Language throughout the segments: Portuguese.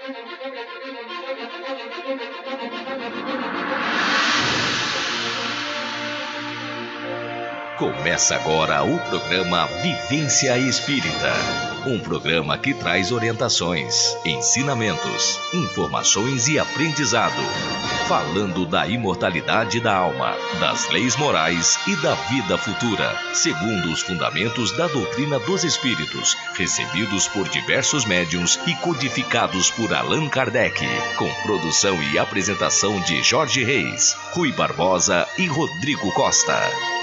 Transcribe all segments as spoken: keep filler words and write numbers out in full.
Começa agora o programa Vivência Espírita, um programa que traz orientações, ensinamentos, informações e aprendizado, falando da imortalidade da alma, das leis morais e da vida futura, segundo os fundamentos da doutrina dos espíritos, recebidos por diversos médiuns e codificados por Allan Kardec, com produção e apresentação de Jorge Reis, Rui Barbosa e Rodrigo Costa.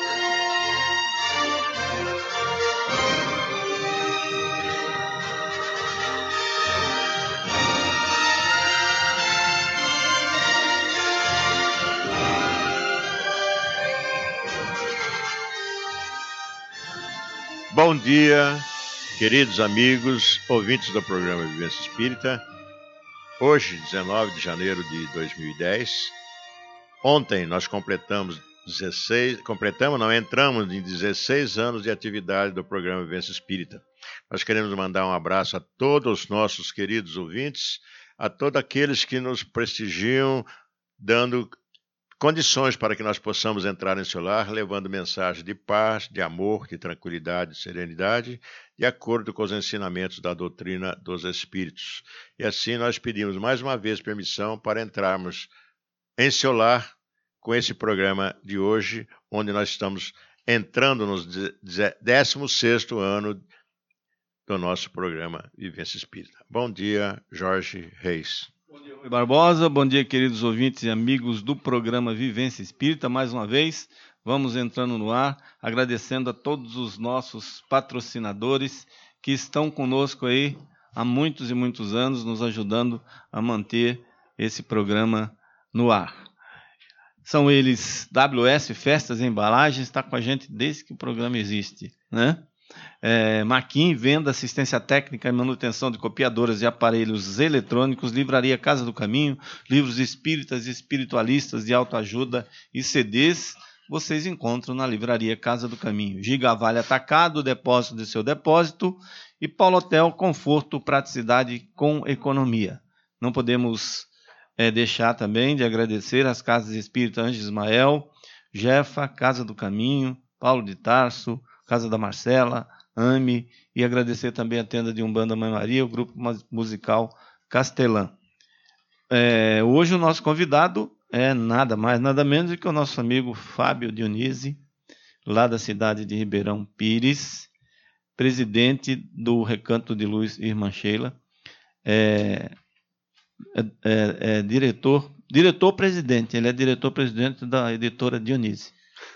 Bom dia, queridos amigos, ouvintes do programa Vivência Espírita. Hoje, dezenove de janeiro de dois mil e dez, ontem nós completamos dezesseis, completamos, não, entramos em dezesseis anos de atividade do programa Vivência Espírita. Nós queremos mandar um abraço a todos os nossos queridos ouvintes, a todos aqueles que nos prestigiam, dando condições para que nós possamos entrar em seu lar, levando mensagem de paz, de amor, de tranquilidade, de serenidade, de acordo com os ensinamentos da doutrina dos Espíritos. E assim nós pedimos mais uma vez permissão para entrarmos em seu lar com esse programa de hoje, onde nós estamos entrando no décimo sexto ano do nosso programa Vivência Espírita. Bom dia, Jorge Reis. Bom dia, Rui Barbosa. Bom dia, queridos ouvintes e amigos do programa Vivência Espírita. Mais uma vez, vamos entrando no ar, agradecendo a todos os nossos patrocinadores que estão conosco aí há muitos e muitos anos, nos ajudando a manter esse programa no ar. São eles W S Festas e Embalagens, está com a gente desde que o programa existe, né? É, Maquin, venda, assistência técnica e manutenção de copiadoras e aparelhos eletrônicos, Livraria Casa do Caminho, livros espíritas e espiritualistas de autoajuda e C Ds, vocês encontram na Livraria Casa do Caminho. Gigavale Atacado, depósito de seu depósito, e Paulo Hotel, conforto, praticidade com economia. Não podemos é, deixar também de agradecer às Casas Espíritas Anjo Ismael, Jefa, Casa do Caminho, Paulo de Tarso, Casa da Marcela, A M E, e agradecer também a tenda de Umbanda Mãe Maria, o grupo musical Castelã. É, hoje o nosso convidado é nada mais, nada menos do que o nosso amigo Fábio Dionise, lá da cidade de Ribeirão Pires, presidente do Recanto de Luz Irmã Sheila, é, é, é, é diretor, diretor-presidente, ele é diretor-presidente da editora Dionise.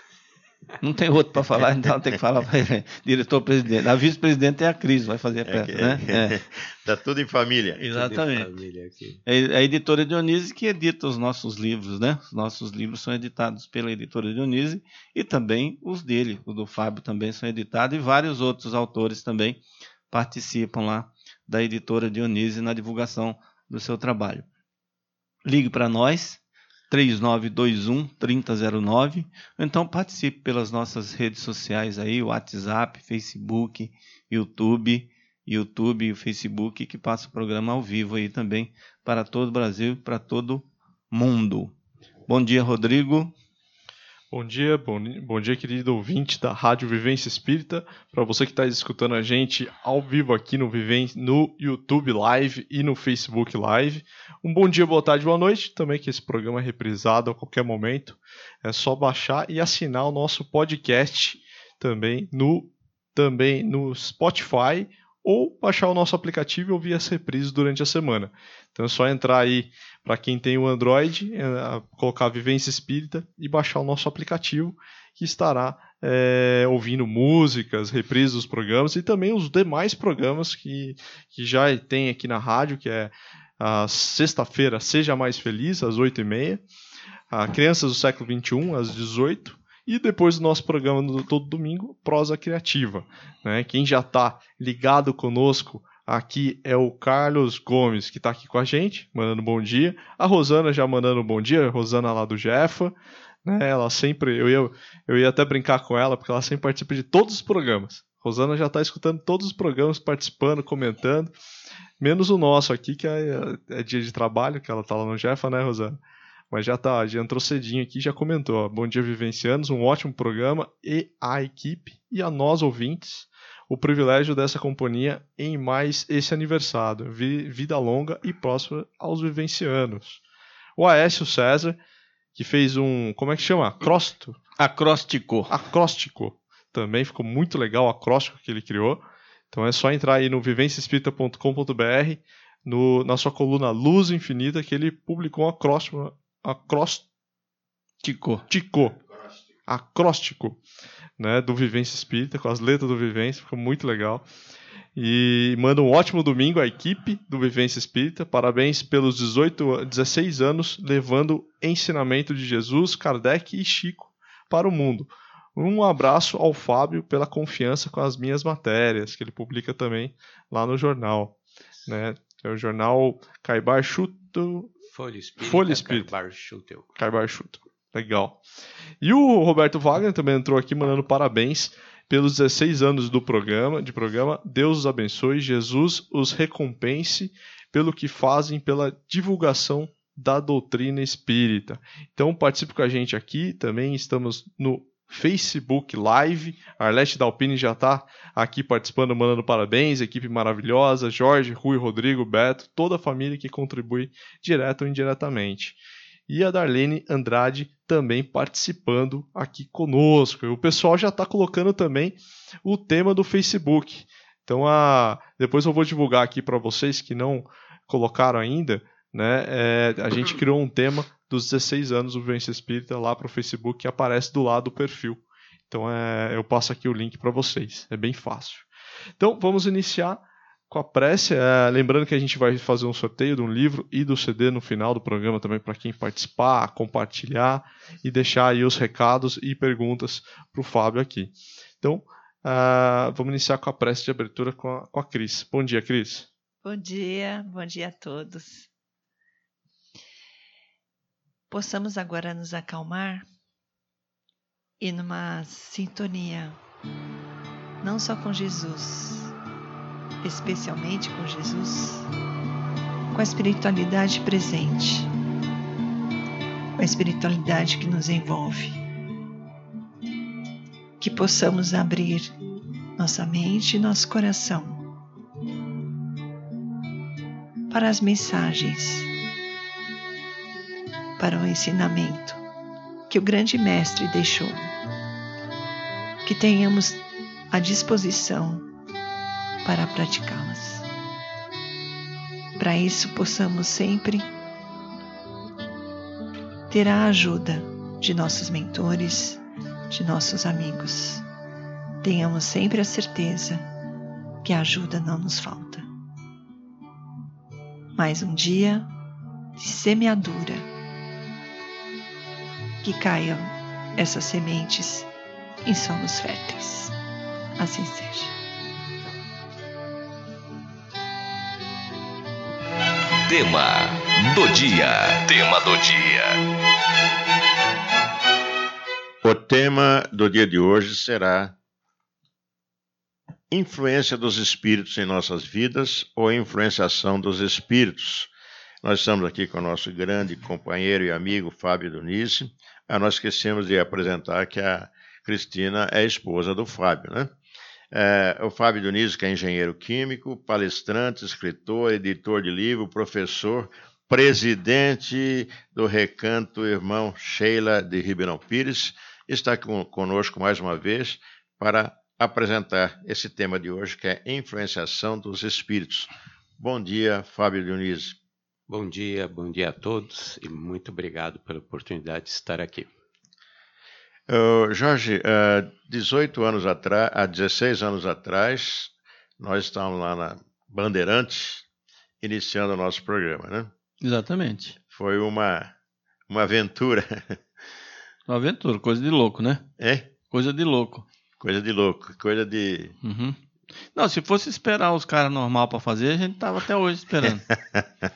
Não tem outro para falar, então tem que falar para ele. Diretor-presidente. A vice-presidente é a Cris, vai fazer a peça, é, né? É. Tá tudo em família. Exatamente. Tudo em família aqui. É a editora Dionise que edita os nossos livros, né? Os nossos livros são editados pela editora Dionise e também os dele, o do Fábio também são editados, e vários outros autores também participam lá da editora Dionise na divulgação do seu trabalho. Ligue para nós. três nove dois um, três zero zero nove, então participe pelas nossas redes sociais aí, WhatsApp, Facebook, YouTube, YouTube e o Facebook, que passa o programa ao vivo aí também para todo o Brasil e para todo mundo. Bom dia, Rodrigo. Bom dia, bom, bom dia, querido ouvinte da Rádio Vivência Espírita. Para você que está escutando a gente ao vivo aqui no, Viven- no YouTube Live e no Facebook Live. Um bom dia, boa tarde, boa noite. Também que esse programa é reprisado a qualquer momento. É só baixar e assinar o nosso podcast também no, também no Spotify, ou baixar o nosso aplicativo e ouvir as reprises durante a semana. Então é só entrar aí, para quem tem o Android, é, colocar Vivência Espírita e baixar o nosso aplicativo, que estará é, ouvindo músicas, reprises dos programas e também os demais programas que, que já tem aqui na rádio, que é a sexta-feira, Seja Mais Feliz, às oito e meia, a Crianças do Século vinte e um, às dezoito, e depois do nosso programa do todo domingo, Prosa Criativa. Né? Quem já está ligado conosco aqui é o Carlos Gomes, que está aqui com a gente, mandando bom dia. A Rosana já mandando bom dia, a Rosana lá do Jefa. Né? Ela sempre, eu ia, eu ia até brincar com ela, porque ela sempre participa de todos os programas. Rosana já está escutando todos os programas, participando, comentando, menos o nosso aqui, que é, é dia de trabalho, que ela está lá no Jefa, né, Rosana? Mas já tá, já entrou cedinho aqui, já comentou. Ó, bom dia, vivencianos, um ótimo programa e a equipe e a nós, ouvintes, o privilégio dessa companhia em mais esse aniversário. Vi, vida longa e próspera aos vivencianos. O Aécio César, que fez um, como é que chama? Acróstico? Acróstico. Acróstico. Também ficou muito legal o acróstico que ele criou. Então é só entrar aí no vivência espírita ponto com ponto b r, no, na sua coluna Luz Infinita, que ele publicou um acróstico. Acróstico. Tico. Acróstico, né, do Vivência Espírita, com as letras do Vivência, ficou muito legal. E manda um ótimo domingo à equipe do Vivência Espírita. Parabéns pelos dezoito, dezesseis anos levando ensinamento de Jesus, Kardec e Chico para o mundo. Um abraço ao Fábio pela confiança com as minhas matérias, que ele publica também lá no jornal, né? É o jornal Caibar Chuto. Folha Espírita. Folha Espírita. Caibar Chuto. Caibar Chuto. Legal. E o Roberto Wagner também entrou aqui mandando parabéns pelos dezesseis anos do programa, de programa. Deus os abençoe, Jesus os recompense pelo que fazem pela divulgação da doutrina espírita. Então participe com a gente aqui, também estamos no Facebook Live. A Arlete Dalpini já está aqui participando, mandando parabéns, equipe maravilhosa, Jorge, Rui, Rodrigo, Beto, toda a família que contribui direto ou indiretamente. E a Darlene Andrade também participando aqui conosco. E o pessoal já está colocando também o tema do Facebook. Então a... depois eu vou divulgar aqui para vocês que não colocaram ainda, né? É... a gente criou um tema dos dezesseis anos do Vivência Espírita lá para o Facebook, que aparece do lado do perfil. Então é, eu passo aqui o link para vocês, é bem fácil. Então vamos iniciar com a prece, é, lembrando que a gente vai fazer um sorteio de um livro e do C D no final do programa também para quem participar, compartilhar e deixar aí os recados e perguntas para o Fábio aqui. Então uh, vamos iniciar com a prece de abertura com a, com a Cris. Bom dia, Cris. Bom dia, bom dia a todos. Possamos agora nos acalmar e numa sintonia, não só com Jesus, especialmente com Jesus, com a espiritualidade presente, com a espiritualidade que nos envolve. Que possamos abrir nossa mente e nosso coração para as mensagens, para o ensinamento que o grande mestre deixou, que tenhamos a disposição para praticá-las. Para isso possamos sempre ter a ajuda de nossos mentores, de nossos amigos. Tenhamos sempre a certeza que a ajuda não nos falta. Mais um dia de semeadura. Que caiam essas sementes em solos férteis. Assim seja. Tema do dia. Tema do dia. O tema do dia de hoje será influência dos espíritos em nossas vidas ou influenciação dos espíritos. Nós estamos aqui com o nosso grande companheiro e amigo Fábio Dionísio. Ah, nós esquecemos de apresentar que a Cristina é a esposa do Fábio, né? É, o Fábio Dionísio, que é engenheiro químico, palestrante, escritor, editor de livro, professor, presidente do Recanto Irmão Sheila de Ribeirão Pires, está aqui conosco mais uma vez para apresentar esse tema de hoje, que é influenciação dos espíritos. Bom dia, Fábio Dionísio. Bom dia, bom dia a todos e muito obrigado pela oportunidade de estar aqui. Uh, Jorge, uh, dezoito anos atrás, há dezesseis anos atrás, nós estávamos lá na Bandeirantes, iniciando o nosso programa, né? Exatamente. Foi uma, uma aventura. Uma aventura, coisa de louco, né? É? Coisa de louco. Coisa de louco, coisa de... Uhum. Não, se fosse esperar os caras normal para fazer, a gente tava até hoje esperando.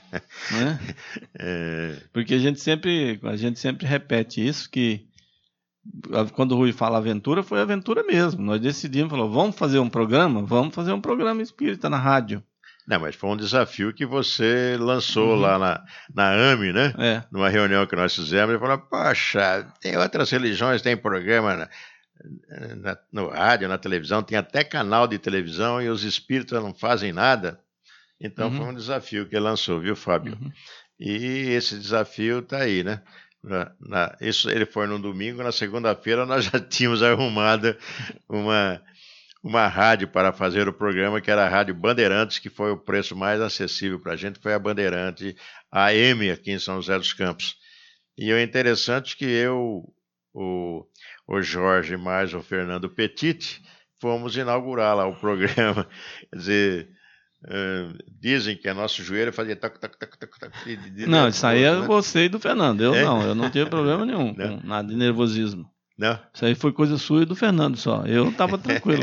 Né? É... Porque a gente sempre, a gente sempre repete isso, que quando o Rui fala aventura, foi aventura mesmo. Nós decidimos, falou, vamos fazer um programa? Vamos fazer um programa espírita na rádio. Não, mas foi um desafio que você lançou Uhum. lá na, na A M E, né? É. Numa reunião que nós fizemos, ele falou, poxa, tem outras religiões, tem programa na, na, no rádio, na televisão, tem até canal de televisão e os espíritas não fazem nada. Então Uhum. foi um desafio que ele lançou, viu, Fábio? Uhum. E esse desafio está aí, né? Na, na, isso ele foi no domingo, na segunda-feira nós já tínhamos arrumado uma, uma rádio para fazer o programa, que era a Rádio Bandeirantes, que foi o preço mais acessível para a gente, foi a Bandeirante A M aqui em São José dos Campos. E é interessante que eu, o, o Jorge mais o Fernando Petit, fomos inaugurar lá o programa. Quer dizer, uh, dizem que é nosso joelho fazia tac, tac, tac, tac, tac. De, de Não, isso aí é nervoso, né? você e do Fernando. Eu É? não, eu não tive problema nenhum Não? com nada de nervosismo. Não? Isso aí foi coisa sua e do Fernando só. Eu tava tranquilo.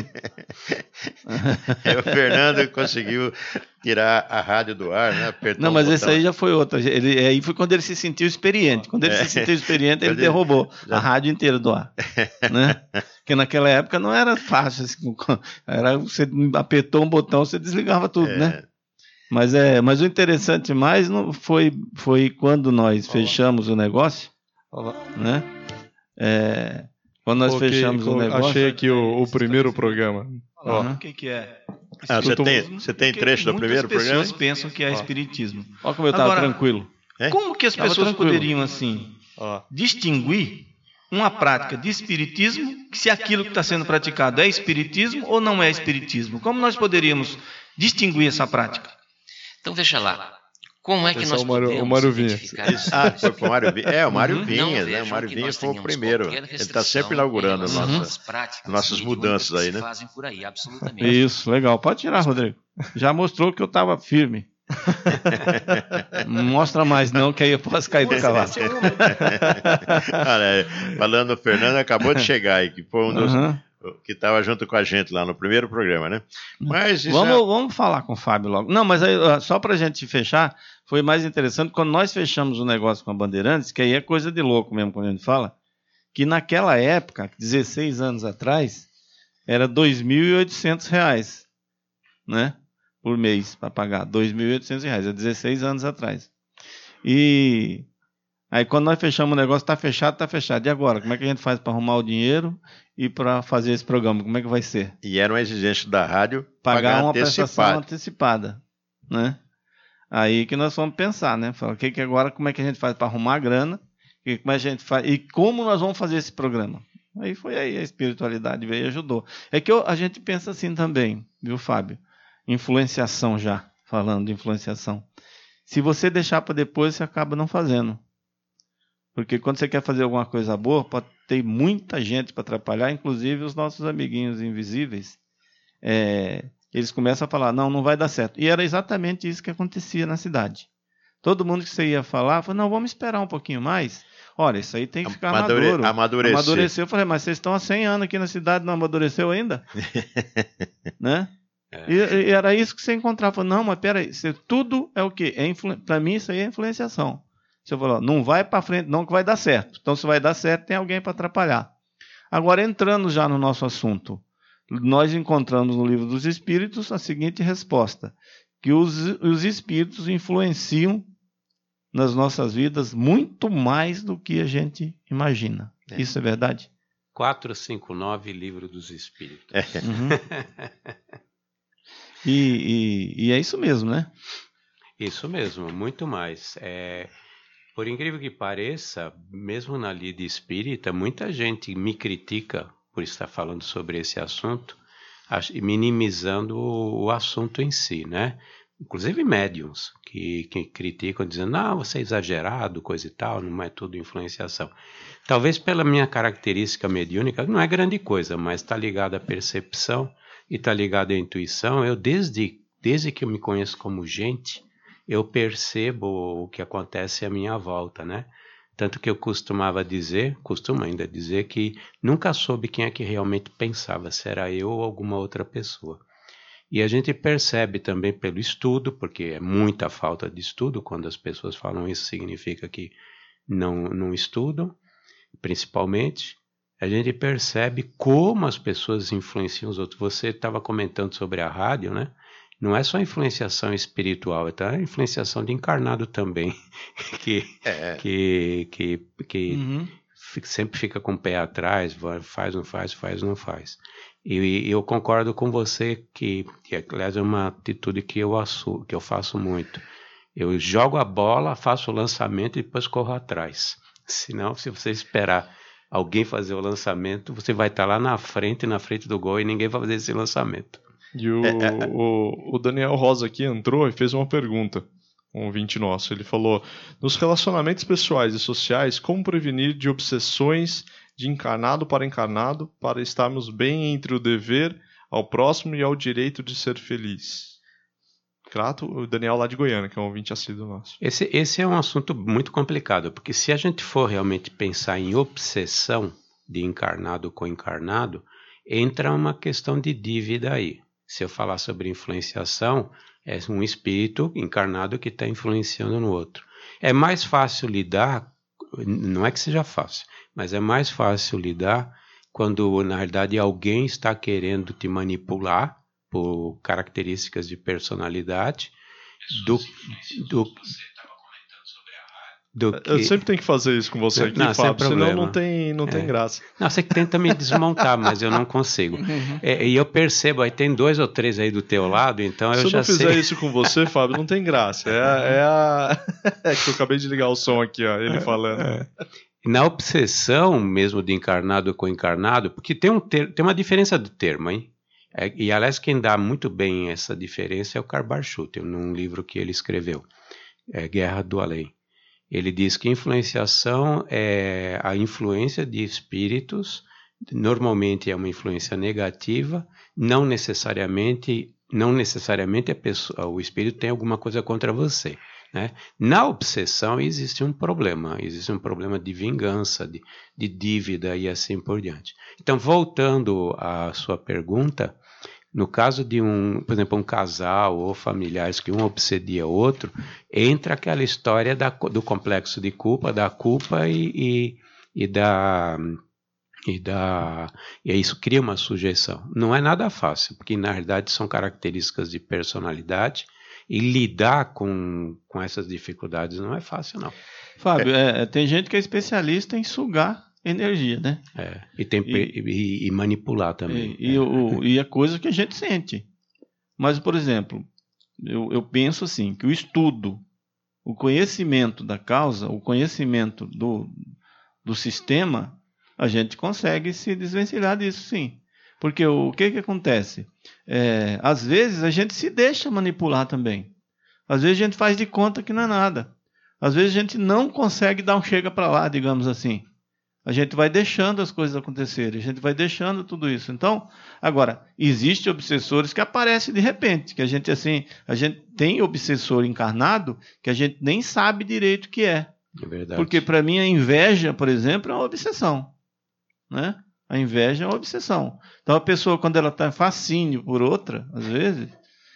É, o Fernando conseguiu tirar a rádio do ar, né? Apertou Não, um mas botão. esse aí já foi outra. Ele, aí foi quando ele se sentiu experiente. Quando ele É. se sentiu experiente, ele Quando ele- derrubou já- a rádio inteira do ar. Né? Porque naquela época não era fácil. Assim, era, você apertou um botão, você desligava tudo, É. né? Mas, é, mas o interessante mais não foi, foi quando nós fechamos o negócio, né? É, quando nós Coloquei- fechamos o colo- negócio. Achei aqui o, o primeiro programa. Ó, Aham. O que, que é? Ah, você Eu tô- tem, você tem Porque trecho do muitas primeiro programa? pessoas pensam que é espiritismo. Olha como eu estava Agora- tranquilo. É? Como que as Tava pessoas tranquilo. poderiam, assim, ó. distinguir uma prática de espiritismo, se aquilo que está sendo praticado é espiritismo ou não é espiritismo? Como nós poderíamos distinguir essa prática? Então veja lá, como é que Esse é nós o Mário- podemos o Mário Vinha. identificar Isso. Ah, foi com o Mário Vinha. É, o Mário Uhum. Vinhas, Não né? O vejam Mário que Vinhas nós foi o tenhamos primeiro. qualquer Ele está restrição sempre inaugurando em relação nossa, às práticas nossas mediúnicas mudanças que aí, se né? fazem por aí, absolutamente. Isso, legal. Pode tirar, Rodrigo. Já mostrou que eu estava firme. Não mostra mais não, que aí eu posso cair do cavalo. Olha, falando do Fernando, acabou de chegar aí, que foi um dos Uhum. que estava junto com a gente lá no primeiro programa, né? Mas isso Vamos, é- vamos falar com o Fábio logo. Não, mas aí, ó, só para a gente fechar, foi mais interessante quando nós fechamos o negócio com a Bandeirantes, que aí é coisa de louco mesmo quando a gente fala, que naquela época, dezesseis anos atrás, era dois mil e oitocentos reais, né? Por mês para pagar, dois mil e oitocentos reais, é dezesseis anos atrás. E aí quando nós fechamos o negócio, está fechado, está fechado. E agora, como é que a gente faz para arrumar o dinheiro e para fazer esse programa? Como é que vai ser? E era uma exigência da rádio Pagar, uma antecipado. prestação antecipada, né? Aí que nós vamos pensar, né? Falar, o que que agora, como é que a gente faz para arrumar a grana? E como é que a gente faz? E como nós vamos fazer esse programa? Aí foi aí a espiritualidade veio e ajudou. É que eu- a gente pensa assim também, viu, Fábio? Influenciação já, falando de influenciação. Se você deixar para depois, você acaba não fazendo. Porque quando você quer fazer alguma coisa boa, pode ter muita gente para atrapalhar, inclusive os nossos amiguinhos invisíveis. É, eles começam a falar, não, não vai dar certo. E era exatamente isso que acontecia na cidade. Todo mundo que você ia falar, falou, não, vamos esperar um pouquinho mais. Olha, isso aí tem que ficar Amadure- maduro. amadurecer. Amadureceu. Eu falei, mas vocês estão há cem anos aqui na cidade, não amadureceu ainda? Né? É. E, e era isso que você encontrava. Falei, não, mas peraí, isso tudo é o quê? É influ... Para mim isso aí é influenciação. Você falou, não vai para frente não que vai dar certo. Então se vai dar certo, tem alguém para atrapalhar. Agora, entrando já no nosso assunto, nós encontramos no Livro dos Espíritos a seguinte resposta, que os, os espíritos influenciam nas nossas vidas muito mais do que a gente imagina. É. Isso é verdade? quatrocentos e cinquenta e nove, Livro dos Espíritos. Uhum. E, e, e é isso mesmo, né? Isso mesmo, muito mais. É, por incrível que pareça, mesmo na lida espírita, muita gente me critica por estar falando sobre esse assunto, ach- minimizando o, o assunto em si, né? Inclusive médiums que, que criticam, dizendo, não, você é exagerado, coisa e tal, não é tudo influenciação. Talvez pela minha característica mediúnica, não é grande coisa, mas está ligado à percepção e está ligado à intuição. Eu, desde, desde que eu me conheço como gente, eu percebo o que acontece à minha volta, né? Tanto que eu costumava dizer, costumo ainda dizer, que nunca soube quem é que realmente pensava, se era eu ou alguma outra pessoa. E a gente percebe também pelo estudo, porque é muita falta de estudo, quando as pessoas falam isso significa que não, não estudam, principalmente. a gente percebe como as pessoas influenciam os outros. Você estava comentando sobre a rádio, né? Não é só influenciação espiritual, é a influenciação de encarnado também, que, é. que, que, que uhum. sempre fica com o pé atrás, faz, não faz, faz, não faz. E eu concordo com você que, que aliás, é uma atitude que eu, assumo, que eu faço muito. Eu jogo a bola, faço o lançamento e depois corro atrás. Senão, se você esperar alguém fazer o lançamento, você vai estar lá na frente, na frente do gol, e ninguém vai fazer esse lançamento. E o, é, é. o, o Daniel Rosa aqui entrou e fez uma pergunta, um ouvinte nosso. Ele falou: nos relacionamentos pessoais e sociais, como prevenir de obsessões de encarnado para encarnado para estarmos bem entre o dever ao próximo e ao direito de ser feliz? Grato, o Daniel lá de Goiânia, que é um ouvinte assíduo nosso. Esse, esse é um assunto muito complicado, porque se a gente for realmente pensar em obsessão de encarnado com encarnado, entra uma questão de dívida aí. Se eu falar sobre influenciação, é um espírito encarnado que está influenciando no outro. É mais fácil lidar, não é que seja fácil, mas é mais fácil lidar quando, na verdade, alguém está querendo te manipular por características de personalidade do, do, do que... Eu sempre tenho que fazer isso com você aqui, não, Fábio, senão não tem, não é. tem graça. Não, você tenta me desmontar, mas eu não consigo. Uhum. É, e eu percebo, aí tem dois ou três aí do teu lado, então eu Se já sei... Se eu não fizer isso com você, Fábio, não tem graça. É, a, é, a... é que eu acabei de ligar o som aqui, ó, ele falando. É. Na obsessão mesmo de encarnado com encarnado, porque tem, um ter... tem uma diferença do termo, hein? É, e, aliás, quem dá muito bem essa diferença é o Karl Schutter, num livro que ele escreveu, é Guerra do Além. Ele diz que influenciação é a influência de espíritos, normalmente é uma influência negativa, não necessariamente, não necessariamente a pessoa, o espírito tem alguma coisa contra você. Né? Na obsessão existe um problema, existe um problema de vingança, de, de dívida e assim por diante. Então, voltando à sua pergunta, no caso de um, por exemplo, um casal ou familiares que um obsedia o outro, entra aquela história da, do complexo de culpa, da culpa e, e, e da... E, da, e isso cria uma sujeição. Não é nada fácil, porque na verdade são características de personalidade e lidar com, com essas dificuldades não é fácil, não. Fábio, é, tem gente que é especialista em sugar energia, né? É, e, tem, e, e, e manipular também. E, é. e, o, e é coisa que a gente sente. Mas, por exemplo, eu, eu penso assim, que o estudo, o conhecimento da causa, o conhecimento do, do sistema, a gente consegue se desvencilhar disso, sim. Porque o, o que, que acontece? É, às vezes a gente se deixa manipular também. Às vezes a gente faz de conta que não é nada. Às vezes a gente não consegue dar um chega para lá, digamos assim. A gente vai deixando as coisas acontecerem, a gente vai deixando tudo isso. Então, agora, existem obsessores que aparecem de repente, que a gente assim, a gente tem obsessor encarnado que a gente nem sabe direito o que é. É verdade. Porque para mim a inveja, por exemplo, é uma obsessão, né? A inveja é uma obsessão. Então a pessoa, quando ela está em fascínio por outra, às vezes,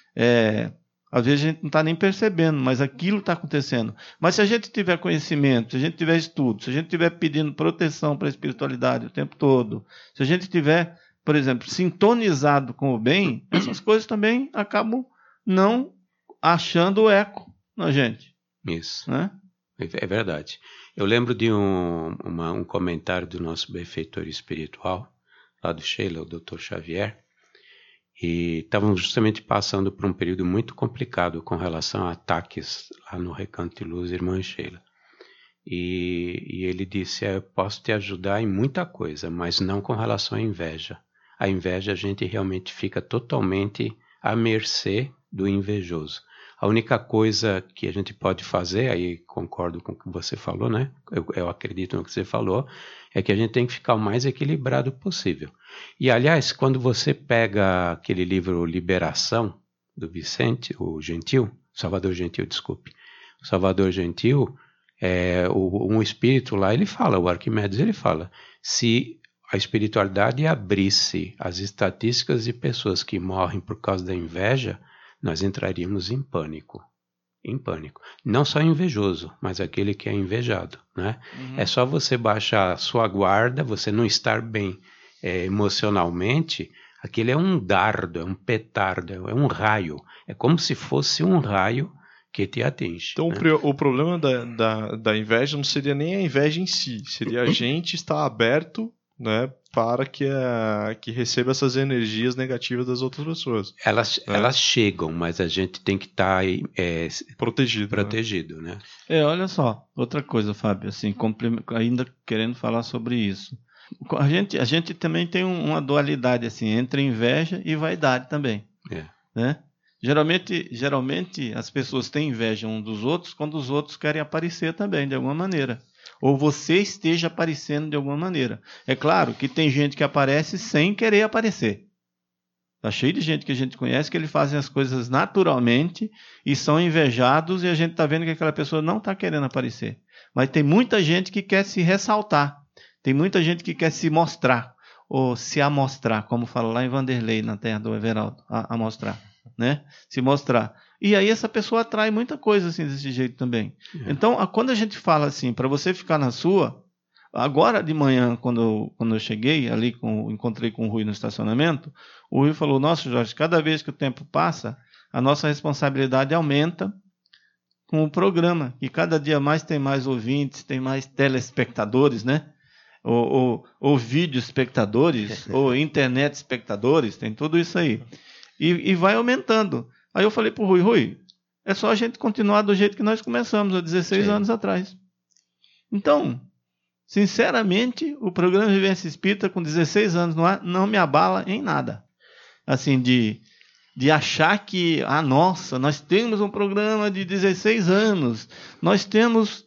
é, às vezes a gente não está nem percebendo, mas aquilo está acontecendo. Mas se a gente tiver conhecimento, se a gente tiver estudo, se a gente estiver pedindo proteção para a espiritualidade o tempo todo, se a gente estiver, por exemplo, sintonizado com o bem, essas coisas também acabam não achando eco na gente. Isso. Né? É verdade. Eu lembro de um, uma, um comentário do nosso benfeitor espiritual, lá do Sheila, o doutor Xavier, e estavam justamente passando por um período muito complicado com relação a ataques lá no Recanto de Luz, irmã Sheila. E, e ele disse, eu posso te ajudar em muita coisa, mas não com relação à inveja. A inveja a gente realmente fica totalmente à mercê do invejoso. A única coisa que a gente pode fazer, aí concordo com o que você falou, né? Eu, eu acredito no que você falou, é que a gente tem que ficar o mais equilibrado possível. E, aliás, quando você pega aquele livro Liberação, do Vicente, o Gentil, Salvador Gentil, desculpe. O Salvador Gentil, é, o, um espírito lá, ele fala, o Arquimedes, ele fala, se a espiritualidade abrisse as estatísticas de pessoas que morrem por causa da inveja, nós entraríamos em pânico. em pânico. Não só invejoso, mas aquele que é invejado, né? Uhum. É só você baixar a sua guarda, você não estar bem é, emocionalmente, aquele é um dardo, é um petardo, é um raio. É como se fosse um raio que te atinge. Então né? o problema da, da, da inveja não seria nem a inveja em si, seria a gente estar aberto, né, para que, a, que receba essas energias negativas das outras pessoas. Elas, né? elas chegam, mas a gente tem que estar tá, é, protegido. protegido né? Né? É, olha só, outra coisa, Fábio, assim, ainda querendo falar sobre isso. A gente, a gente também tem uma dualidade assim, entre inveja e vaidade também. É. Né? Geralmente, geralmente as pessoas têm inveja uns dos outros quando os outros querem aparecer também, de alguma maneira. Ou você esteja aparecendo de alguma maneira. É claro que tem gente que aparece sem querer aparecer. Está cheio de gente que a gente conhece que eles fazem as coisas naturalmente e são invejados e a gente está vendo que aquela pessoa não está querendo aparecer. Mas tem muita gente que quer se ressaltar. Tem muita gente que quer se mostrar, ou se amostrar, como fala lá em Vanderlei, na terra do Everaldo, a, amostrar, né? Se mostrar. E aí essa pessoa atrai muita coisa assim desse jeito também. É. Então, a, quando a gente fala assim, para você ficar na sua, agora de manhã, quando eu, quando eu cheguei ali, com, encontrei com o Rui no estacionamento, o Rui falou, nossa, Jorge, cada vez que o tempo passa, a nossa responsabilidade aumenta com o programa, e cada dia mais tem mais ouvintes, tem mais telespectadores, né? Ou, ou, ou vídeo espectadores, ou internet espectadores, tem tudo isso aí. E, e vai aumentando. Aí eu falei para o Rui, Rui, é só a gente continuar do jeito que nós começamos, há dezesseis Sim. anos atrás. Então, sinceramente, o programa Vivência Espírita, com dezesseis anos no ar, não me abala em nada. Assim, de, de achar que, ah, nossa, nós temos um programa de dezesseis anos, nós temos...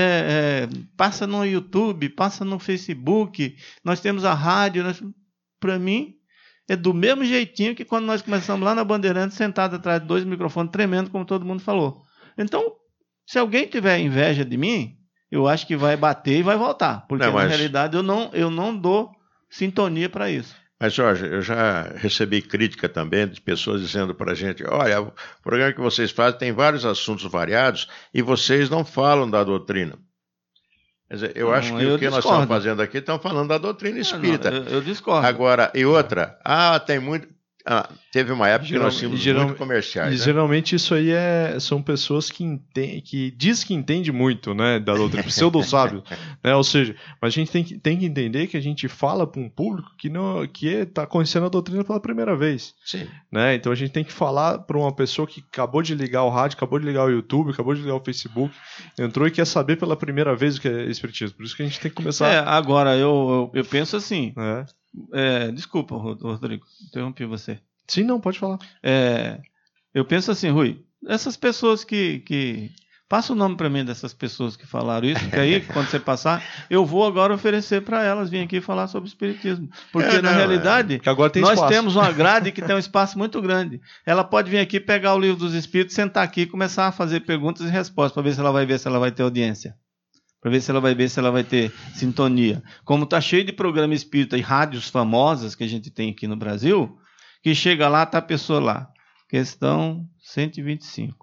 É, é, passa no YouTube, passa no Facebook, nós temos a rádio. Nós... Para mim, é do mesmo jeitinho que quando nós começamos lá na Bandeirantes, sentado atrás de dois microfones, tremendo, como todo mundo falou. Então, se alguém tiver inveja de mim, eu acho que vai bater e vai voltar, porque não, mas... na realidade eu não, eu não dou sintonia para isso. Mas, Jorge, eu já recebi crítica também de pessoas dizendo para a gente, olha, o programa que vocês fazem tem vários assuntos variados e vocês não falam da doutrina. Quer dizer, eu não, acho que eu o que discordo. Nós estamos fazendo aqui, estamos falando da doutrina espírita. Não, não, eu, eu discordo. Agora, e outra, ah, tem muito... Ah, teve uma época Geral, que nós tínhamos geral, muito comerciais. E né? Geralmente isso aí é, são pessoas que, entende, que diz que entende muito, né, da doutrina, pseudo-sábio, né? Ou seja, mas a gente tem que, tem que entender que a gente fala para um público que não que está conhecendo a doutrina pela primeira vez. Sim. Né? Então a gente tem que falar para uma pessoa que acabou de ligar o rádio, acabou de ligar o YouTube, acabou de ligar o Facebook, entrou e quer saber pela primeira vez o que é espiritismo. Por isso que a gente tem que começar... É, agora, eu, eu, eu penso assim... É. É, desculpa, Rodrigo, interrompi você. Sim, não, pode falar. É, eu penso assim, Rui, essas pessoas que... que... Passa o nome para mim dessas pessoas que falaram isso, que aí, quando você passar, eu vou agora oferecer para elas vir aqui falar sobre espiritismo. Porque, é, na não, realidade, é. agora tem nós espaço. Temos uma grade que tem um espaço muito grande. Ela pode vir aqui, pegar o livro dos espíritos, sentar aqui e começar a fazer perguntas e respostas, para ver se ela vai ver se ela vai ter audiência. Para ver se ela vai ver se ela vai ter sintonia. Como está cheio de programa espírita e rádios famosas que a gente tem aqui no Brasil, que chega lá, está a pessoa lá. Questão cento e vinte e cinco.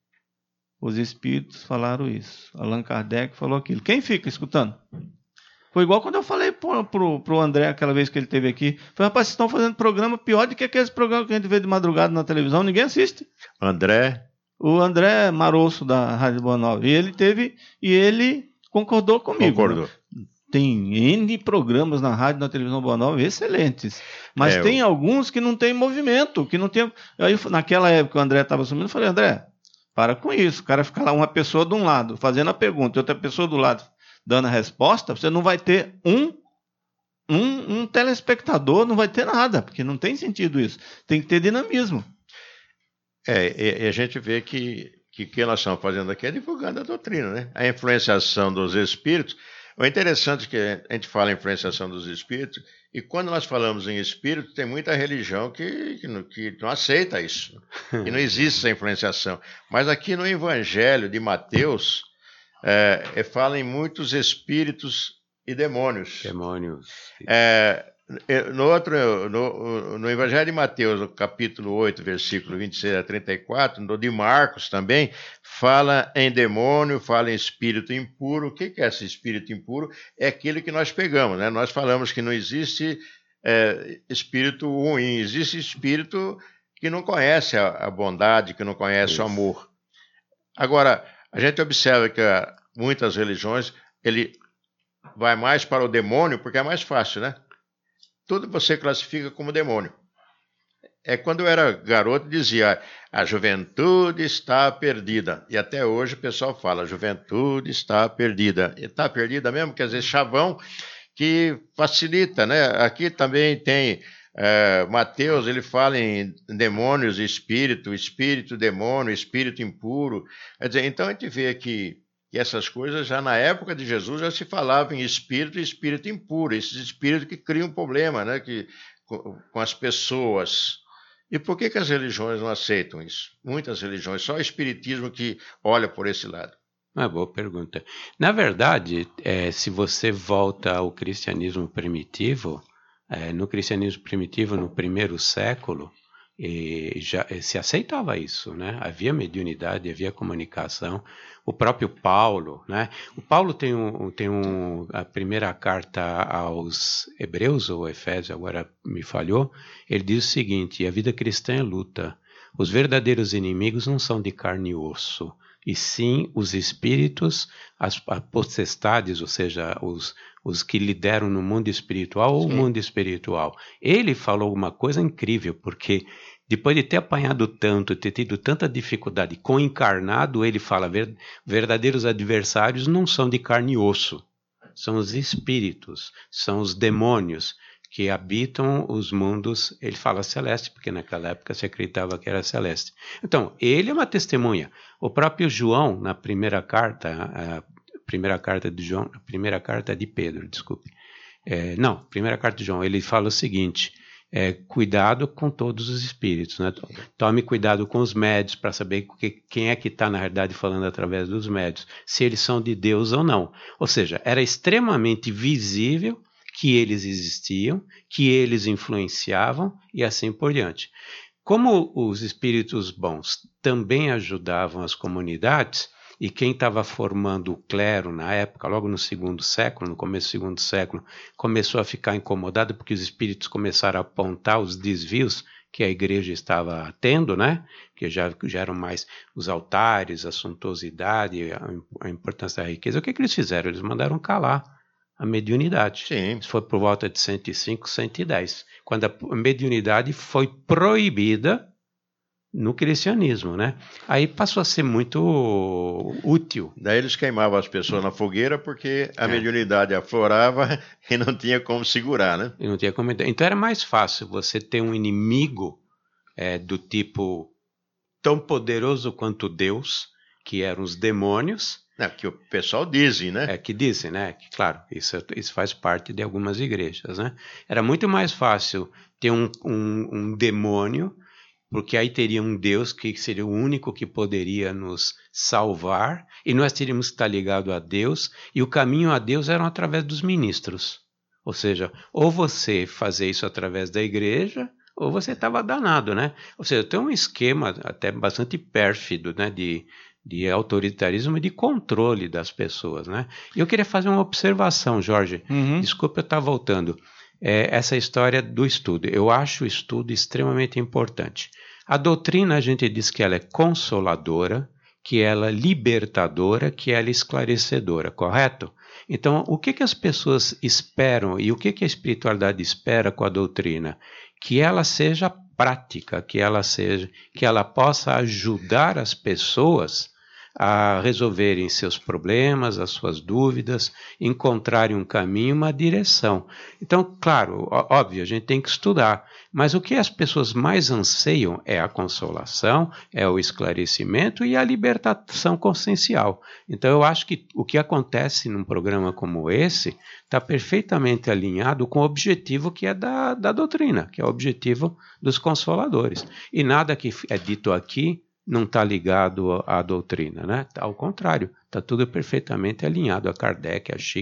Os espíritos falaram isso. Allan Kardec falou aquilo. Quem fica escutando? Foi igual quando eu falei pro, pro, pro André aquela vez que ele esteve aqui. Falei, rapaz, vocês estão fazendo programa pior do que aqueles programas que a gente vê de madrugada na televisão. Ninguém assiste. André? O André Maroço, da Rádio Boa Nova. E ele teve... E ele... concordou comigo. Concordou. Né? Tem N programas na rádio e na televisão Boa Nova excelentes. Mas é, tem eu... alguns que não tem movimento, que não tem... Aí, naquela época o André estava assumindo, eu falei, André, para com isso. O cara fica lá, uma pessoa de um lado fazendo a pergunta e outra pessoa do lado dando a resposta, você não vai ter um, um, um telespectador, não vai ter nada, porque não tem sentido isso. Tem que ter dinamismo. É, e a gente vê que que o que nós estamos fazendo aqui é divulgando a doutrina, né? A influenciação dos espíritos. O interessante é que a gente fala em influenciação dos espíritos, e quando nós falamos em espírito, tem muita religião que, que, não, que não aceita isso, que não existe essa influenciação. Mas aqui no Evangelho de Mateus, é, é, fala em muitos espíritos e demônios. Demônios. É, No, outro, no, no Evangelho de Mateus, no capítulo oito, versículo vinte e seis a trinta e quatro, no de Marcos também, fala em demônio, fala em espírito impuro. O que é esse espírito impuro? É aquele que nós pegamos, né? Nós falamos que não existe é, espírito ruim, existe espírito que não conhece a, a bondade, que não conhece Isso. o amor. Agora, a gente observa que a, muitas religiões, ele vai mais para o demônio porque é mais fácil, né? Tudo você classifica como demônio. É quando eu era garoto, dizia, a juventude está perdida. E até hoje o pessoal fala, a juventude está perdida. E está perdida mesmo, quer dizer, chavão que facilita, né? Aqui também tem é, Mateus, ele fala em demônios, espírito, espírito, demônio, espírito impuro. Quer dizer, então a gente vê que E essas coisas, já na época de Jesus, já se falava em espírito e espírito impuro, esses espíritos que criam problema, né, que, com, com as pessoas. E por que, que as religiões não aceitam isso? Muitas religiões, só o espiritismo que olha por esse lado. Uma boa pergunta. Na verdade, é, se você volta ao cristianismo primitivo, é, no cristianismo primitivo, no primeiro século, e já se aceitava isso, né? Havia mediunidade, havia comunicação. O próprio Paulo, né? O Paulo tem, um, tem um, a primeira carta aos Hebreus, ou Efésios, agora me falhou, ele diz o seguinte, a vida cristã é luta. Os verdadeiros inimigos não são de carne e osso, e sim os espíritos, as, as potestades, ou seja, os, os que lideram no mundo espiritual ou o mundo espiritual. Ele falou uma coisa incrível, porque depois de ter apanhado tanto, ter tido tanta dificuldade com o encarnado, ele fala, ver, verdadeiros adversários não são de carne e osso, são os espíritos, são os demônios que habitam os mundos, ele fala celeste, porque naquela época se acreditava que era celeste. Então, ele é uma testemunha. O próprio João, na primeira carta, a primeira carta de João, a primeira carta de Pedro, desculpe. É, não, primeira carta de João, ele fala o seguinte, é, cuidado com todos os espíritos, né? Tome cuidado com os médios para saber que, quem é que está, na verdade, falando através dos médios, se eles são de Deus ou não. Ou seja, era extremamente visível que eles existiam, que eles influenciavam e assim por diante. Como os espíritos bons também ajudavam as comunidades, e quem estava formando o clero na época, logo no segundo século, no começo do segundo século, começou a ficar incomodado porque os espíritos começaram a apontar os desvios que a igreja estava tendo, né? Que já, já eram mais os altares, a suntuosidade, a, a importância da riqueza. O que, que eles fizeram? Eles mandaram calar a mediunidade. Sim. Isso foi por volta de cento e cinco, cento e dez, quando a mediunidade foi proibida no cristianismo, né? Aí passou a ser muito útil. Daí eles queimavam as pessoas na fogueira porque a é. mediunidade aflorava e não tinha como segurar, né? E não tinha como... Então era mais fácil você ter um inimigo é, do tipo tão poderoso quanto Deus, que eram os demônios. É, que o pessoal dizem, né? É, que dizem, né? Que, claro, isso, isso faz parte de algumas igrejas, né? Era muito mais fácil ter um, um, um demônio, porque aí teria um Deus que seria o único que poderia nos salvar, e nós teríamos que estar ligados a Deus, e o caminho a Deus era através dos ministros. Ou seja, ou você fazer isso através da igreja, ou você estava danado, né? Ou seja, tem um esquema até bastante pérfido, né, de... de autoritarismo e de controle das pessoas, né? E eu queria fazer uma observação, Jorge. Uhum. Desculpa eu estar voltando. É, essa história do estudo. Eu acho o estudo extremamente importante. A doutrina, a gente diz que ela é consoladora, que ela é libertadora, que ela é esclarecedora, correto? Então, o que, que as pessoas esperam e o que, que a espiritualidade espera com a doutrina? Que ela seja prática, que ela seja, que ela possa ajudar as pessoas a resolverem seus problemas, as suas dúvidas, encontrarem um caminho, uma direção. Então, claro, óbvio, a gente tem que estudar, mas o que as pessoas mais anseiam é a consolação, é o esclarecimento e a libertação consciencial. Então, eu acho que o que acontece num programa como esse está perfeitamente alinhado com o objetivo que é da, da doutrina, que é o objetivo dos consoladores. E nada que é dito aqui não está ligado à doutrina, né? Ao contrário, está tudo perfeitamente alinhado a Kardec, a Chico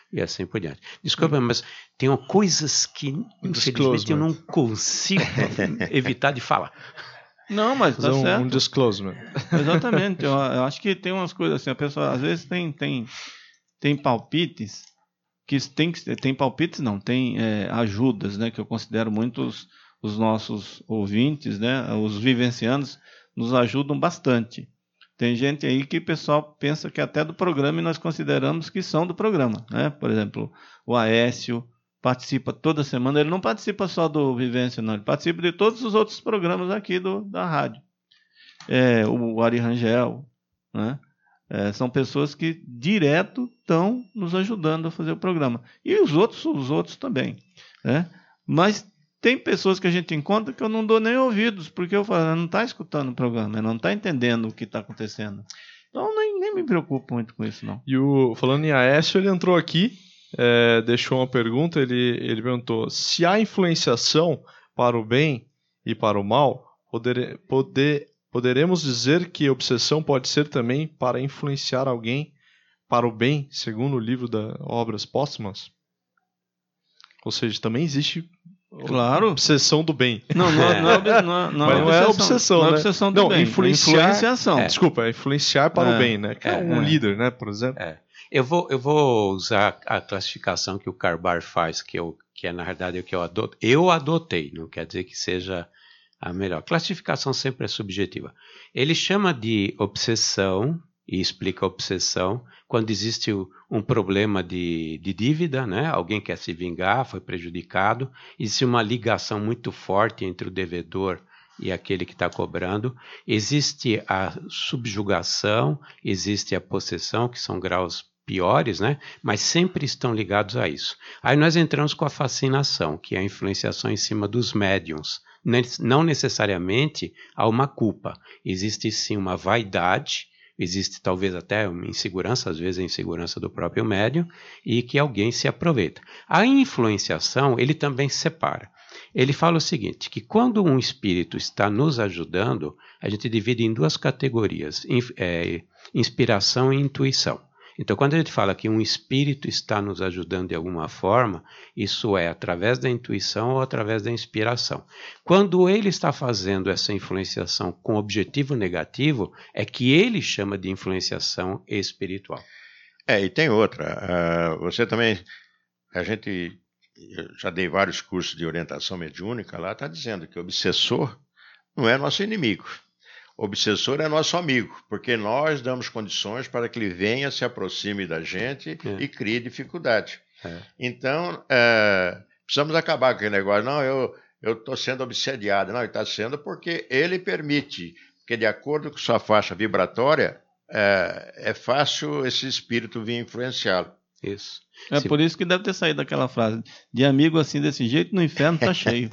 e assim por diante. Desculpa, mas tem coisas que, infelizmente, eu não consigo evitar de falar. Não, mas tá um, certo. Um disclosure. Exatamente. Eu, eu acho que tem umas coisas assim, a pessoa às vezes tem, tem, tem palpites, que tem, tem palpites não, tem é, ajudas, né, que eu considero muito os, os nossos ouvintes, né, os vivencianos, nos ajudam bastante. Tem gente aí que o pessoal pensa que é até do programa e nós consideramos que são do programa, né? Por exemplo, o Aécio participa toda semana, ele não participa só do Vivência, não, ele participa de todos os outros programas aqui do, da rádio. É, o Ari Rangel, né? É, são pessoas que direto estão nos ajudando a fazer o programa. E os outros, os outros também, né? Mas tem pessoas que a gente encontra que eu não dou nem ouvidos, porque eu falo, não está escutando o programa, não está entendendo o que está acontecendo. Então nem, nem me preocupo muito com isso, não. E o, falando em Aécio, ele entrou aqui, é, deixou uma pergunta, ele, ele perguntou, se há influenciação para o bem e para o mal, poder, poder, poderemos dizer que obsessão pode ser também para influenciar alguém para o bem, segundo o livro das Obras Póstumas? Ou seja, também existe... Claro. Obsessão do bem. Não, não, é, não, é, não, é, não, Mas não é obsessão, não é né? obsessão do não, bem. influenciar, influenciação. É. Desculpa, é influenciar para é. o bem, né? Que é, é um é. líder, né, por exemplo. É. Eu, vou, eu vou usar a classificação que o Karbar faz, que, eu, que é, na verdade, o que eu adotei. Eu adotei, não quer dizer que seja a melhor. Classificação sempre é subjetiva. Ele chama de obsessão, e explica a obsessão, quando existe um problema de, de dívida, né? Alguém quer se vingar, foi prejudicado, existe uma ligação muito forte entre o devedor e aquele que está cobrando, existe a subjugação, existe a possessão, que são graus piores, né? Mas sempre estão ligados a isso. Aí nós entramos com a fascinação, que é a influenciação em cima dos médiums. Não necessariamente há uma culpa, existe sim uma vaidade, existe talvez até uma insegurança, às vezes a insegurança do próprio médium, e que alguém se aproveita. A influenciação, ele também separa. Ele fala o seguinte, que quando um espírito está nos ajudando, a gente divide em duas categorias, é, inspiração e intuição. Então, quando a gente fala que um espírito está nos ajudando de alguma forma, isso é através da intuição ou através da inspiração. Quando ele está fazendo essa influenciação com objetivo negativo, é que ele chama de influenciação espiritual. É, e tem outra. Uh, você também, a gente, eu já dei vários cursos de orientação mediúnica lá, está dizendo que o obsessor não é nosso inimigo. O obsessor é nosso amigo, porque nós damos condições para que ele venha, se aproxime da gente é. e crie dificuldade. É. Então, é, precisamos acabar com aquele negócio. Não, eu estou sendo obsediado. Não, ele está sendo porque ele permite, porque de acordo com sua faixa vibratória, é, é fácil esse espírito vir influenciá-lo. Isso. É Se... por isso que deve ter saído aquela frase, de amigo assim desse jeito, no inferno tá cheio.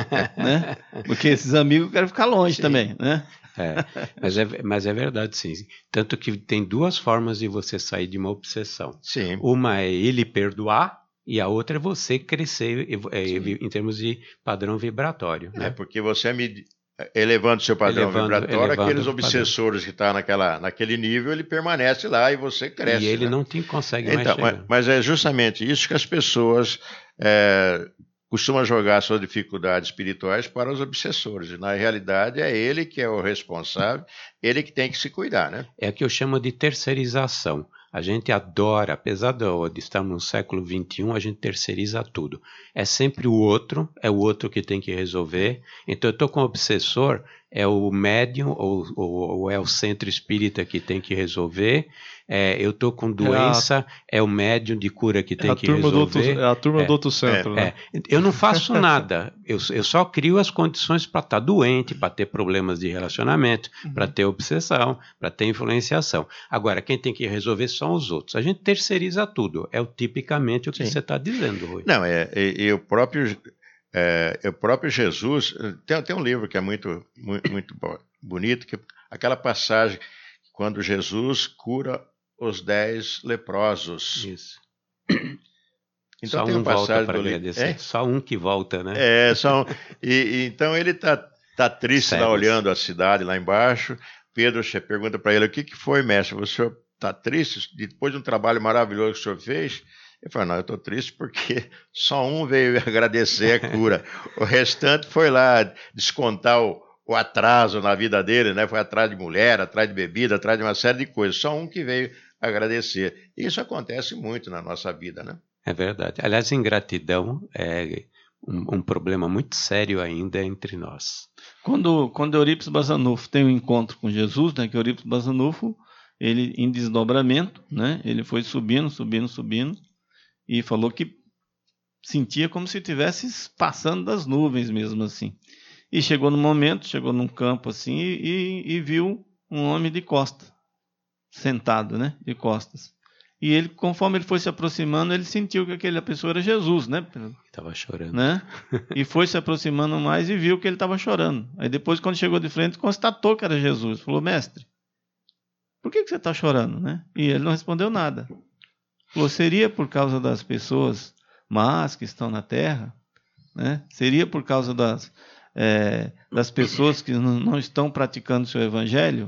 Né? Porque esses amigos querem ficar longe Sim. também, né? É, mas, é, mas é verdade, sim. Tanto que tem duas formas de você sair de uma obsessão. Sim. Uma é ele perdoar e a outra é você crescer é, em termos de padrão vibratório. Né? É porque você é med... elevando seu padrão elevando, vibratório, elevando aqueles obsessores que estão tá naquela, naquele nível, ele permanece lá e você cresce. E ele né? não te consegue então, mais mas, mas é justamente isso que as pessoas... É... costuma jogar suas dificuldades espirituais para os obsessores. E, na realidade, é ele que é o responsável, ele que tem que se cuidar, né? É o que eu chamo de terceirização. A gente adora, apesar de estarmos no século vinte e um, a gente terceiriza tudo. É sempre o outro, é o outro que tem que resolver. Então, eu estou com o obsessor, é o médium ou, ou, ou é o centro espírita que tem que resolver. É, eu estou com doença, é, a, é o médium de cura que tem é que resolver. Outro, é a turma é, do outro centro. É, né? é. Eu não faço nada, eu, eu só crio as condições para estar doente, para ter problemas de relacionamento, uhum. para ter obsessão, para ter influenciação. Agora, quem tem que resolver são os outros. A gente terceiriza tudo, é o, tipicamente o que Sim. você está dizendo, Rui. Não, é, e, e o próprio... É, o próprio Jesus, tem, tem um livro que é muito, muito, muito bonito, que aquela passagem quando Jesus cura os dez leprosos. Isso. Então só tem um uma passagem volta para agradecer. É? Só um que volta, né? É, só um, e, e, então ele está tá triste lá olhando a cidade lá embaixo. Pedro pergunta para ele, o que, que foi, mestre? O senhor está triste? Depois de um trabalho maravilhoso que o senhor fez? Ele falou, não, eu estou triste porque só um veio agradecer a cura. O restante foi lá descontar o, o atraso na vida dele, né? Foi atrás de mulher, atrás de bebida, atrás de uma série de coisas. Só um que veio agradecer. Isso acontece muito na nossa vida, né? É verdade. Aliás, ingratidão é um, um problema muito sério ainda entre nós. Quando, quando Eurípides Bassanufo tem um encontro com Jesus, né, que Eurípides Bassanufo, ele em desdobramento, né, ele foi subindo, subindo, subindo, e falou que sentia como se estivesse passando das nuvens mesmo assim. E chegou no momento, chegou num campo assim, e, e viu um homem de costas, sentado, né, de costas. E ele, conforme ele foi se aproximando, ele sentiu que aquela pessoa era Jesus, né? Estava chorando. Né? E foi se aproximando mais e viu que ele estava chorando. Aí depois, quando chegou de frente, constatou que era Jesus. Falou, mestre, por que, que você está chorando? Né? E ele não respondeu nada. Falou, seria por causa das pessoas más que estão na terra? Né? Seria por causa das, é, das pessoas que não estão praticando o seu evangelho?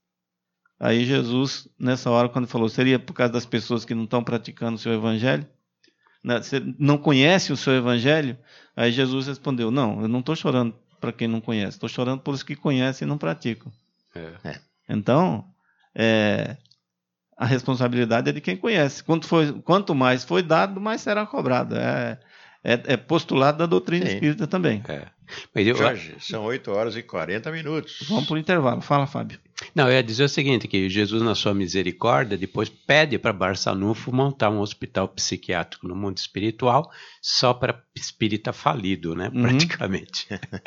Aí Jesus, nessa hora, quando falou, seria por causa das pessoas que não estão praticando o seu evangelho? Você não conhece o seu evangelho? Aí Jesus respondeu, não, eu não estou chorando para quem não conhece, estou chorando por os que conhecem e não praticam. É. Então, é, a responsabilidade é de quem conhece. Quanto, foi, quanto mais foi dado, mais será cobrado. É, é, é postulado da doutrina Sim. espírita também. É. Mas eu, Jorge, são oito horas e quarenta minutos. Vamos para o intervalo. Fala, Fábio. Não, eu ia dizer o seguinte, que Jesus, na sua misericórdia, depois pede para Barçanufo montar um hospital psiquiátrico no mundo espiritual só para espírita falido, né? Uhum. Praticamente.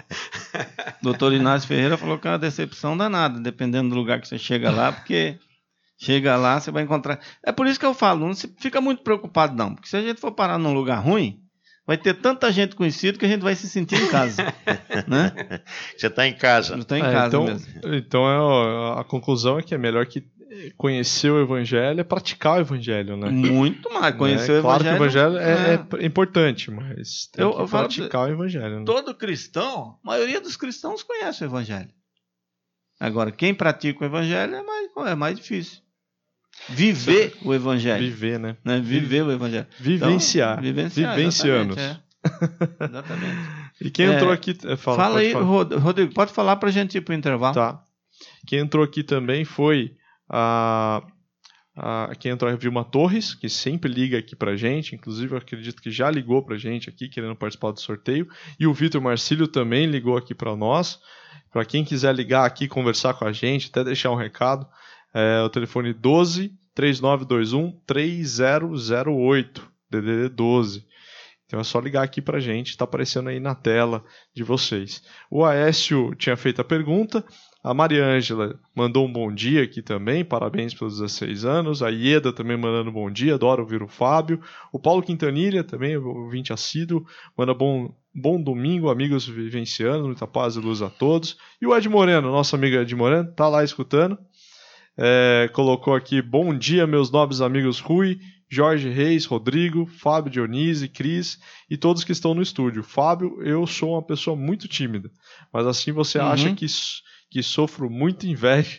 Doutor Inácio Ferreira falou que é uma decepção danada, dependendo do lugar que você chega lá, porque chega lá, você vai encontrar... É por isso que eu falo, não se fica muito preocupado não, porque se a gente for parar num lugar ruim, vai ter tanta gente conhecida que a gente vai se sentir em casa. Né? Você está em casa. Não está em É, casa então, mesmo. Então é, a conclusão é que é melhor que conhecer o evangelho é praticar o evangelho, né? Muito mais. Conhecer Né? o claro evangelho. que o evangelho é, é. é importante, mas tem Eu- que eu falo praticar o evangelho. Né? Todo cristão, a maioria dos cristãos conhece o evangelho. Agora, quem pratica o evangelho é mais, é mais difícil. Viver o evangelho. Viver, né? Né? Viver o evangelho. Vivenciar. Então, vivenciar. Vivencianos. Exatamente. É. Exatamente. E quem É, entrou aqui... é, Fala, Fala pode aí, falar. Rod- Rodrigo, pode falar para a gente ir para o intervalo? Tá. Quem entrou aqui também foi a, a quem entrou é a Vilma Torres, que sempre liga aqui pra gente, inclusive eu acredito que já ligou pra gente aqui, querendo participar do sorteio, e o Vitor Marcílio também ligou aqui para nós. Para quem quiser ligar aqui, conversar com a gente, até deixar um recado, é o telefone doze, três nove dois um, três zero zero oito, D D D doze. Então é só ligar aqui pra gente, está aparecendo aí na tela de vocês. O Aécio tinha feito a pergunta, a Maria Ângela mandou um bom dia aqui também, parabéns pelos dezesseis anos, a Ieda também mandando um bom dia, adoro ouvir o Fábio, o Paulo Quintanilha também, ouvinte assíduo, manda bom, bom domingo, amigos vivencianos, muita paz e luz a todos, e o Ed Moreno, nosso amigo Ed Moreno, tá lá escutando, é, colocou aqui, bom dia meus nobres amigos Rui, Jorge Reis, Rodrigo, Fábio Dionísio, Cris e todos que estão no estúdio. Fábio, eu sou uma pessoa muito tímida, mas assim você Uhum. acha que, que sofro muito inveja.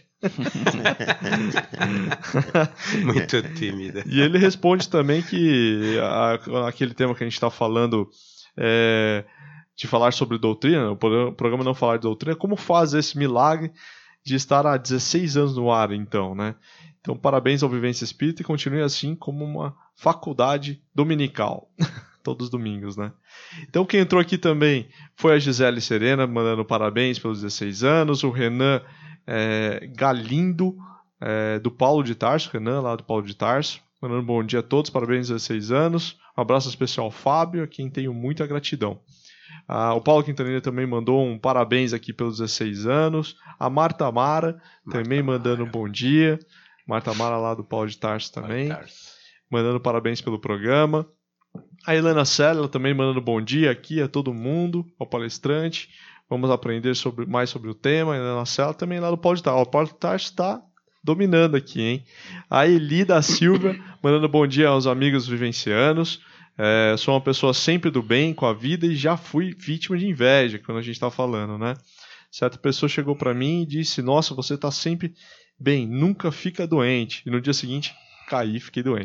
Muito tímida. E ele responde também que a, aquele tema que a gente está falando é, de falar sobre doutrina, o programa Não Falar de Doutrina, como faz esse milagre de estar há dezesseis anos no ar, então, né? Então, parabéns ao Vivência Espírita e continue assim como uma faculdade dominical. Todos os domingos, né? Então, quem entrou aqui também foi a Gisele Serena, mandando parabéns pelos dezesseis anos. O Renan é, Galindo, é, do Paulo de Tarso. Renan, lá do Paulo de Tarso. Mandando um bom dia a todos, parabéns aos dezesseis anos. Um abraço especial ao Fábio, a quem tenho muita gratidão. Ah, o Paulo Quintanilha também mandou um parabéns aqui pelos dezesseis anos. A Marta Mara também Marta mandando Mara. um bom dia. Marta Mara lá do Paulo de Tarso também, mandando parabéns pelo programa. A Helena Sela também mandando bom dia aqui a todo mundo, ao palestrante. Vamos aprender sobre, mais sobre o tema. A Helena Sela também lá do Paulo de Tarso. O Paulo de Tarso está dominando aqui, hein? A Eli da Silva mandando bom dia aos amigos vivencianos. É, sou uma pessoa sempre do bem com a vida e já fui vítima de inveja, quando a gente está falando, né? Certa pessoa chegou para mim e disse, nossa, você está sempre bem, nunca fica doente. E no dia seguinte, caí e fiquei doente.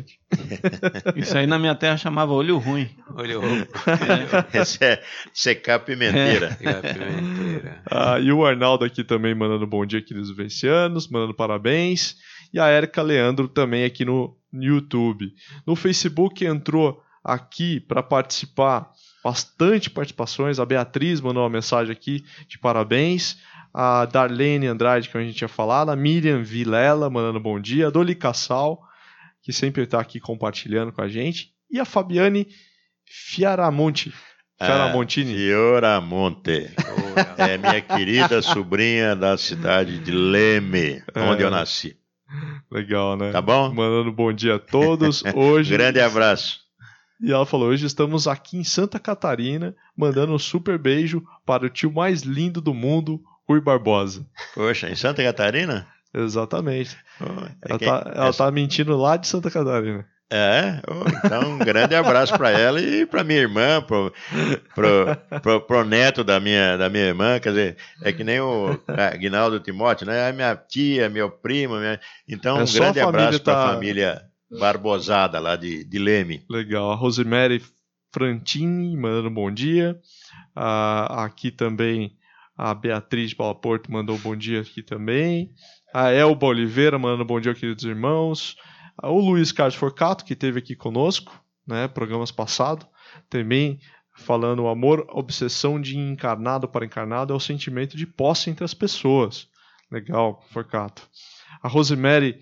Isso aí na minha terra chamava olho ruim. Olho ruim. Esse é secar pimenteira. Secar pimenteira. Ah, e o Arnaldo aqui também mandando bom dia, queridos vivencianos, mandando parabéns. E a Érica Leandro também aqui no YouTube. No Facebook entrou aqui para participar, bastante participações. A Beatriz mandou uma mensagem aqui de parabéns. A Darlene Andrade, que a gente tinha falado. A Miriam Vilela mandando bom dia. A Doli Cassal, que sempre está aqui compartilhando com a gente. E a Fabiane Fiaramonte. Fiaramontini. Ah, Fioramonte. É minha querida sobrinha da cidade de Leme, é. onde eu nasci. Legal, né? Tá bom? Mandando bom dia a todos. Hoje... Grande abraço. E ela falou, hoje estamos aqui em Santa Catarina, mandando um super beijo para o tio mais lindo do mundo, Rui Barbosa. Poxa, em Santa Catarina? Exatamente. Oh, é ela, quem... tá, ela tá mentindo lá de Santa Catarina. É? Oh, então um grande abraço para ela e para minha irmã, pro, pro, pro, pro neto da minha, da minha irmã, quer dizer, é que nem o Aguinaldo Timóteo, né? A minha tia, meu primo, minha... então um é grande abraço para a tá... família Barbosada lá de, de Leme. Legal, a Rosemary Frantini mandando um bom dia, ah, aqui também a Beatriz de Paula Porto mandou um bom dia aqui também, a Elba Oliveira mandando um bom dia, queridos irmãos. O Luiz Carlos Forcato, que esteve aqui conosco, né, programas passados, também falando o amor, obsessão de encarnado para encarnado é o sentimento de posse entre as pessoas. Legal, Forcato. A Rosemary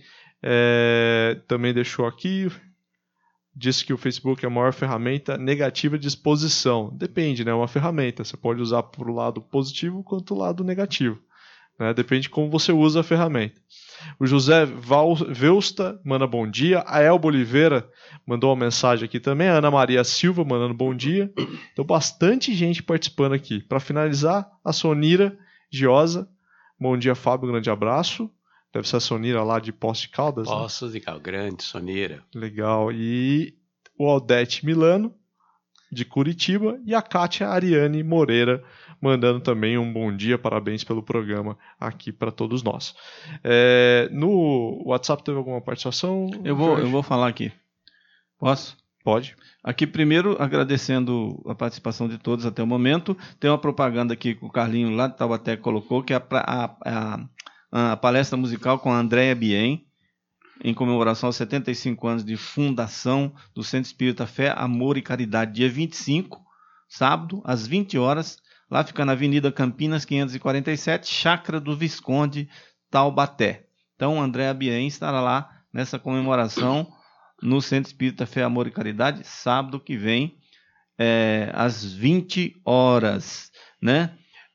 é, também deixou aqui, disse que o Facebook é a maior ferramenta negativa de exposição. Depende, né? É uma ferramenta, você pode usar para o lado positivo quanto o lado negativo. Né? Depende de como você usa a ferramenta. O José Val... Veusta manda bom dia. A Elba Oliveira mandou uma mensagem aqui também. A Ana Maria Silva mandando bom dia. Então, bastante gente participando aqui. Para finalizar, a Sonira Giosa. Bom dia, Fábio. Um grande abraço. Deve ser a Sonira lá de Poços de Caldas. Poços de Caldas, grande Sonira. Legal. E o Aldete Milano, de Curitiba. E a Kátia Ariane Moreira, mandando também um bom dia, parabéns pelo programa aqui para todos nós. É, no WhatsApp teve alguma participação? Eu vou, eu vou falar aqui. Posso? Pode. Aqui primeiro agradecendo a participação de todos até o momento. Tem uma propaganda aqui que o Carlinho lá de Taubaté colocou, que é a, a, a, a palestra musical com a Andréa Bien, em comemoração aos setenta e cinco anos de fundação do Centro Espírita Fé, Amor e Caridade, dia vinte e cinco, sábado, às vinte horas, lá fica na Avenida Campinas, quinhentos e quarenta e sete, Chácara do Visconde, Taubaté. Então, Andréa Bien estará lá nessa comemoração no Centro Espírita Fé, Amor e Caridade, sábado que vem, é, às vinte horas. Né?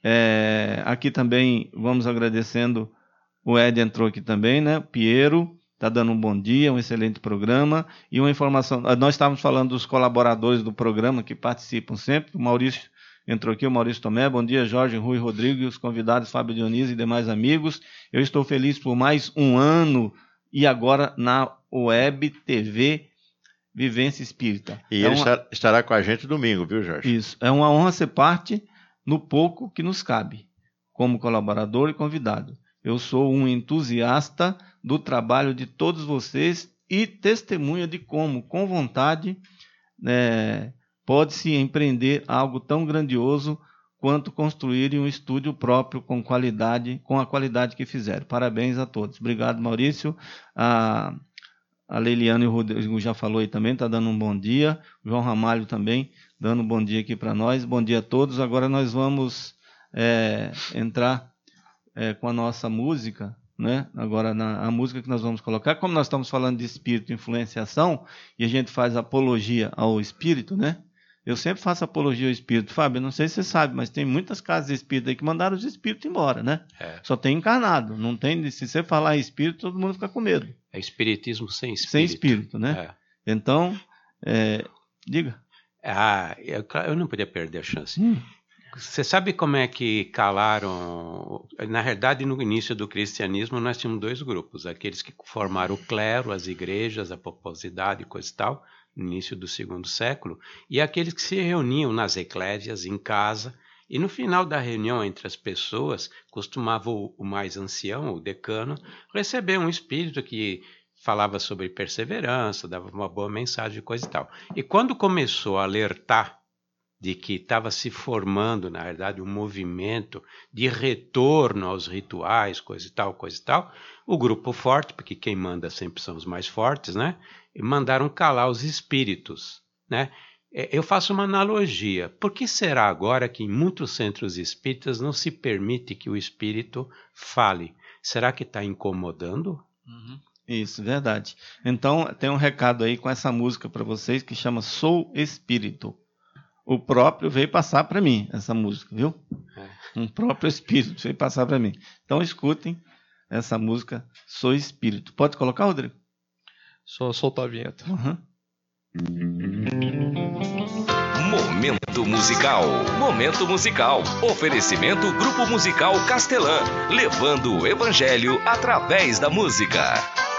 É, aqui também vamos agradecendo, o Ed entrou aqui também, né? Piero está dando um bom dia, um excelente programa. E uma informação, nós estávamos falando dos colaboradores do programa que participam sempre, o Maurício entrou aqui, o Maurício Tomé, bom dia, Jorge, Rui, Rodrigo e os convidados Fábio Dionísio e demais amigos. Eu estou feliz por mais um ano e agora na Web T V Vivência Espírita. E é ele uma... estará com a gente domingo, viu, Jorge? Isso, é uma honra ser parte no pouco que nos cabe, como colaborador e convidado. Eu sou um entusiasta do trabalho de todos vocês e testemunha de como, com vontade, né, pode-se empreender algo tão grandioso quanto construir um estúdio próprio com qualidade, com a qualidade que fizeram. Parabéns a todos. Obrigado, Maurício. A, a Leiliane e o Rodrigo já falou aí também, está dando um bom dia. O João Ramalho também dando um bom dia aqui para nós. Bom dia a todos. Agora nós vamos é, entrar é, com a nossa música, né? Agora na, a música que nós vamos colocar, como nós estamos falando de espírito e influenciação, e a gente faz apologia ao espírito, né? Eu sempre faço apologia ao espírito. Fábio, não sei se você sabe, mas tem muitas casas de espírito aí que mandaram os espíritos embora, né? É. Só tem encarnado. Não tem, se você falar em espírito, todo mundo fica com medo. É espiritismo sem espírito. Sem espírito, né? É. Então, é, diga. Ah, eu, eu não podia perder a chance. Hum. Você sabe como é que calaram... Na verdade, no início do cristianismo, nós tínhamos dois grupos. Aqueles que formaram o clero, as igrejas, a poposidade e coisa e tal, no início do segundo século, e aqueles que se reuniam nas eclésias, em casa, e no final da reunião entre as pessoas, costumava o, o mais ancião, o decano, receber um espírito que falava sobre perseverança, dava uma boa mensagem, coisa e tal. E quando começou a alertar de que estava se formando, na verdade, um movimento de retorno aos rituais, coisa e tal, coisa e tal, o grupo forte, porque quem manda sempre são os mais fortes, né? E mandaram calar os espíritos, né? Eu faço uma analogia. Por que será agora que em muitos centros espíritas não se permite que o espírito fale? Será que está incomodando? Uhum. Isso, verdade. Então, tem um recado aí com essa música para vocês que chama Sou Espírito. O próprio veio passar para mim essa música, viu? É. Um próprio espírito veio passar para mim. Então, escutem essa música Sou Espírito. Pode colocar, Rodrigo? Só soltar a vinheta. Uhum. Momento musical. Momento musical. Oferecimento Grupo Musical Castelã, levando o evangelho através da música.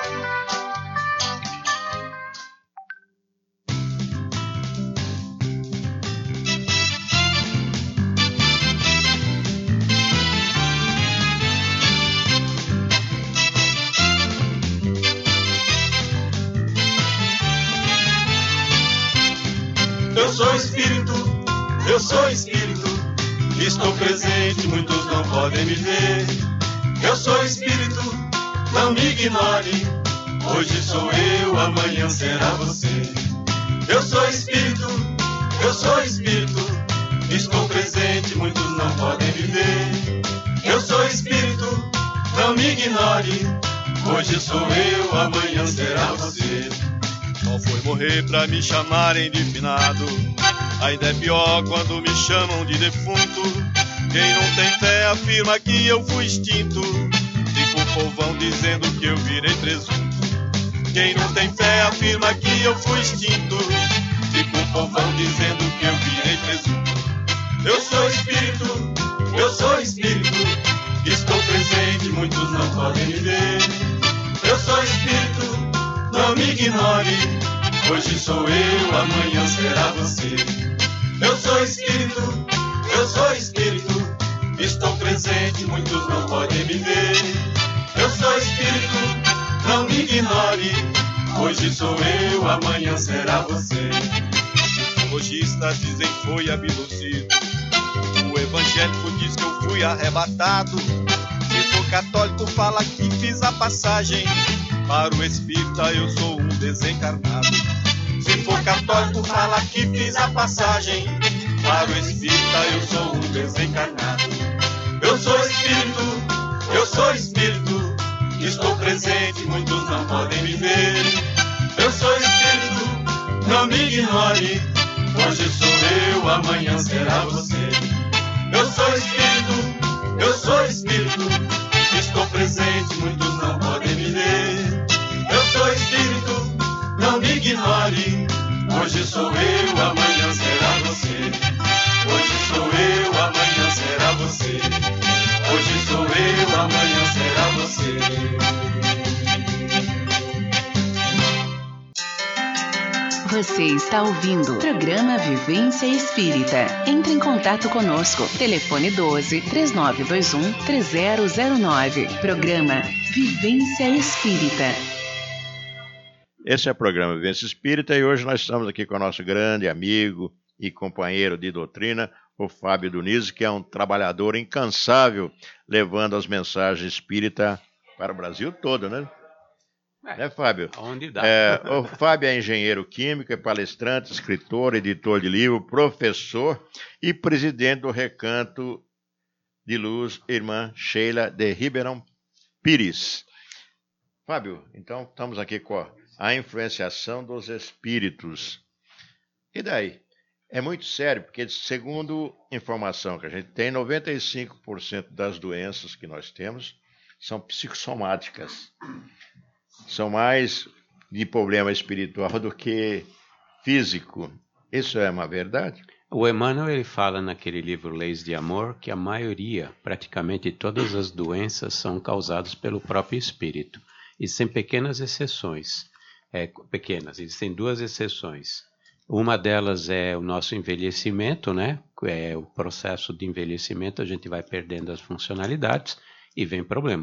Eu sou espírito, eu sou espírito, estou presente, muitos não podem me ver. Eu sou espírito, não me ignore, hoje sou eu, amanhã será você. Eu sou espírito, eu sou espírito, estou presente, muitos não podem me ver. Eu sou espírito, não me ignore, hoje sou eu, amanhã será você. Só foi morrer pra me chamarem de finado, ainda é pior quando me chamam de defunto. Quem não tem fé afirma que eu fui extinto, fica o povão dizendo que eu virei presunto. Quem não tem fé afirma que eu fui extinto, fica o povão dizendo que eu virei presunto. Eu sou espírito, eu sou espírito, estou presente, muitos não podem me ver. Eu sou espírito, não me ignore, hoje sou eu, amanhã será você. Eu sou espírito, eu sou espírito, estou presente, muitos não podem me ver. Eu sou espírito, não me ignore, hoje sou eu, amanhã será você. Os lojistas dizem foi abduzido, o evangélico diz que eu fui arrebatado. Se for católico fala que fiz a passagem, para o espírita eu sou um desencarnado. Se for católico fala que fiz a passagem, para o espírita eu sou um desencarnado. Eu sou espírito, eu sou espírito, estou presente, muitos não podem me ver. Eu sou espírito, não me ignore, hoje sou eu, amanhã será você. Eu sou espírito, eu sou espírito, estou presente, muitos não podem me ver. Eu sou espírito, não me ignore, hoje sou eu, amanhã será você. Hoje sou eu, amanhã será você. Hoje sou eu, amanhã será você. Você está ouvindo o programa Vivência Espírita. Entre em contato conosco. Telefone doze, três nove dois um, três zero zero nove. Programa Vivência Espírita. Esse é o programa Vivência Espírita e hoje nós estamos aqui com o nosso grande amigo e companheiro de doutrina, o Fábio Duniz, que é um trabalhador incansável, levando as mensagens espírita para o Brasil todo, né? É, né, Fábio? Onde dá. É, o Fábio é engenheiro químico, é palestrante, escritor, editor de livro, professor e presidente do Recanto de Luz, irmã Sheila de Ribeirão Pires. Fábio, então estamos aqui com a influenciação dos espíritos. E daí? É muito sério, porque segundo informação que a gente tem, noventa e cinco por cento das doenças que nós temos são psicossomáticas. São mais de problema espiritual do que físico. Isso é uma verdade? O Emmanuel ele fala naquele livro Leis de Amor que a maioria, praticamente todas as doenças são causadas pelo próprio espírito. Existem pequenas exceções. É, pequenas, existem duas exceções. Uma delas é o nosso envelhecimento, né? É o processo de envelhecimento, a gente vai perdendo as funcionalidades e vem problemas.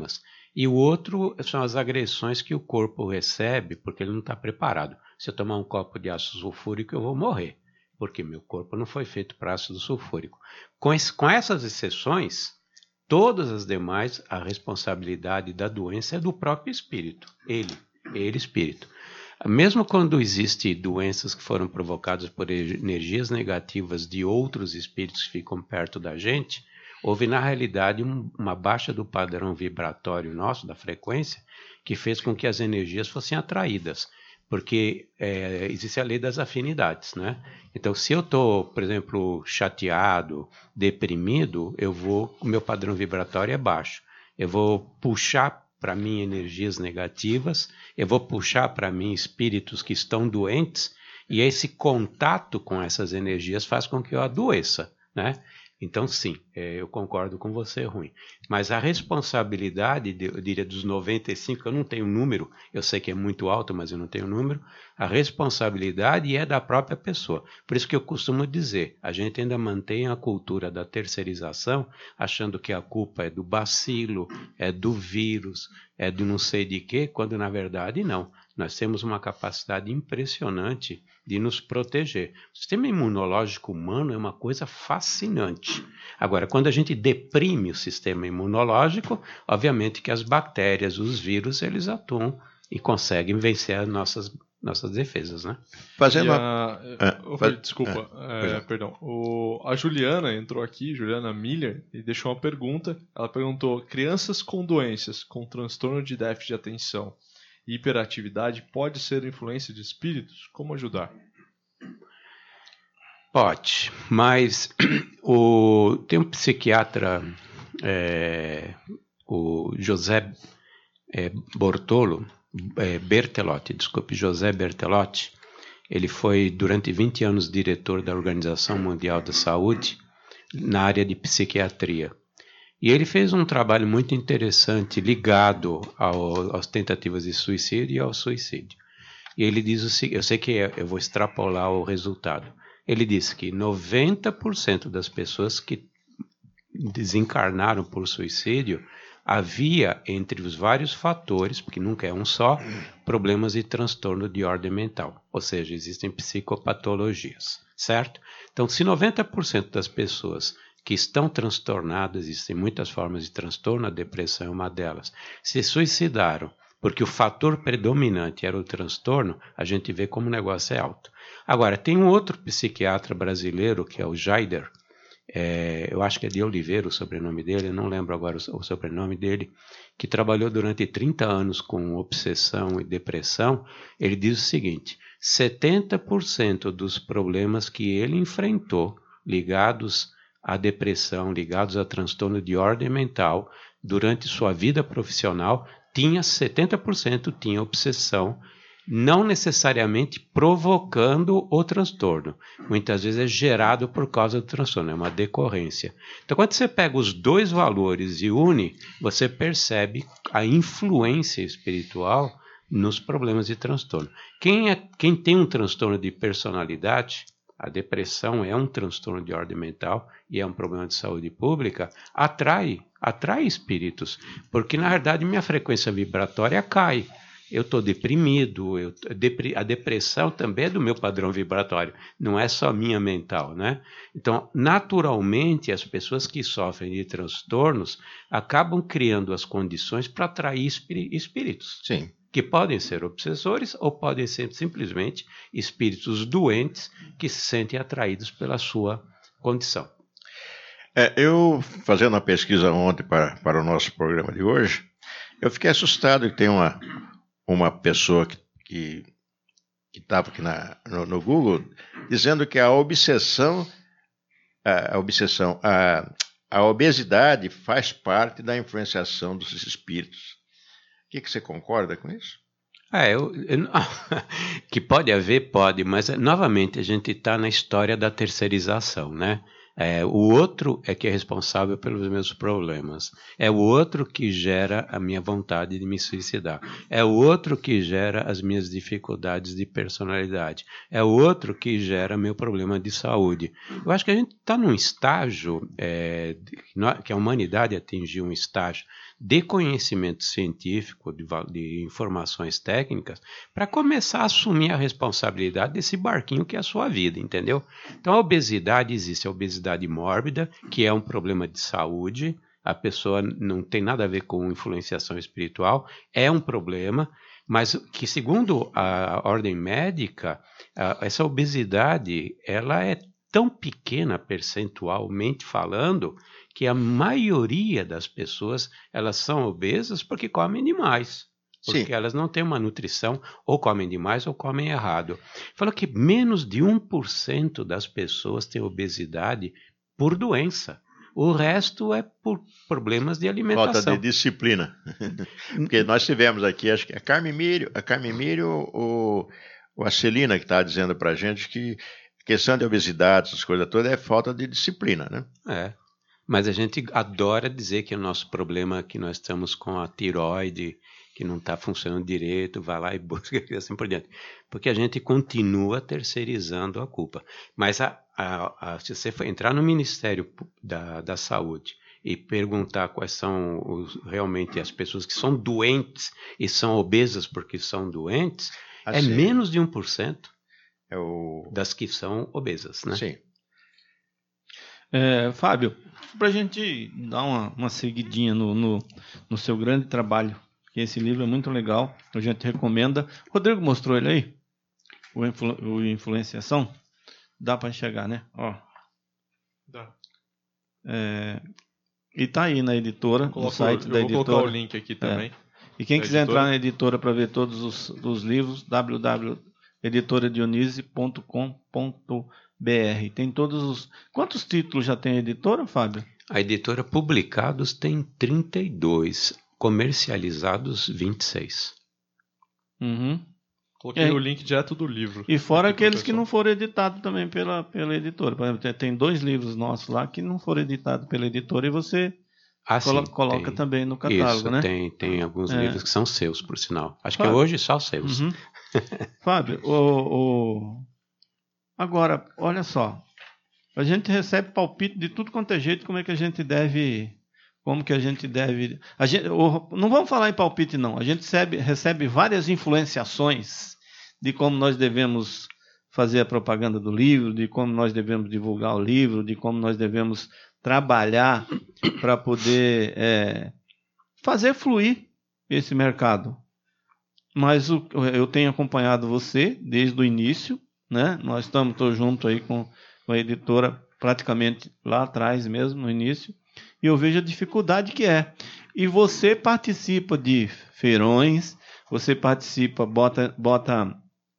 E o outro são as agressões que o corpo recebe porque ele não está preparado. Se eu tomar um copo de ácido sulfúrico, eu vou morrer, porque meu corpo não foi feito para ácido sulfúrico. Com, esse, com essas exceções, todas as demais, a responsabilidade da doença é do próprio espírito, ele, ele espírito. Mesmo quando existem doenças que foram provocadas por energias negativas de outros espíritos que ficam perto da gente, houve na realidade um, uma baixa do padrão vibratório nosso, da frequência, que fez com que as energias fossem atraídas, porque é, existe a lei das afinidades, né? Então, se eu estou, por exemplo, chateado, deprimido, eu vou, o meu padrão vibratório é baixo. Eu vou puxar para mim energias negativas, eu vou puxar para mim espíritos que estão doentes, e esse contato com essas energias faz com que eu adoeça, né? Então, sim, eu concordo com você, Ruim. Mas a responsabilidade, eu diria, dos noventa e cinco por cento, eu não tenho número, eu sei que é muito alto, mas eu não tenho número, a responsabilidade é da própria pessoa. Por isso que eu costumo dizer, a gente ainda mantém a cultura da terceirização, achando que a culpa é do bacilo, é do vírus, é do não sei de quê, quando na verdade não. Nós temos uma capacidade impressionante de nos proteger. O sistema imunológico humano é uma coisa fascinante. Agora, quando a gente deprime o sistema imunológico, obviamente que as bactérias, os vírus, eles atuam e conseguem vencer as nossas, nossas defesas, né? Fazendo a... ah, oh, faz... Desculpa, ah, é, perdão. O... A Juliana entrou aqui, Juliana Miller, e deixou uma pergunta. Ela perguntou, crianças com doenças, com transtorno de déficit de atenção e hiperatividade, pode ser influência de espíritos? Como ajudar? Pode, mas o, tem um psiquiatra, é, o José é, Bortolo, é, Bertelotti, desculpe, José Bertelotti, ele foi durante vinte anos diretor da Organização Mundial da Saúde na área de psiquiatria. E ele fez um trabalho muito interessante ligado ao, às tentativas de suicídio e ao suicídio. E ele diz o seguinte, eu sei que eu vou extrapolar o resultado. Ele disse que noventa por cento das pessoas que desencarnaram por suicídio havia, entre os vários fatores, porque nunca é um só, problemas e transtorno de ordem mental. Ou seja, existem psicopatologias, certo? Então, se noventa por cento das pessoas que estão transtornadas, existem muitas formas de transtorno, a depressão é uma delas, se suicidaram porque o fator predominante era o transtorno, a gente vê como o negócio é alto. Agora, tem um outro psiquiatra brasileiro, que é o Jaider, é, eu acho que é de Oliveira o sobrenome dele, eu não lembro agora o, o sobrenome dele, que trabalhou durante trinta anos com obsessão e depressão. Ele diz o seguinte, setenta por cento dos problemas que ele enfrentou, ligados à depressão, ligados a transtorno de ordem mental, durante sua vida profissional, tinha setenta por cento tinha obsessão, não necessariamente provocando o transtorno. Muitas vezes é gerado por causa do transtorno, é uma decorrência. Então, quando você pega os dois valores e une, você percebe a influência espiritual nos problemas de transtorno. Quem, é, quem tem um transtorno de personalidade, a depressão é um transtorno de ordem mental e é um problema de saúde pública, atrai, atrai espíritos, porque na verdade minha frequência vibratória cai. Eu estou deprimido, eu, a depressão também é do meu padrão vibratório, não é só minha mental, né? Então, naturalmente, as pessoas que sofrem de transtornos acabam criando as condições para atrair espíritos. Sim. Que podem ser obsessores ou podem ser simplesmente espíritos doentes que se sentem atraídos pela sua condição. É, eu, fazendo uma pesquisa ontem para, para o nosso programa de hoje, eu fiquei assustado que tem uma, uma pessoa que estava aqui na, no, no Google dizendo que a obsessão, a, a obsessão, a, a obesidade faz parte da influenciação dos espíritos. O que, que você concorda com isso? É, eu, eu, que pode haver, pode, mas novamente a gente está na história da terceirização, né? É, o outro é que é responsável pelos meus problemas. É o outro que gera a minha vontade de me suicidar. É o outro que gera as minhas dificuldades de personalidade. É o outro que gera meu problema de saúde. Eu acho que a gente está num estágio, é, que a humanidade atingiu um estágio de conhecimento científico, de, de informações técnicas, para começar a assumir a responsabilidade desse barquinho que é a sua vida, entendeu? Então a obesidade existe, a obesidade mórbida, que é um problema de saúde, a pessoa não tem nada a ver com influenciação espiritual, é um problema, mas que segundo a ordem médica, essa obesidade ela é tão pequena percentualmente falando que a maioria das pessoas elas são obesas porque comem demais. Porque Sim. elas não têm uma nutrição, ou comem demais ou comem errado. Falou que menos de um por cento das pessoas têm obesidade por doença. O resto é por problemas de alimentação. Falta de disciplina. Porque nós tivemos aqui, acho que a Carmen Mírio, a Carmen Mírio ou, ou a Celina que está dizendo para a gente que a questão de obesidade, essas coisas todas, é falta de disciplina, né? É, mas a gente adora dizer que o nosso problema é que nós estamos com a tireoide, que não está funcionando direito, vai lá e busca e assim por diante. Porque a gente continua terceirizando a culpa. Mas a, a, a, se você for entrar no Ministério da, da Saúde e perguntar quais são os, realmente as pessoas que são doentes e são obesas porque são doentes, assim, é menos de um por cento é o... das que são obesas, né? Sim. É, Fábio, para a gente dar uma, uma seguidinha no, no, no seu grande trabalho, que esse livro é muito legal, a gente recomenda. Rodrigo mostrou ele aí, o, influ, o Influenciação. Dá para enxergar, né? Ó. Dá. É, e tá aí na editora, Coloco, no site da editora. Eu vou colocar o link aqui também. É. E quem quiser editora. entrar na editora para ver todos os, os livros, w w w ponto editora dionise ponto com ponto b r. Tem todos os... Quantos títulos já tem a editora, Fábio? A editora publicados tem trinta e dois. Comercializados vinte e seis. Uhum. Coloquei é. o link direto do livro. E fora aqueles que não foram editados também pela, pela editora. Por exemplo, tem dois livros nossos lá que não foram editados pela editora e você ah, colo sim, coloca tem. também no catálogo, Isso, né? Tem, tem alguns é. livros que são seus, por sinal. Acho Fábio. que hoje só seus. Uhum. Fábio, o, o... agora, olha só. A gente recebe palpite de tudo quanto é jeito, como é que a gente deve... Como que a gente deve... A gente, não vamos falar em palpite, não. A gente recebe, recebe várias influenciações de como nós devemos fazer a propaganda do livro, de como nós devemos divulgar o livro, de como nós devemos trabalhar para poder é, fazer fluir esse mercado. Mas o, eu tenho acompanhado você desde o início, né? Nós estamos todos juntos aí com, com a editora praticamente lá atrás mesmo, no início. E eu vejo a dificuldade que é. E você participa de feirões, você participa, bota, bota,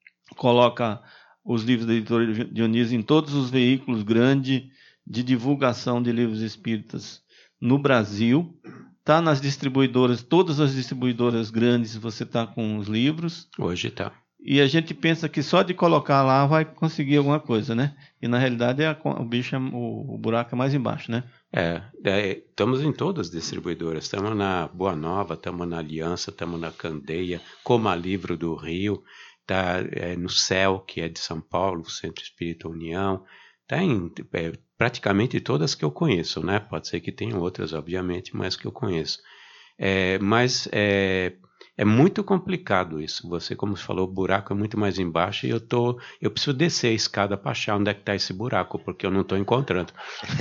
coloca os livros da editora Dionise em todos os veículos grandes de divulgação de livros espíritas no Brasil. Está nas distribuidoras, todas as distribuidoras grandes você está com os livros. Hoje está. E a gente pensa que só de colocar lá vai conseguir alguma coisa, né? E na realidade é a, o bicho, é, o, o buraco é mais embaixo, né? É, é, estamos em todas as distribuidoras, estamos na Boa Nova, estamos na Aliança, estamos na Candeia, Coma Livro do Rio, está é, no Céu, que é de São Paulo, Centro Espírita União, está em é, praticamente todas que eu conheço, né? Pode ser que tenham outras, obviamente, mas que eu conheço. É, mas é, é muito complicado isso. Você, como você falou, o buraco é muito mais embaixo e eu, tô, eu preciso descer a escada para achar onde é que está esse buraco, porque eu não estou encontrando.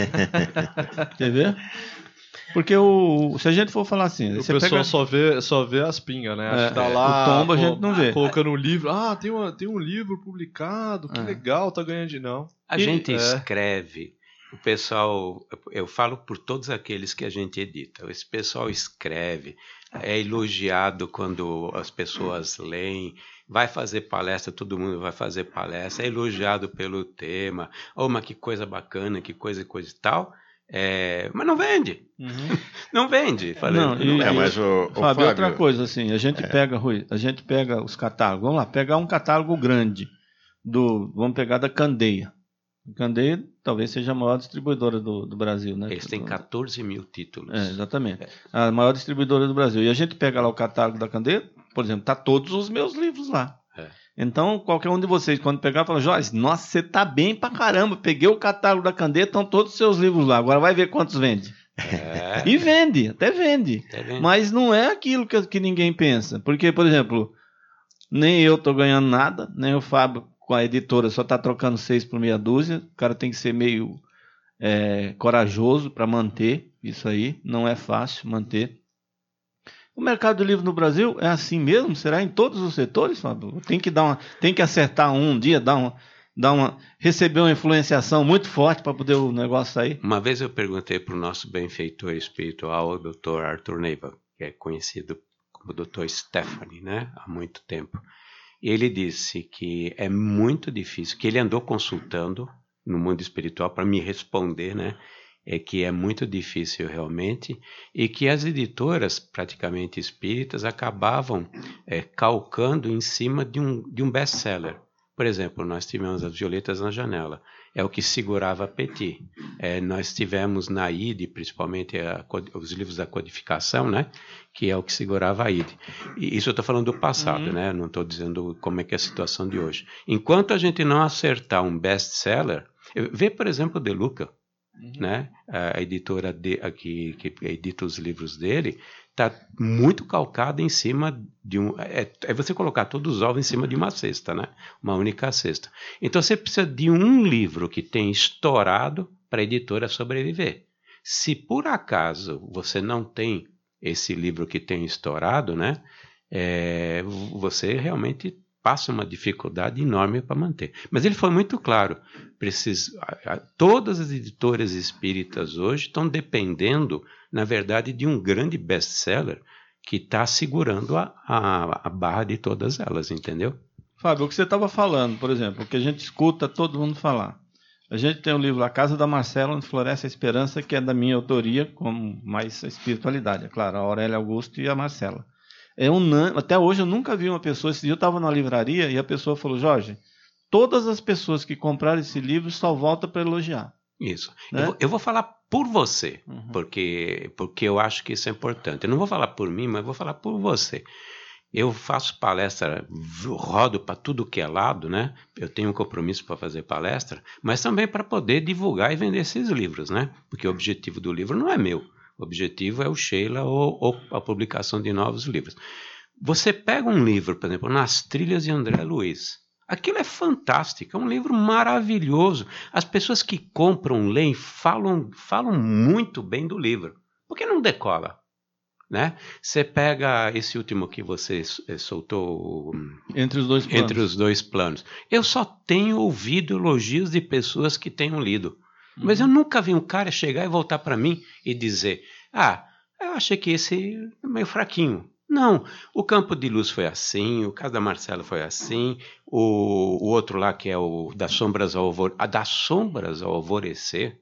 Quer ver? Porque o, se a gente for falar assim... O você pessoal pega... só, vê, só vê as pingas, né? Acho É, que tá é, lá... o tombo a gente não vê. Colocando um livro. Ah, tem, uma, tem um livro publicado, que É. legal, tá ganhando de não. A E- gente é. escreve, o pessoal, eu falo por todos aqueles que a gente edita, esse pessoal escreve, é elogiado quando as pessoas leem, vai fazer palestra, todo mundo vai fazer palestra, é elogiado pelo tema, oh, mas que coisa bacana, que coisa, coisa e tal, é, mas não vende, Uhum. não vende. Falei, Não, e- É, mas o, o Fábio, Fábio, outra coisa, assim, a gente pega, Rui, a gente pega os catálogos, vamos lá, pegar um catálogo grande, do, vamos pegar da Candeia. Candeia talvez seja a maior distribuidora do, do Brasil, né? Eles têm catorze mil títulos. É, exatamente. A maior distribuidora do Brasil. E a gente pega lá o catálogo da Candeia, por exemplo, tá todos os meus livros lá. É. Então, qualquer um de vocês, quando pegar, fala, Joyce, nossa, você tá bem pra caramba, peguei o catálogo da Candeia, estão todos os seus livros lá, agora vai ver quantos vende. É. E vende, até vende. Até vende. Mas não é aquilo que, que ninguém pensa. Porque, por exemplo, nem eu estou ganhando nada, nem o Fábio com a editora só está trocando seis por meia dúzia. O cara tem que ser meio é, corajoso para manter isso aí. Não é fácil manter. O mercado do livro no Brasil é assim mesmo? Será em todos os setores, Fábio? Tem que dar uma, tem que acertar um dia, dar uma, dar uma, receber uma influenciação muito forte para poder o negócio sair? Uma vez eu perguntei para o nosso benfeitor espiritual, o doutor Arthur Neiva, que é conhecido como doutor Stephanie, né, há muito tempo. E ele disse que é muito difícil, que ele andou consultando no mundo espiritual para me responder, né, é que é muito difícil realmente, e que as editoras praticamente espíritas acabavam é, calcando em cima de um, de um best-seller. Por exemplo, nós tivemos As Violetas na Janela, é o que segurava a Petit. É, nós tivemos na I D, principalmente a, os livros da codificação, né, que é o que segurava a I D. E isso eu estou falando do passado, uhum. né, não estou dizendo como é que é a situação de hoje. Enquanto a gente não acertar um best-seller, vê, por exemplo, o De Luca, uhum. né, a editora de, aqui, que edita os livros dele, está muito calcada em cima de um... É, é você colocar todos os ovos em cima de uma cesta, né? Uma única cesta. Então você precisa de um livro que tenha estourado para a editora sobreviver. Se por acaso você não tem esse livro que tem estourado, né? É, você realmente passa uma dificuldade enorme para manter. Mas ele foi muito claro. Precisa, a, a, todas as editoras espíritas hoje estão dependendo, na verdade, de um grande best-seller que está segurando a, a, a barra de todas elas, entendeu? Fábio, o que você estava falando, por exemplo, o que a gente escuta todo mundo falar. A gente tem um livro, A Casa da Marcela, onde floresce a esperança, que é da minha autoria, com mais a espiritualidade, é claro, a Aurélia Augusto e a Marcela. É um, até hoje eu nunca vi uma pessoa, esse dia eu estava na livraria e a pessoa falou, Jorge, todas as pessoas que compraram esse livro só voltam para elogiar. Isso. Né? Eu, vou, eu vou falar por você, uhum. porque, porque eu acho que isso é importante. Eu não vou falar por mim, mas vou falar por você. Eu faço palestra, rodo para tudo que é lado, né? Eu tenho um compromisso para fazer palestra, mas também para poder divulgar e vender esses livros, né? Porque o objetivo do livro não é meu. O objetivo é o Sheila ou, ou a publicação de novos livros. Você pega um livro, por exemplo, Nas Trilhas de André Luiz. Aquilo é fantástico, é um livro maravilhoso. As pessoas que compram, leem, falam, falam muito bem do livro. Por que não decola? Né? Você pega esse último que você soltou... Entre os dois planos. Entre os dois planos. Eu só tenho ouvido elogios de pessoas que tenham lido. Mas eu nunca vi um cara chegar e voltar para mim e dizer, ah, eu achei que esse é meio fraquinho. Não, o Campo de Luz foi assim, o caso da Marcela foi assim, o, o outro lá que é o das sombras ao alvor, a das sombras ao alvorecer,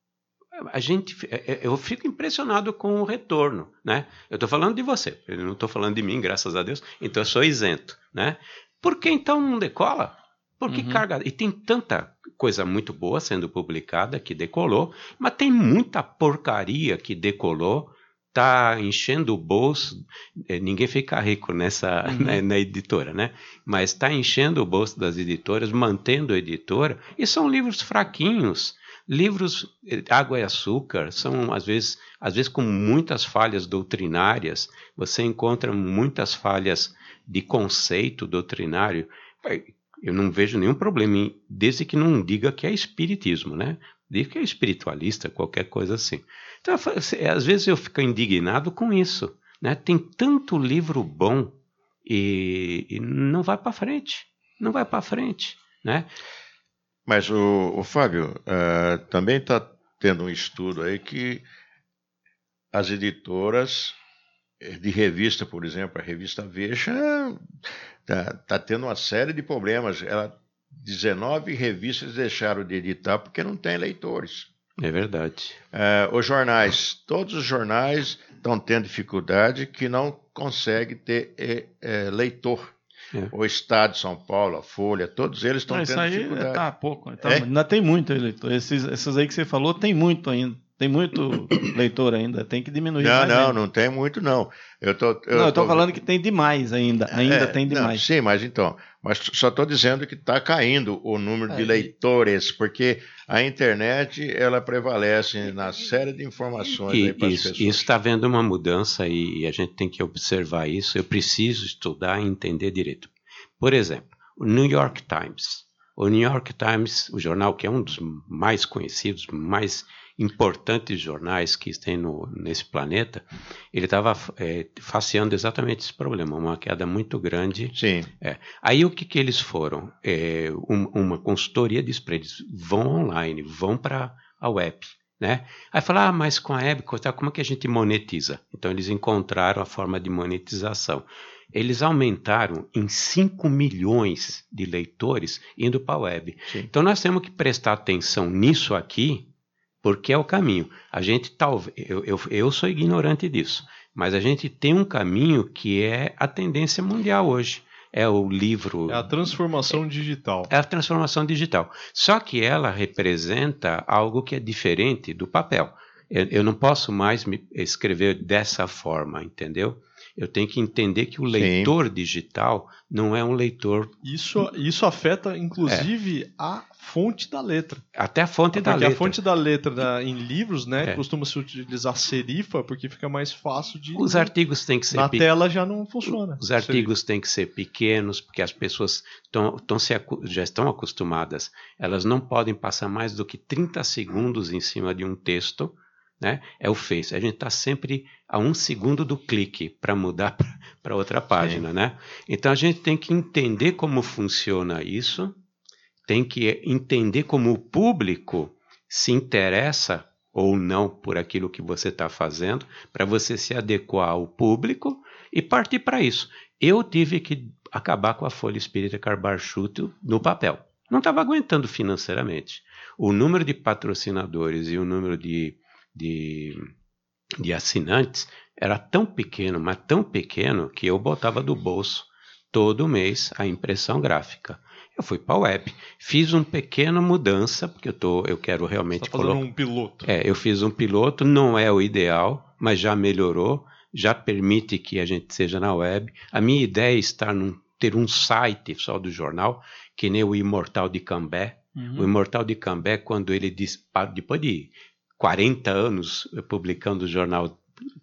a gente, eu fico impressionado com o retorno, né? Eu estou falando de você, eu não estou falando de mim, graças a Deus, então eu sou isento, né? Por que então não decola? Por que uhum. carga? E tem tanta coisa muito boa sendo publicada que decolou, mas tem muita porcaria que decolou, tá enchendo o bolso, ninguém fica rico nessa uhum. na, na editora, né? Mas está enchendo o bolso das editoras, mantendo a editora, e são livros fraquinhos, livros água e açúcar, são às vezes, às vezes com muitas falhas doutrinárias, você encontra muitas falhas de conceito doutrinário. Eu não vejo nenhum problema, em, desde que não diga que é espiritismo, né? Diga que é espiritualista, qualquer coisa assim. Então, às vezes eu fico indignado com isso, né? Tem tanto livro bom e, e não vai para frente, não vai para frente, né? Mas o, o Fábio, uh, também está tendo um estudo aí que as editoras de revista, por exemplo, a revista Veja, está tá tendo uma série de problemas. Ela, dezenove revistas deixaram de editar porque não tem leitores. É verdade. Uh, os jornais, todos os jornais estão tendo dificuldade que não conseguem ter é, é, leitor. É. O Estado de São Paulo, a Folha, todos eles estão tendo aí dificuldade. Tá pouco. Tá, é? Ainda tem muito eleitor. Esses, esses aí que você falou, tem muito ainda. Tem muito leitor ainda, tem que diminuir Não, mais não, ainda. não tem muito não. Eu tô, eu não, eu estou tô... falando que tem demais ainda, ainda é, tem demais. Não, sim, mas então, mas só estou dizendo que está caindo o número É, de leitores, porque a internet ela prevalece na série de informações E aí para as isso pessoas. está havendo uma mudança e a gente tem que observar isso. Eu preciso estudar e entender direito. Por exemplo, o New York Times. O New York Times, o jornal que é um dos mais conhecidos, mais importantes jornais que tem no, nesse planeta, ele estava é, faceando exatamente esse problema, uma queda muito grande. Sim. É. Aí o que, que eles foram? É, um, uma consultoria diz para eles, vão online, vão para a web. Né? Aí fala, ah, mas com a web, como é que a gente monetiza? Então eles encontraram a forma de monetização. Eles aumentaram em cinco milhões de leitores indo para a web. Sim. Então nós temos que prestar atenção nisso aqui, porque é o caminho. A gente talvez, eu, eu, eu sou ignorante disso, mas a gente tem um caminho que é a tendência mundial hoje. É o livro... É a transformação é, digital. É a transformação digital. Só que ela representa algo que é diferente do papel. Eu, eu não posso mais me escrever dessa forma, entendeu? Eu tenho que entender que o leitor Sim. digital não é um leitor... Isso, isso afeta, inclusive, é. a fonte da letra. Até a fonte porque da letra. Porque a fonte da letra da, em livros, né, é. costuma-se utilizar serifa, porque fica mais fácil de... Os artigos têm que ser... Na pe... tela já não funciona. Os artigos serifa. têm que ser pequenos, porque as pessoas tão, tão se, já estão acostumadas. Elas não podem passar mais do que trinta segundos em cima de um texto. Né? É o Face. A gente está sempre a um segundo do clique para mudar para outra página. Né? Então a gente tem que entender como funciona isso, tem que entender como o público se interessa ou não por aquilo que você está fazendo, para você se adequar ao público e partir para isso. Eu tive que acabar com a Folha Espírita Carbar-Schutel no papel. Não estava aguentando financeiramente. O número de patrocinadores e o número de De, de assinantes era tão pequeno, mas tão pequeno que eu botava do bolso todo mês a impressão gráfica. Eu fui para a web, fiz uma pequena mudança, porque eu, tô, eu quero realmente... Você está fazendo colo... um piloto. É, eu fiz um piloto, não é o ideal, mas já melhorou, já permite que a gente seja na web. A minha ideia é estar num, ter um site só do jornal, que nem o Imortal de Cambé. Uhum. O Imortal de Cambé, quando ele diz, depois de quarenta anos publicando o jornal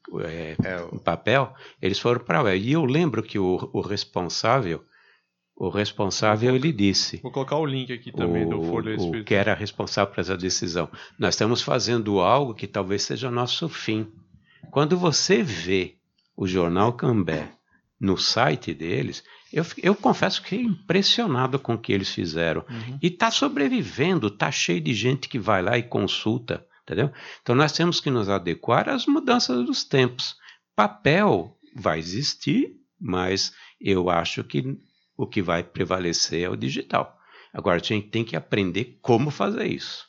é, é, em papel, eles foram para a web. E eu lembro que o, o responsável, o responsável ele disse... Vou colocar o link aqui também o, do Folha Espírita. O que era responsável por essa decisão. Nós estamos fazendo algo que talvez seja nosso fim. Quando você vê o jornal Cambé no site deles, eu, eu confesso que fiquei impressionado com o que eles fizeram. Uhum. E está sobrevivendo, está cheio de gente que vai lá e consulta. Entendeu? Então nós temos que nos adequar às mudanças dos tempos. Papel vai existir, mas eu acho que o que vai prevalecer é o digital. Agora a gente tem que aprender como fazer isso.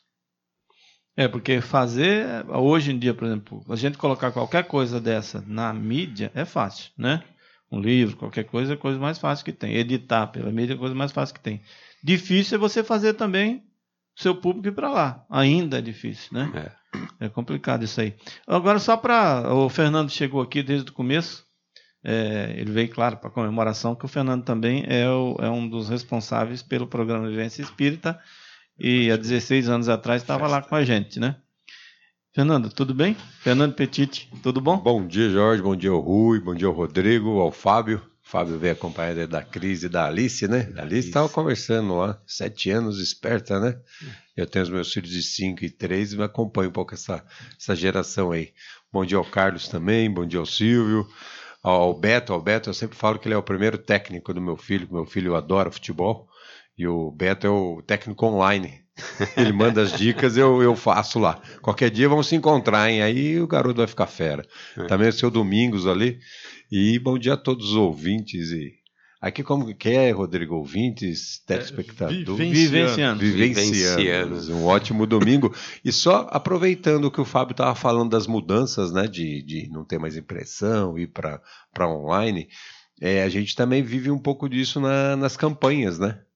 É, porque fazer, hoje em dia, por exemplo, a gente colocar qualquer coisa dessa na mídia é fácil, né? Um livro, qualquer coisa, é a coisa mais fácil que tem. Editar pela mídia é a coisa mais fácil que tem. Difícil é você fazer também seu público ir para lá. Ainda é difícil, né? É. É complicado isso aí. Agora, só para... O Fernando chegou aqui desde o começo. É, ele veio, claro, para a comemoração, que o Fernando também é, o, é um dos responsáveis pelo programa Vivência Espírita. E há dezesseis anos atrás estava lá com a gente, né? Fernando, tudo bem? Fernando Petit, tudo bom? Bom dia, Jorge. Bom dia ao Rui. Bom dia ao Rodrigo, ao Fábio. Fábio veio acompanhado da Cris e da Alice, né? A Alice estava conversando lá, sete anos, esperta, né? Eu tenho os meus filhos de cinco e três e me acompanho um pouco essa, essa geração aí. Bom dia ao Carlos também, bom dia ao Silvio, ao Beto. Ao Beto eu sempre falo que ele é o primeiro técnico do meu filho, meu filho adora futebol, e o Beto é o técnico online. Ele manda as dicas, eu, eu faço lá. Qualquer dia vamos se encontrar, hein? Aí o garoto vai ficar fera. É. Também o seu Domingos ali. E bom dia a todos os ouvintes. E aqui como que é, Rodrigo? Ouvintes, telespectadores? É, vivencianos. Vivencianos. Um ótimo domingo. E só aproveitando o que o Fábio estava falando das mudanças, né? De, de não ter mais impressão, ir para online. É, a gente também vive um pouco disso na, nas campanhas, né?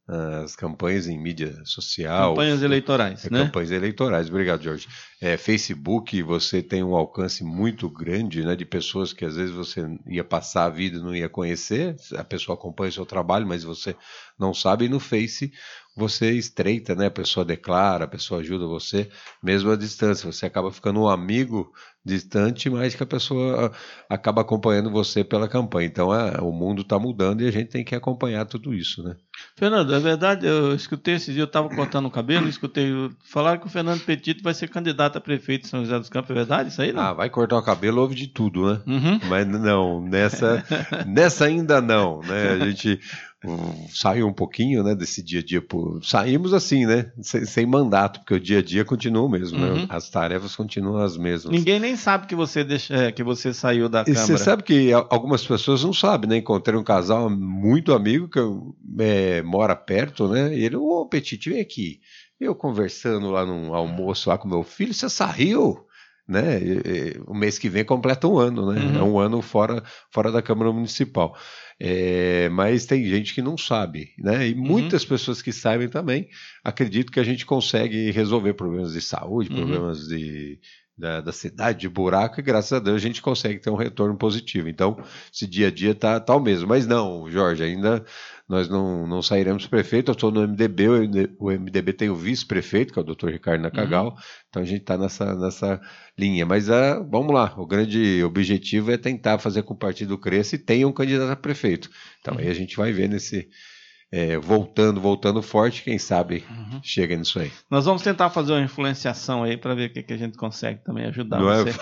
as campanhas em mídia social. Campanhas eleitorais, é, né? Campanhas eleitorais, obrigado, Jorge. É, Facebook, você tem um alcance muito grande, né, de pessoas que às vezes você ia passar a vida e não ia conhecer, a pessoa acompanha o seu trabalho, mas você não sabe, e no Face você estreita, né, a pessoa declara, a pessoa ajuda você, mesmo à distância, você acaba ficando um amigo distante, mas que a pessoa acaba acompanhando você pela campanha. Então é, o mundo está mudando e a gente tem que acompanhar tudo isso, né? Fernando, é verdade, eu escutei esse dia, eu estava cortando o cabelo, escutei falar que o Fernando Petito vai ser candidato a prefeito de São José dos Campos, é verdade isso aí, não? Ah, vai cortar o cabelo, houve de tudo, né? Uhum. Mas não, nessa, nessa ainda não, né? A gente uh, saiu um pouquinho, né, desse dia a dia, pô, saímos assim, né, sem, sem mandato, porque o dia a dia continua o mesmo, Uhum. né? As tarefas continuam as mesmas. Ninguém nem sabe que você, deixa, é, que você saiu da E Câmara. você sabe que algumas pessoas não sabem, né? Encontrei um casal muito amigo que eu, é, mora perto, né? E ele, ô, Petite, vem aqui. Eu conversando lá num almoço lá com meu filho, você saiu, né? E, e, o mês que vem completa um ano, né? Uhum. É um ano fora, fora da Câmara Municipal. É, mas tem gente que não sabe, né? E muitas Uhum. pessoas que sabem também, acredito que a gente consegue resolver problemas de saúde, Uhum. problemas de... Da, da cidade, de buraco, e graças a Deus a gente consegue ter um retorno positivo. Então, esse dia a dia tá, tá o mesmo. Mas não, Jorge, ainda nós não, não sairemos prefeito. Eu estou no M D B, o M D B tem o vice-prefeito, que é o doutor Ricardo Nakagal, uhum. Então a gente está nessa, nessa linha. Mas ah, vamos lá, o grande objetivo é tentar fazer com que o partido cresça e tenha um candidato a prefeito. Então uhum. aí a gente vai ver nesse... É, voltando, voltando forte, quem sabe uhum. chega nisso aí. Nós vamos tentar fazer uma influenciação aí para ver o que, que a gente consegue também ajudar Não você.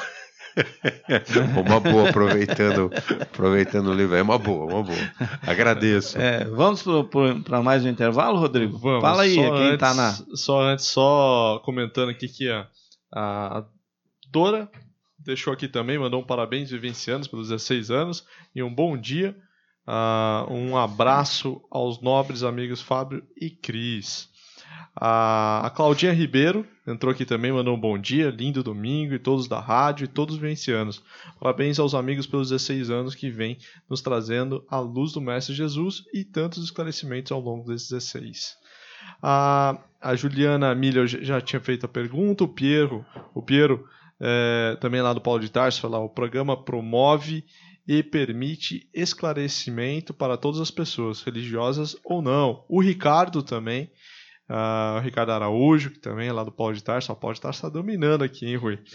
É... uma boa, aproveitando, aproveitando o livro, é uma boa, uma boa. Agradeço. É, vamos para mais um intervalo, Rodrigo? Vamos. Fala aí, só quem antes, está na... Só antes, só comentando aqui que a, a Dora deixou aqui também, mandou um parabéns vivencianos pelos dezesseis anos e um bom dia. Uh, um abraço aos nobres amigos Fábio e Cris. Uh, a Claudinha Ribeiro entrou aqui também, mandou um bom dia, lindo domingo, e todos da rádio e todos vencianos. Parabéns aos amigos pelos dezesseis anos que vêm nos trazendo a luz do Mestre Jesus e tantos esclarecimentos ao longo desses dezesseis. Uh, a Juliana Miller já tinha feito a pergunta, o Piero, o Piero é, também lá do Paulo de Tarso, falou, o programa promove e permite esclarecimento para todas as pessoas, religiosas ou não. O Ricardo também, uh, o Ricardo Araújo, que também é lá do Paulo de Tarso. O Paulo de Tarso está dominando aqui, hein, Rui?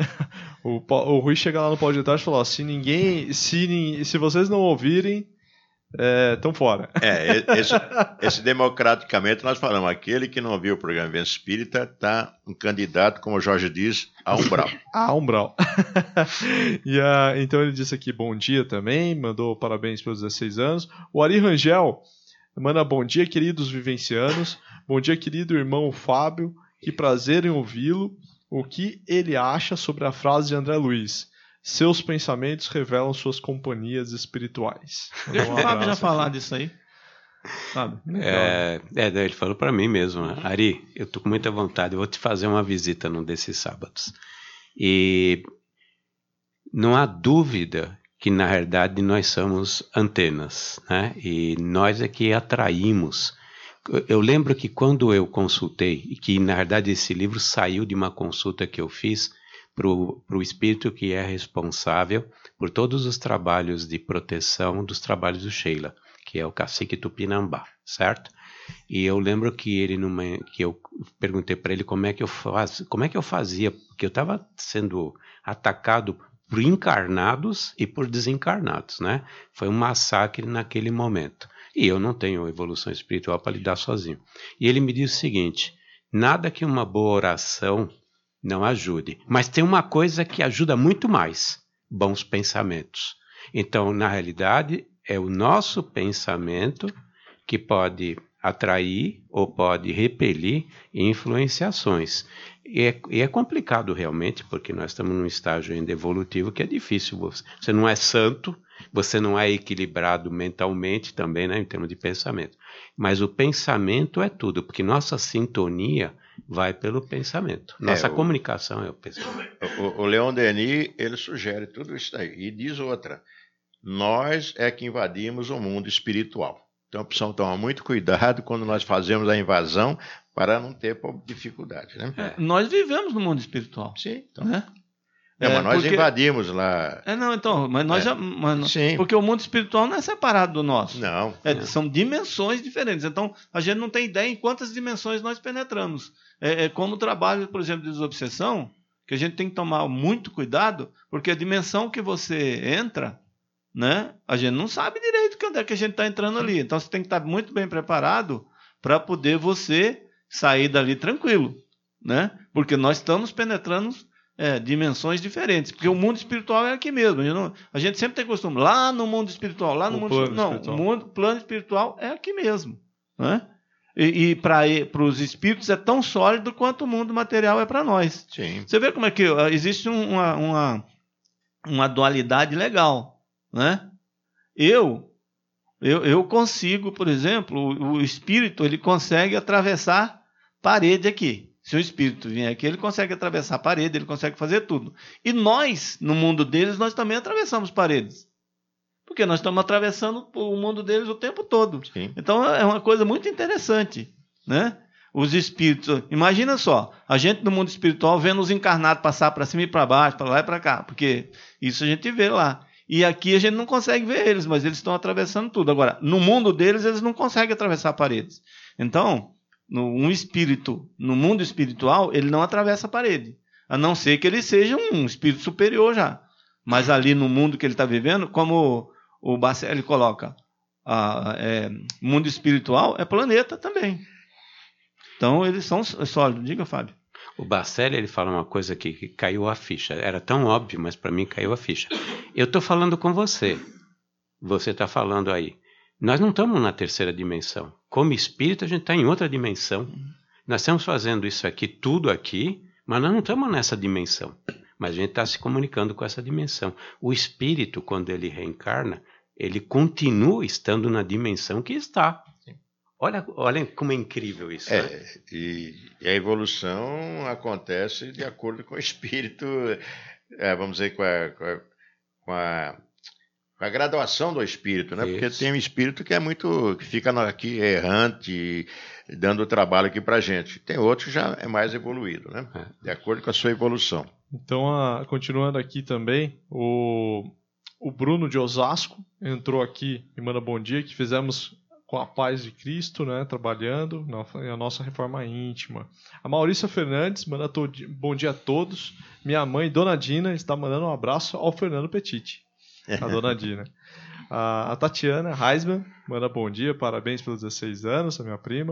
o, o Rui chega lá no Paulo de Tarso e falou, ó, se ninguém, se, se vocês não ouvirem, estão é, fora. É, esse, esse democraticamente nós falamos, aquele que não ouviu o programa Vivência Espírita está um candidato, como o Jorge diz, a umbral. a umbral. e, uh, então ele disse aqui bom dia também, mandou parabéns pelos dezesseis anos. O Ari Rangel manda bom dia, queridos vivencianos, bom dia, querido irmão Fábio, que prazer em ouvi-lo. O que ele acha sobre a frase de André Luiz? Seus pensamentos revelam suas companhias espirituais. Deixa o Fábio já falar disso aí. Fábio. É, é, ele falou para mim mesmo, né? Ari, eu tô com muita vontade, eu vou te fazer uma visita num desses sábados. E não há dúvida que, na verdade, nós somos antenas, né? E nós é que atraímos. Eu lembro que quando eu consultei, e que, na verdade, esse livro saiu de uma consulta que eu fiz para o espírito que é responsável por todos os trabalhos de proteção dos trabalhos do Sheila, que é o cacique Tupinambá, certo? E eu lembro que ele numa, que eu perguntei para ele como é que eu faz, como é que eu fazia, porque eu estava sendo atacado por encarnados e por desencarnados, né? Foi um massacre naquele momento. E eu não tenho evolução espiritual para lidar sozinho. E ele me disse o seguinte: nada que uma boa oração não ajude, mas tem uma coisa que ajuda muito mais: bons pensamentos. Então, na realidade, é o nosso pensamento que pode atrair ou pode repelir influenciações. E é, e é complicado realmente, porque nós estamos num estágio ainda evolutivo que é difícil. Você, você não é santo, você não é equilibrado mentalmente também, né, em termos de pensamento. Mas o pensamento é tudo, porque nossa sintonia vai pelo pensamento. Nossa é, o, comunicação é o pensamento. O, o Leon Denis, ele sugere tudo isso aí. E diz outra: nós é que invadimos o mundo espiritual. Então precisamos tomar muito cuidado quando nós fazemos a invasão para não ter dificuldade, né? É, nós vivemos no mundo espiritual. Sim, então. Né? É, mas nós porque... invadimos lá. É, não, então, mas nós é. já. Mas, Sim. Porque o mundo espiritual não é separado do nosso. Não. É, não. São dimensões diferentes. Então, a gente não tem ideia em quantas dimensões nós penetramos. É, é como o trabalho, por exemplo, de desobsessão, que a gente tem que tomar muito cuidado, porque a dimensão que você entra, né, a gente não sabe direito onde é que a gente está entrando ali. Então, você tem que estar muito bem preparado para poder você sair dali tranquilo, né? Porque nós estamos penetrando é, dimensões diferentes, porque o mundo espiritual é aqui mesmo. A gente, não, a gente sempre tem costume, lá no mundo espiritual, lá no o mundo plano espiritual. espiritual. Não, o mundo, plano espiritual é aqui mesmo, né? E, e para os espíritos é tão sólido quanto o mundo material é para nós. Sim. Você vê como é que existe um, uma, uma, uma dualidade legal, né? Eu, eu, eu consigo, por exemplo, o, o espírito ele consegue atravessar parede aqui. Se um espírito vier aqui, ele consegue atravessar a parede, ele consegue fazer tudo. E nós, no mundo deles, nós também atravessamos paredes. Porque nós estamos atravessando o mundo deles o tempo todo. Sim. Então é uma coisa muito interessante, né? Os espíritos, imagina só, a gente no mundo espiritual vendo os encarnados passar para cima e para baixo, para lá e para cá, porque isso a gente vê lá. E aqui a gente não consegue ver eles, mas eles estão atravessando tudo. Agora, no mundo deles, eles não conseguem atravessar paredes. Então, no, um espírito, no mundo espiritual, ele não atravessa a parede, a não ser que ele seja um espírito superior já. Mas ali no mundo que ele está vivendo, como o Bacelli coloca, a, é, mundo espiritual é planeta também. Então, eles são sólidos. Diga, Fábio. O Bacelli, ele fala uma coisa aqui que caiu a ficha. Era tão óbvio, mas para mim caiu a ficha. Eu estou falando com você. Você está falando aí. Nós não estamos na terceira dimensão. Como espírito, a gente está em outra dimensão. Nós estamos fazendo isso aqui, tudo aqui, mas nós não estamos nessa dimensão. Mas a gente está se comunicando com essa dimensão. O espírito, quando ele reencarna, ele continua estando na dimensão que está. Olha, olha como é incrível isso. É, né? e, e a evolução acontece de acordo com o espírito, é, vamos dizer, com a, com, a, com, a, com a graduação do espírito, né? Porque tem um espírito que é muito, que fica aqui errante, dando trabalho aqui pra gente. Tem outro que já é mais evoluído, né? É. De acordo com a sua evolução. Então, a, continuando aqui também, o, o Bruno de Osasco entrou aqui e manda bom dia, que fizemos com a paz de Cristo, né, trabalhando na a nossa reforma íntima. A Maurícia Fernandes manda todo, bom dia a todos. Minha mãe, Dona Dina, está mandando um abraço ao Fernando Petit, a Dona Dina. A, a Tatiana Heisman manda bom dia, parabéns pelos dezesseis anos, a minha prima.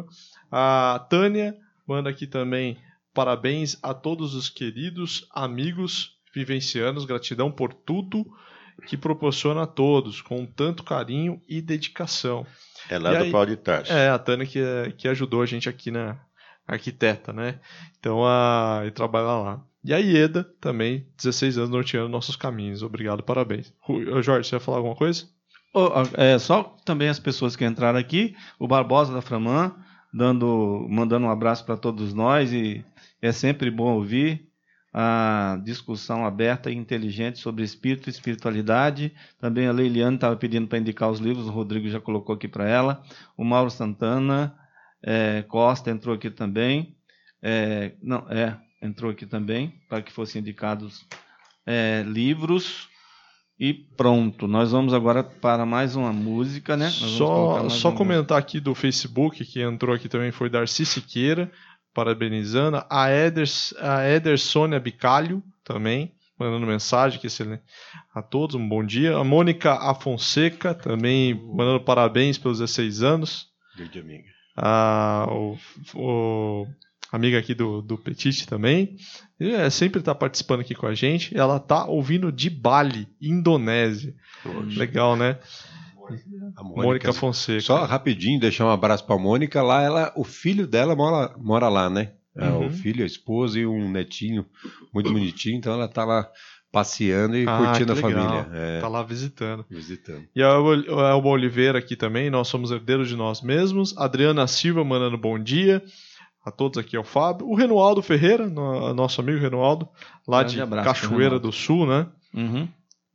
A Tânia manda aqui também parabéns a todos os queridos amigos vivencianos, gratidão por tudo que proporciona a todos, com tanto carinho e dedicação. É lá e do aí, Pau de Tarso. É, a Tânia que, que ajudou a gente aqui na arquiteta, né? Então, a, e trabalha lá. E a Ieda também, dezesseis anos, norteando nossos caminhos. Obrigado, parabéns. Jorge, você vai falar alguma coisa? Oh, é, só também as pessoas que entraram aqui, o Barbosa da Framã, dando, mandando um abraço para todos nós, e é sempre bom ouvir a discussão aberta e inteligente sobre espírito e espiritualidade. Também a Leiliane estava pedindo para indicar os livros, o Rodrigo já colocou aqui para ela. O Mauro Santana é, Costa entrou aqui também. É, não, é, entrou aqui também, para que fossem indicados é, livros. E pronto, nós vamos agora para mais uma música, né? Nós só só comentar música aqui do Facebook, que entrou aqui também, foi Darcy Siqueira, parabenizando. A, Eders, a Edersônia Bicalho também, mandando mensagem que excelente. A todos, um bom dia. A Mônica Afonseca também mandando parabéns pelos dezesseis anos. Grande amiga. A o, o, amiga aqui do, do Petit também. E, é, sempre está participando aqui com a gente. Ela está ouvindo de Bali, Indonésia. Poxa. Legal, né? A Mônica, Mônica Fonseca. Só rapidinho, deixar um abraço para a Mônica. Lá, ela, o filho dela mora, mora lá, né? Uhum. O filho, a esposa e um netinho muito bonitinho. Então ela está lá passeando e ah, curtindo a família. Está é... lá visitando. visitando. E a Elba Oliveira aqui também. Nós somos herdeiros de nós mesmos. Adriana Silva mandando bom dia a todos. Aqui é o Fábio. O Renoaldo Ferreira, no, nosso amigo Renoaldo, lá grande de abraço, Cachoeira do Sul, né? Uhum.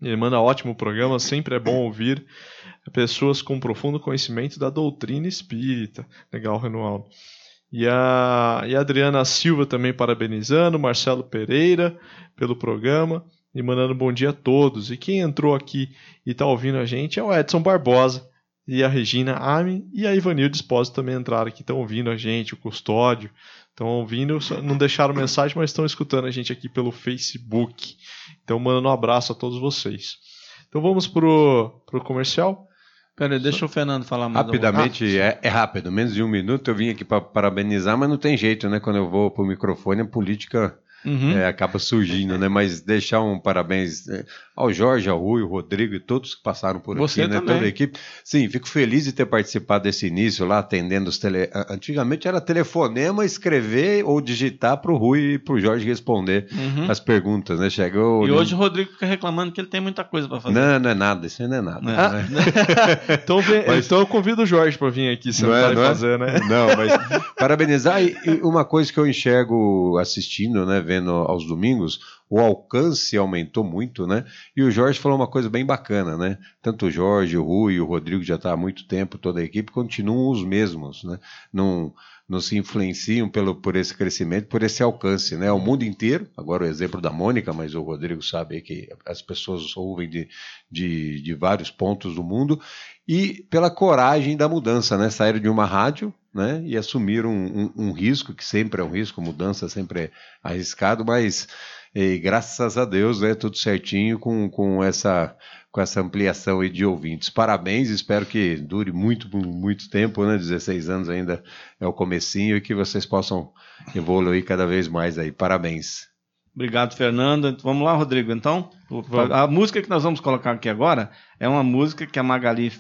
Ele manda ótimo programa, sempre é bom ouvir pessoas com profundo conhecimento da doutrina espírita. Legal, Renoaldo. E a, e a Adriana Silva também parabenizando, Marcelo Pereira pelo programa e mandando bom dia a todos. E quem entrou aqui e está ouvindo a gente é o Edson Barbosa e a Regina Amin e a Ivanilde Espósito também entraram aqui, estão ouvindo a gente, o Custódio. Estão ouvindo, não deixaram mensagem, mas estão escutando a gente aqui pelo Facebook. Então, mandando um abraço a todos vocês. Então, vamos pro, pro comercial. Peraí, deixa o Fernando falar mais. Rapidamente, é, é rápido, menos de um minuto. Eu vim aqui para parabenizar, mas não tem jeito, né? Quando eu vou pro microfone, a política uhum. é, acaba surgindo, né? Mas deixar um parabéns ao Jorge, ao Rui, ao Rodrigo e todos que passaram por Você aqui, né? Também. Toda a equipe. Sim, fico feliz de ter participado desse início lá, atendendo os tele... Antigamente era telefonema, escrever ou digitar para o Rui e para o Jorge responder uhum. as perguntas, né? Chegou. E né? Hoje o Rodrigo fica reclamando que ele tem muita coisa para fazer. Não, não é nada, isso aí não é nada. Não, ah, né? então, vem, mas... então eu convido o Jorge para vir aqui, se não, não é, vai não fazer, é? Né? Não, mas parabenizar. E, e uma coisa que eu enxergo assistindo, né? Vendo aos domingos, o alcance aumentou muito, né? E o Jorge falou uma coisa bem bacana, né? Tanto o Jorge, o Rui e o Rodrigo já está há muito tempo, toda a equipe, continuam os mesmos, né? Não, não se influenciam pelo, por esse crescimento, por esse alcance, né? O mundo inteiro, agora o exemplo da Mônica, mas o Rodrigo sabe que as pessoas ouvem de, de, de vários pontos do mundo, e pela coragem da mudança, né? Saíram de uma rádio, né? E assumiram um, um, um risco, que sempre é um risco, mudança sempre é arriscado, mas e, graças a Deus, né? Tudo certinho com, com, essa, com essa ampliação aí de ouvintes. Parabéns, espero que dure muito, muito tempo, né? dezesseis anos ainda é o comecinho e que vocês possam evoluir cada vez mais aí. Parabéns. Obrigado, Fernando. Vamos lá, Rodrigo, então? Vamos. A música que nós vamos colocar aqui agora é uma música que a Magali,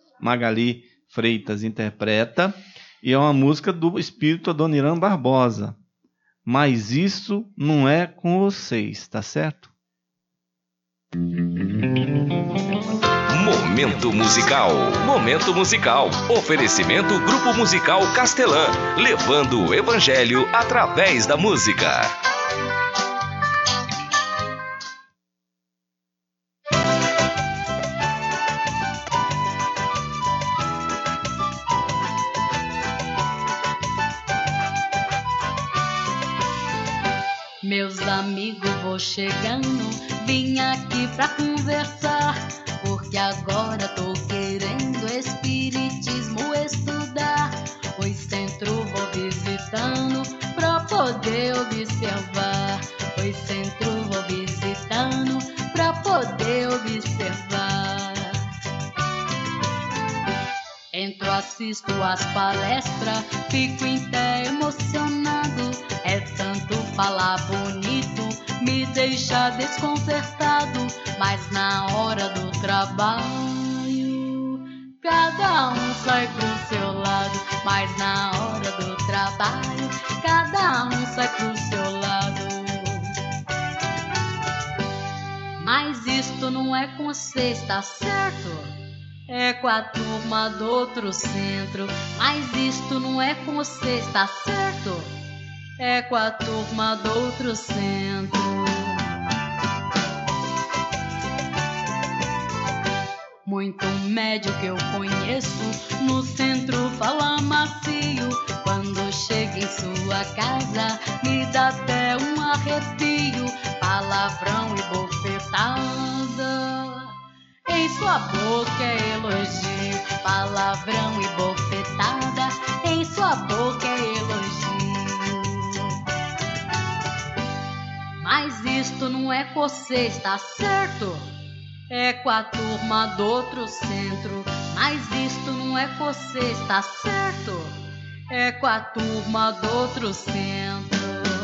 Magali Freitas interpreta e é uma música do espírito Adoniran Barbosa. Mas isso não é com vocês, tá certo? Momento musical. Momento musical. Oferecimento Grupo Musical Castelã, levando o evangelho através da música. Meus amigos, vou chegando, vim aqui pra conversar, porque agora tô querendo espiritismo estudar. Os centros vou visitando pra poder observar. Os centros vou visitando pra poder observar. Entro, assisto às palestras, fico até emocionado. É tanto falar bonito, me deixa desconcertado. Mas na hora do trabalho, cada um sai pro seu lado. Mas na hora do trabalho, cada um sai pro seu lado. Mas isto não é com você, está certo? É com a turma do outro centro. Mas isto não é com você, está certo? É com a turma do outro centro. Muito médio que eu conheço no centro fala macio. Quando chega em sua casa me dá até um arrepio. Palavrão e bofetada em sua boca é elogio. Palavrão e bofetada em sua boca é elogio. Mas isto não é com você, está certo? É com a turma do outro centro. Mas isto não é com você, está certo? É com a turma do outro centro.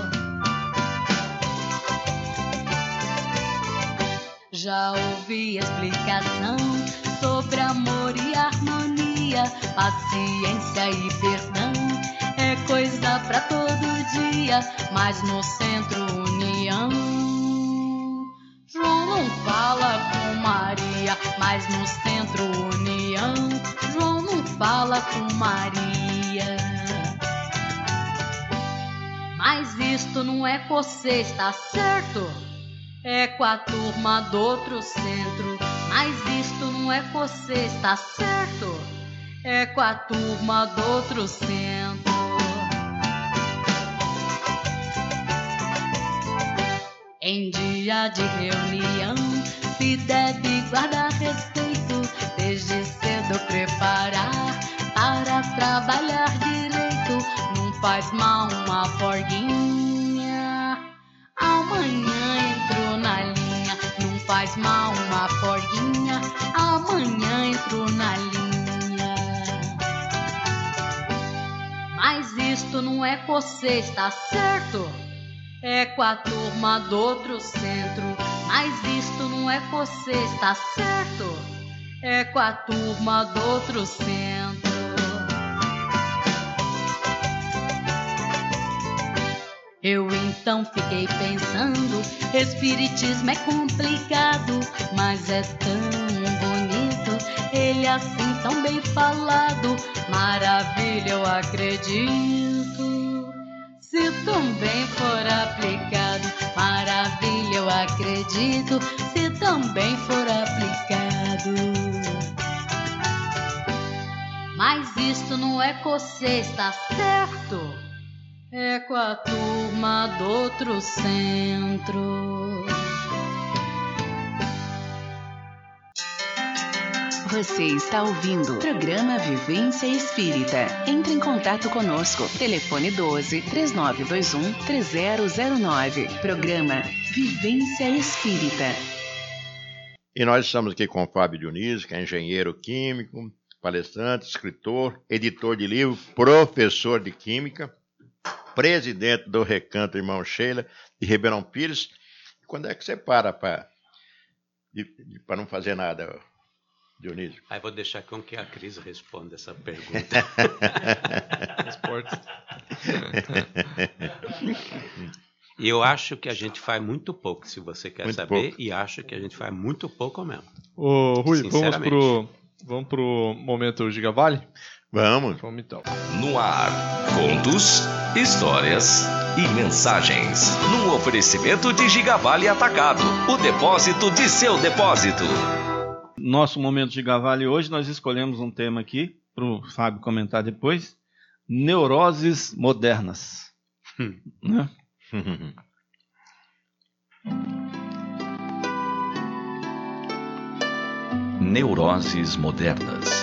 Já ouvi explicação sobre amor e harmonia, paciência e perdão é coisa pra todo dia, mas no centro união. João não fala com Maria, mas no centro união. João não fala com Maria. Mas isto não é você, está certo? é com a turma do outro centro. Mas isto não é com você, está certo? É com a turma do outro centro. Em dia de reunião se deve guardar respeito, desde cedo preparar para trabalhar direito. Não faz mal uma forguinha, amanhã entro na linha. Não faz mal uma forguinha, amanhã entro na linha. Mas isto não é com você, está certo? É com a turma do outro centro. Mas isto não é com você, está certo? É com a turma do outro centro. Eu então fiquei pensando, espiritismo é complicado, mas é tão bonito, ele assim tão bem falado. Maravilha, eu acredito, se também for aplicado. Maravilha, eu acredito, se também for aplicado. Mas isto não é com você, está certo? É com a turma do outro centro. Você está ouvindo o programa Vivência Espírita. Entre em contato conosco. Telefone doze, três nove dois um, três zero zero nove. Programa Vivência Espírita. E nós estamos aqui com o Fábio Dionísio, que é engenheiro químico, palestrante, escritor, editor de livro, professor de química, presidente do Recanto Irmão Sheila de Ribeirão Pires. Quando é que você para para não fazer nada, Dionísio? Aí vou deixar com que a Cris responda essa pergunta. E eu acho que a gente faz muito pouco, se você quer muito saber, pouco. E acho que a gente faz muito pouco mesmo. Ô, Rui, vamos pro, vamos pro momento Gigavale? Vamos. Vamos então. No ar, contos, histórias e mensagens. Num oferecimento de Gigavale Atacado, o depósito de seu depósito. Nosso momento Gigavale hoje, nós escolhemos um tema aqui, para o Fábio comentar depois. Neuroses modernas. Hum. Né? Neuroses modernas.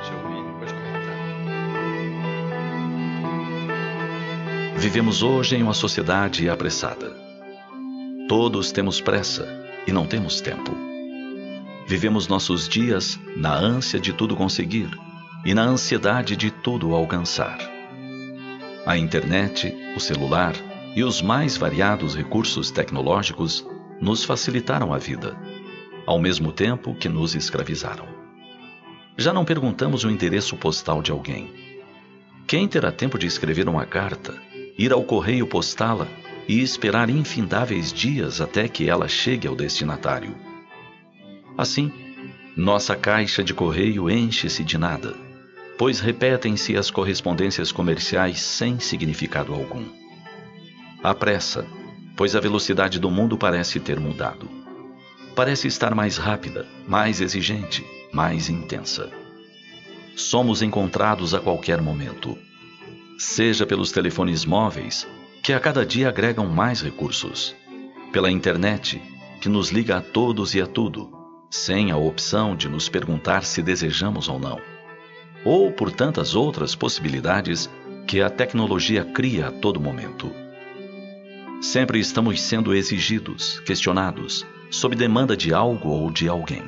Vivemos hoje em uma sociedade apressada. Todos temos pressa e não temos tempo. Vivemos nossos dias na ânsia de tudo conseguir e na ansiedade de tudo alcançar. A internet, o celular e os mais variados recursos tecnológicos nos facilitaram a vida, ao mesmo tempo que nos escravizaram. Já não perguntamos o endereço postal de alguém. Quem terá tempo de escrever uma carta, ir ao correio postá-la e esperar infindáveis dias até que ela chegue ao destinatário? Assim, nossa caixa de correio enche-se de nada, pois repetem-se as correspondências comerciais sem significado algum. Há pressa, pois a velocidade do mundo parece ter mudado. Parece estar mais rápida, mais exigente, mais intensa. Somos encontrados a qualquer momento, seja pelos telefones móveis, que a cada dia agregam mais recursos, pela internet, que nos liga a todos e a tudo, sem a opção de nos perguntar se desejamos ou não, ou por tantas outras possibilidades que a tecnologia cria a todo momento. Sempre estamos sendo exigidos, questionados, sob demanda de algo ou de alguém.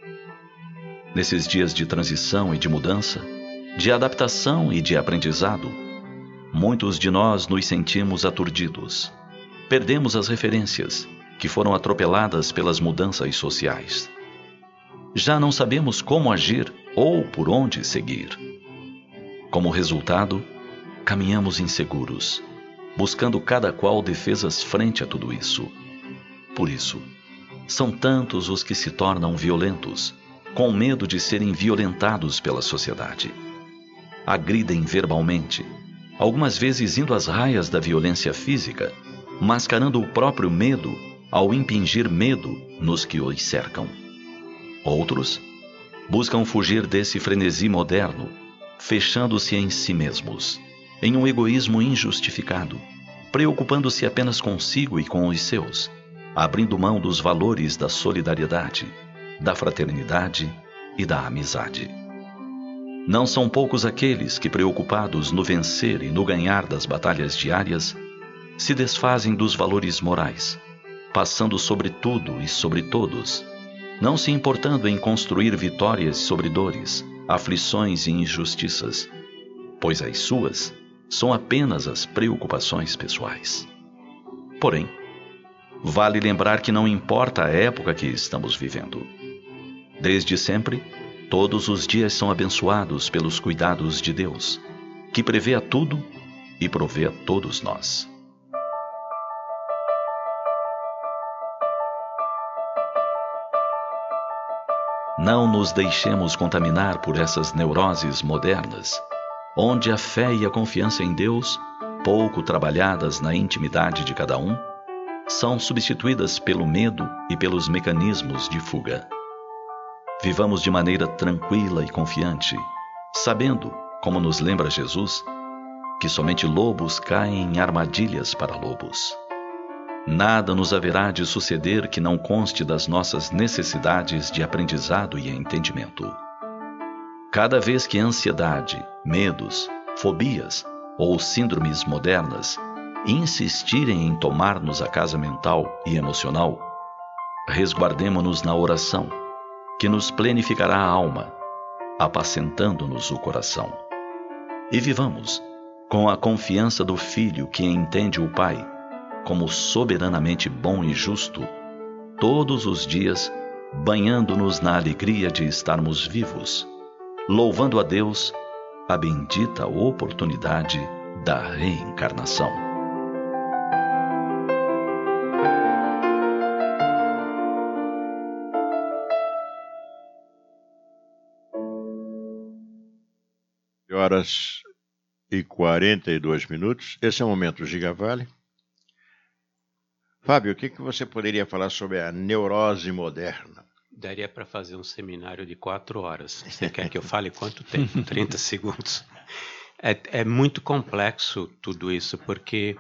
Nesses dias de transição e de mudança, de adaptação e de aprendizado, muitos de nós nos sentimos aturdidos. Perdemos as referências, que foram atropeladas pelas mudanças sociais. Já não sabemos como agir ou por onde seguir. Como resultado, caminhamos inseguros, buscando cada qual defesas frente a tudo isso. Por isso, são tantos os que se tornam violentos, com medo de serem violentados pela sociedade. Agridem verbalmente, algumas vezes indo às raias da violência física, mascarando o próprio medo ao impingir medo nos que os cercam. Outros buscam fugir desse frenesi moderno, fechando-se em si mesmos, em um egoísmo injustificado, preocupando-se apenas consigo e com os seus, abrindo mão dos valores da solidariedade, da fraternidade e da amizade. Não são poucos aqueles que, preocupados no vencer e no ganhar das batalhas diárias, se desfazem dos valores morais, passando sobre tudo e sobre todos, não se importando em construir vitórias sobre dores, aflições e injustiças, pois as suas são apenas as preocupações pessoais. Porém, vale lembrar que não importa a época que estamos vivendo. Desde sempre, todos os dias são abençoados pelos cuidados de Deus, que prevê a tudo e provê a todos nós. Não nos deixemos contaminar por essas neuroses modernas, onde a fé e a confiança em Deus, pouco trabalhadas na intimidade de cada um, são substituídas pelo medo e pelos mecanismos de fuga. Vivamos de maneira tranquila e confiante, sabendo, como nos lembra Jesus, que somente lobos caem em armadilhas para lobos. Nada nos haverá de suceder que não conste das nossas necessidades de aprendizado e entendimento. Cada vez que ansiedade, medos, fobias ou síndromes modernas insistirem em tomar-nos a casa mental e emocional, resguardemo-nos na oração, que nos plenificará a alma, apacentando-nos o coração. E vivamos com a confiança do Filho que entende o Pai como soberanamente bom e justo, todos os dias banhando-nos na alegria de estarmos vivos, louvando a Deus a bendita oportunidade da reencarnação. Horas e quarenta e dois minutos. Esse é o Momento Gigavale. Fábio, o que, que você poderia falar sobre a neurose moderna? Daria para fazer um seminário de quatro horas. Você quer que eu fale quanto tempo? trinta segundos. É, é muito complexo tudo isso, porque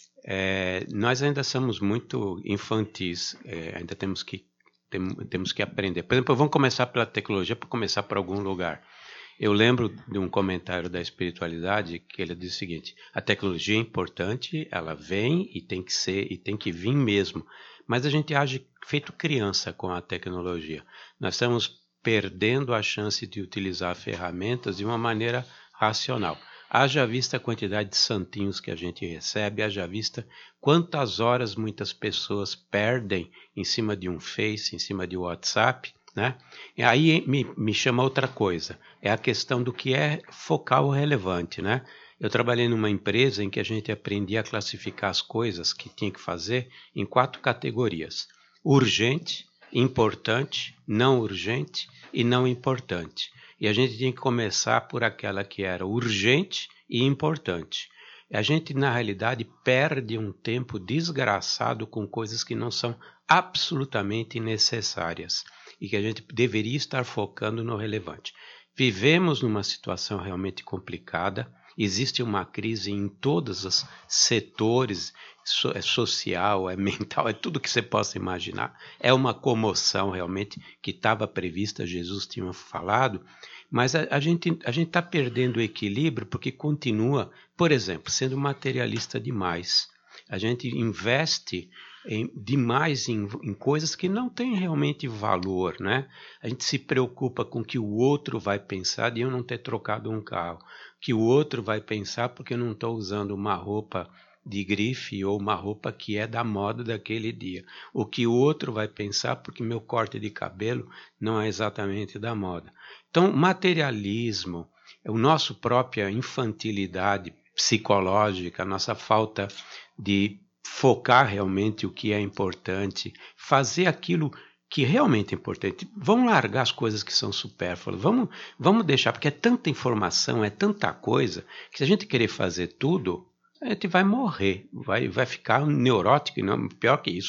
é, nós ainda somos muito infantis, é, ainda temos que, tem, temos que aprender. Por exemplo, vamos começar pela tecnologia, para começar por algum lugar. Eu lembro de um comentário da espiritualidade que ele diz o seguinte: a tecnologia é importante, ela vem e tem que ser, e tem que vir mesmo, mas a gente age feito criança com a tecnologia. Nós estamos perdendo a chance de utilizar ferramentas de uma maneira racional. Haja vista a quantidade de santinhos que a gente recebe, haja vista quantas horas muitas pessoas perdem em cima de um Face, em cima de WhatsApp, né? E aí me, me chama outra coisa, é a questão do que é focal relevante, né? Eu trabalhei numa empresa em que a gente aprendia a classificar as coisas que tinha que fazer em quatro categorias: urgente, importante, não urgente e não importante. E a gente tinha que começar por aquela que era urgente e importante. A gente, na realidade, perde um tempo desgraçado com coisas que não são absolutamente necessárias e que a gente deveria estar focando no relevante. Vivemos numa situação realmente complicada, existe uma crise em todos os setores, é social, é mental, é tudo que você possa imaginar. É uma comoção realmente que estava prevista, Jesus tinha falado, mas a, a gente a gente está perdendo o equilíbrio porque continua, por exemplo, sendo materialista demais. A gente investe em, demais em, em coisas que não têm realmente valor, né? A gente se preocupa com o que o outro vai pensar de eu não ter trocado um carro, que o outro vai pensar porque eu não estou usando uma roupa de grife ou uma roupa que é da moda daquele dia, o que o outro vai pensar porque meu corte de cabelo não é exatamente da moda. Então, materialismo, a nossa própria infantilidade psicológica, a nossa falta de focar realmente o que é importante, fazer aquilo que realmente é importante. Vamos largar as coisas que são supérfluas, vamos, vamos deixar, porque é tanta informação, é tanta coisa, que se a gente querer fazer tudo, a gente vai morrer, vai, vai ficar neurótico, e não, pior que isso,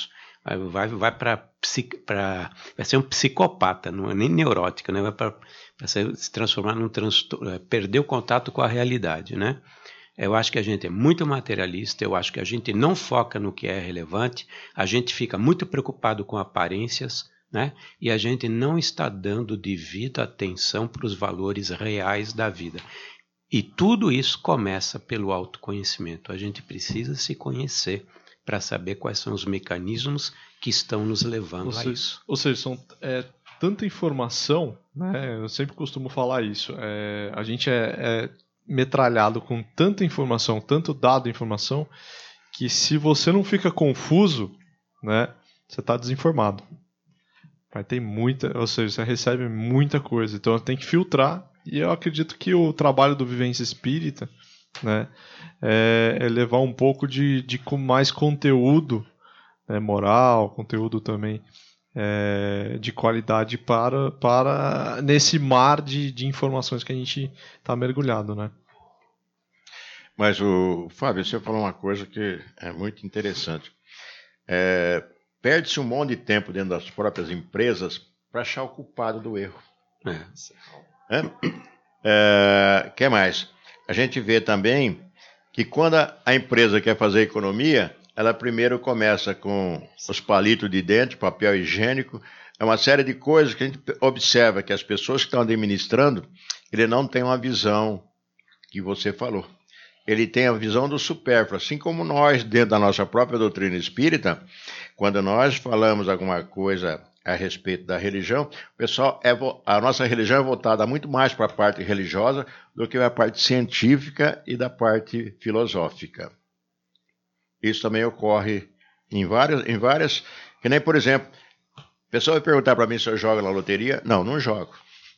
vai, vai para vai ser um psicopata, não é nem neurótico, né? Vai para se transformar num transtorno, perder o contato com a realidade, né? Eu acho que a gente é muito materialista, eu acho que a gente não foca no que é relevante, a gente fica muito preocupado com aparências, né? E a gente não está dando devida atenção para os valores reais da vida. E tudo isso começa pelo autoconhecimento. A gente precisa se conhecer para saber quais são os mecanismos que estão nos levando ou a seja, isso. Ou seja, são é, tanta informação, né? Eu sempre costumo falar isso. É, a gente é, é metralhado com tanta informação, tanto dado informação, que se você não fica confuso, né, você está desinformado. Vai ter muita, ou seja, você recebe muita coisa. Então tem que filtrar. E eu acredito que o trabalho do Vivência Espírita, né, é, é levar um pouco de, de mais conteúdo, né, moral, conteúdo também é, de qualidade para, para nesse mar de, de informações que a gente está mergulhado, né? Mas, o Fábio, você falou uma coisa que é muito interessante. É, perde-se um monte de tempo dentro das próprias empresas para achar o culpado do erro. É. É? É, que mais? A gente vê também que quando a empresa quer fazer economia, ela primeiro começa com os palitos de dente, papel higiênico, é uma série de coisas que a gente observa que as pessoas que estão administrando, ele não tem uma visão que você falou. Ele tem a visão do supérfluo, assim como nós, dentro da nossa própria doutrina espírita, quando nós falamos alguma coisa a respeito da religião, o pessoal é, a nossa religião é voltada muito mais para a parte religiosa do que a parte científica e da parte filosófica. Isso também ocorre em várias, em várias, que nem, por exemplo, a pessoa vai perguntar para mim se eu jogo na loteria. Não, não jogo.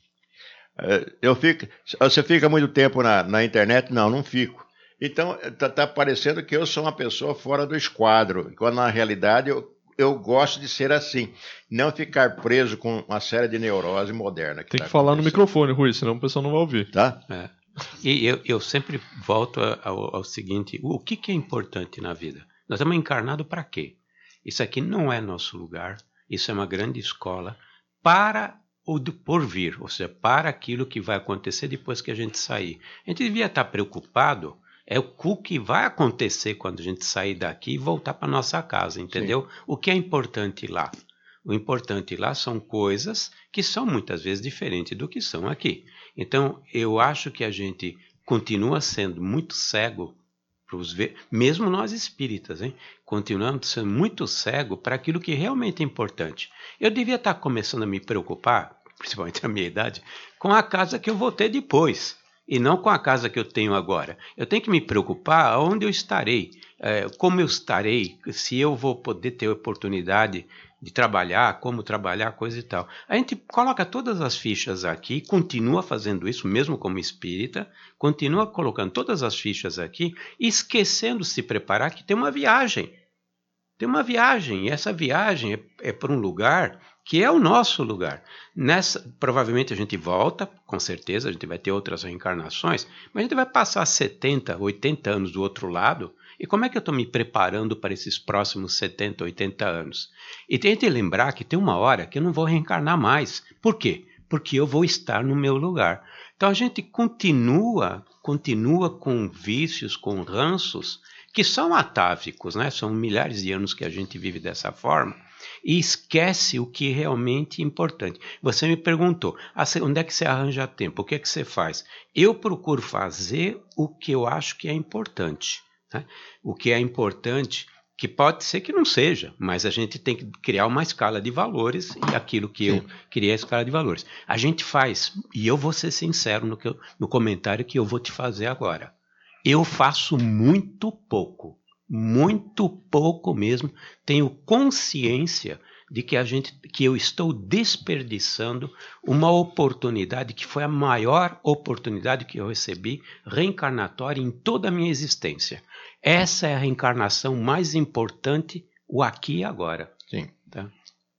Eu fico, você fica muito tempo na, na internet? Não, não fico. Então, está tá parecendo que eu sou uma pessoa fora do esquadro, quando na realidade eu Eu gosto de ser assim, não ficar preso com uma série de neurose moderna. Que Tem tá que falar no microfone, Rui, senão o pessoal não vai ouvir. Tá? É. E eu, eu sempre volto ao, ao seguinte, o que, que é importante na vida? Nós estamos encarnados para quê? Isso aqui não é nosso lugar, isso é uma grande escola para o do porvir, ou seja, para aquilo que vai acontecer depois que a gente sair. A gente devia estar preocupado é o que vai acontecer quando a gente sair daqui e voltar para nossa casa, entendeu? Sim. O que é importante lá? O importante lá são coisas que são muitas vezes diferentes do que são aqui. Então, eu acho que a gente continua sendo muito cego, pros ver, mesmo nós espíritas, hein? Continuamos sendo muito cego para aquilo que realmente é importante. Eu devia estar começando a me preocupar, principalmente a minha idade, com a casa que eu vou ter depois. E não com a casa que eu tenho agora. Eu tenho que me preocupar aonde eu estarei, é, como eu estarei, se eu vou poder ter a oportunidade de trabalhar, como trabalhar, coisa e tal. A gente coloca todas as fichas aqui, continua fazendo isso, mesmo como espírita, continua colocando todas as fichas aqui, esquecendo de se preparar que tem uma viagem. Tem uma viagem, e essa viagem é, é para um lugar que é o nosso lugar. Nessa, provavelmente a gente volta, com certeza, a gente vai ter outras reencarnações, mas a gente vai passar setenta, oitenta anos do outro lado, e como é que eu estou me preparando para esses próximos setenta, oitenta anos? E tem que lembrar que tem uma hora que eu não vou reencarnar mais. Por quê? Porque eu vou estar no meu lugar. Então a gente continua, continua com vícios, com ranços, que são atávicos, né? São milhares de anos que a gente vive dessa forma, e esquece o que realmente é importante. Você me perguntou, ah, onde é que você arranja tempo? O que é que você faz? Eu procuro fazer o que eu acho que é importante. Né? O que é importante, que pode ser que não seja, mas a gente tem que criar uma escala de valores, e aquilo que Sim. eu criei é a escala de valores. A gente faz, e eu vou ser sincero no, que eu, no comentário que eu vou te fazer agora. Eu faço muito pouco. Muito pouco mesmo, tenho consciência de que, a gente, que eu estou desperdiçando uma oportunidade que foi a maior oportunidade que eu recebi reencarnatória em toda a minha existência. Essa é a reencarnação mais importante, o aqui e agora. Sim. Tá?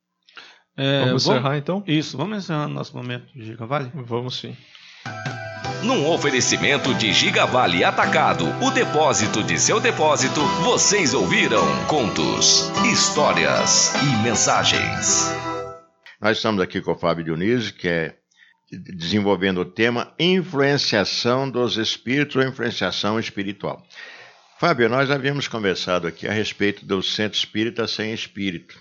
É, vamos encerrar então? Isso, vamos encerrar nosso momento, Giga, vale? Vamos sim. Num oferecimento de Gigavale Atacado, o depósito de seu depósito, vocês ouviram contos, histórias e mensagens. Nós estamos aqui com o Fábio Dionísio, que é desenvolvendo o tema influenciação dos espíritos ou influenciação espiritual. Fábio, nós havíamos conversado aqui a respeito do centro espírita sem espírito.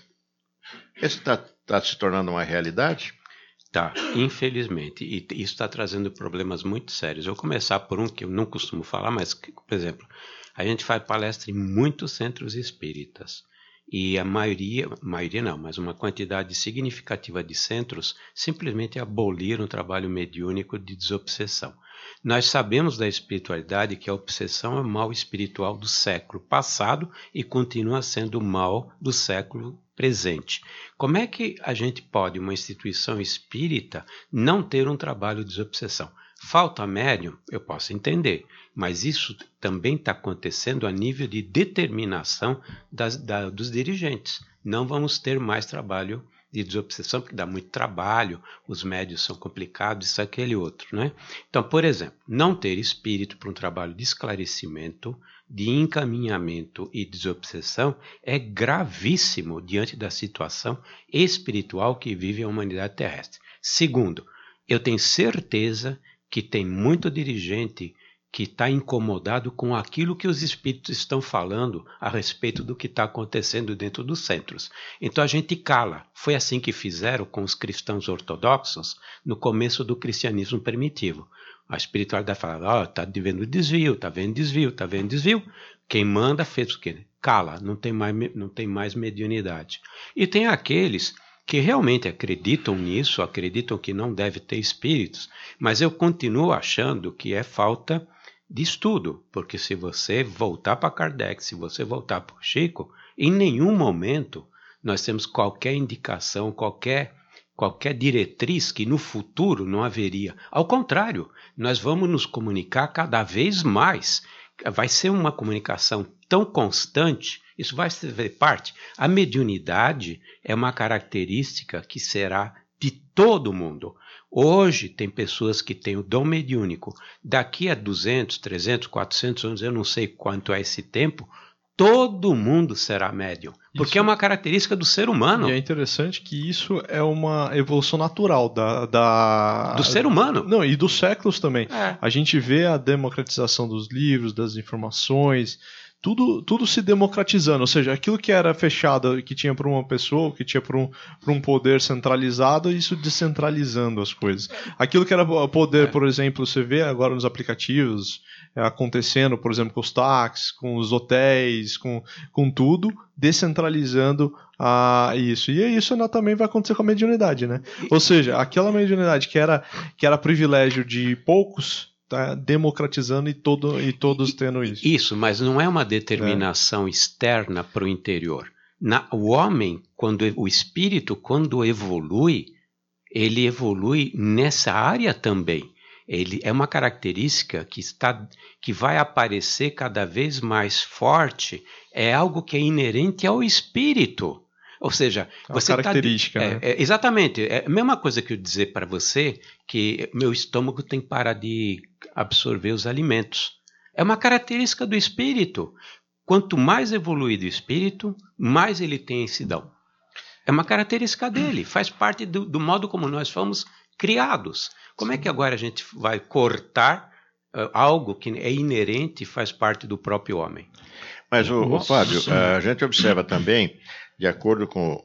Esse está tá se tornando uma realidade? Tá, infelizmente. E isso está trazendo problemas muito sérios. Eu vou começar por um que eu não costumo falar, mas, por exemplo, a gente faz palestra em muitos centros espíritas. E a maioria, maioria não, mas uma quantidade significativa de centros simplesmente aboliram o trabalho mediúnico de desobsessão. Nós sabemos da espiritualidade que a obsessão é o mal espiritual do século passado e continua sendo o mal do século presente. Como é que a gente pode, uma instituição espírita, não ter um trabalho de desobsessão? Falta médium, eu posso entender, mas isso também está acontecendo a nível de determinação das, da, dos dirigentes. Não vamos ter mais trabalho de desobsessão, porque dá muito trabalho, os médios são complicados, isso, aquele outro, né? Então, por exemplo, não ter espírito para um trabalho de esclarecimento, de encaminhamento e desobsessão é gravíssimo diante da situação espiritual que vive a humanidade terrestre. Segundo, eu tenho certeza que tem muito dirigente que está incomodado com aquilo que os espíritos estão falando a respeito do que está acontecendo dentro dos centros. Então a gente cala. Foi assim que fizeram com os cristãos ortodoxos no começo do cristianismo primitivo. A espiritualidade falava, ó, oh, está vendo desvio, está vendo desvio, está vendo desvio. Quem manda fez o quê? Cala, não tem mais, não tem mais mediunidade. E tem aqueles que realmente acreditam nisso, acreditam que não deve ter espíritos, mas eu continuo achando que é falta de estudo, porque se você voltar para Kardec, se você voltar para o Chico, em nenhum momento nós temos qualquer indicação, qualquer, qualquer diretriz que no futuro não haveria. Ao contrário, nós vamos nos comunicar cada vez mais. Vai ser uma comunicação tão constante, isso vai ser parte. A mediunidade é uma característica que será de todo mundo. Hoje tem pessoas que têm o dom mediúnico. Daqui a duzentos, trezentos, quatrocentos anos, eu não sei quanto é esse tempo, todo mundo será médium. Porque isso é uma característica do ser humano. E é interessante que isso é uma evolução natural da... da... do ser humano. Não, e dos séculos também. É. A gente vê a democratização dos livros, das informações... Tudo, tudo se democratizando, ou seja, aquilo que era fechado, que tinha para uma pessoa, que tinha para um, para um poder centralizado, isso descentralizando as coisas. Aquilo que era poder, por exemplo, você vê agora nos aplicativos, é, acontecendo, por exemplo, com os táxis, com os hotéis, com, com tudo, descentralizando ah, isso. E isso também vai acontecer com a mediunidade, né? Ou seja, aquela mediunidade que era, que era privilégio de poucos... Está democratizando e, todo, e todos tendo isso. Isso, mas não é uma determinação é. externa para o interior. Na, o homem, quando o espírito, quando evolui, ele evolui nessa área também. Ele é uma característica que, está, que vai aparecer cada vez mais forte, é algo que é inerente ao espírito. Ou seja, é você uma característica. Tá, é, né? é, exatamente. É a mesma coisa que eu dizer para você que meu estômago tem que parar de absorver os alimentos. É uma característica do espírito. Quanto mais evoluído o espírito, mais ele tem esse dom. É uma característica dele, faz parte do, do modo como nós fomos criados. Como é que agora a gente vai cortar uh, algo que é inerente e faz parte do próprio homem? Mas, o, o Fábio, a gente observa também, de acordo com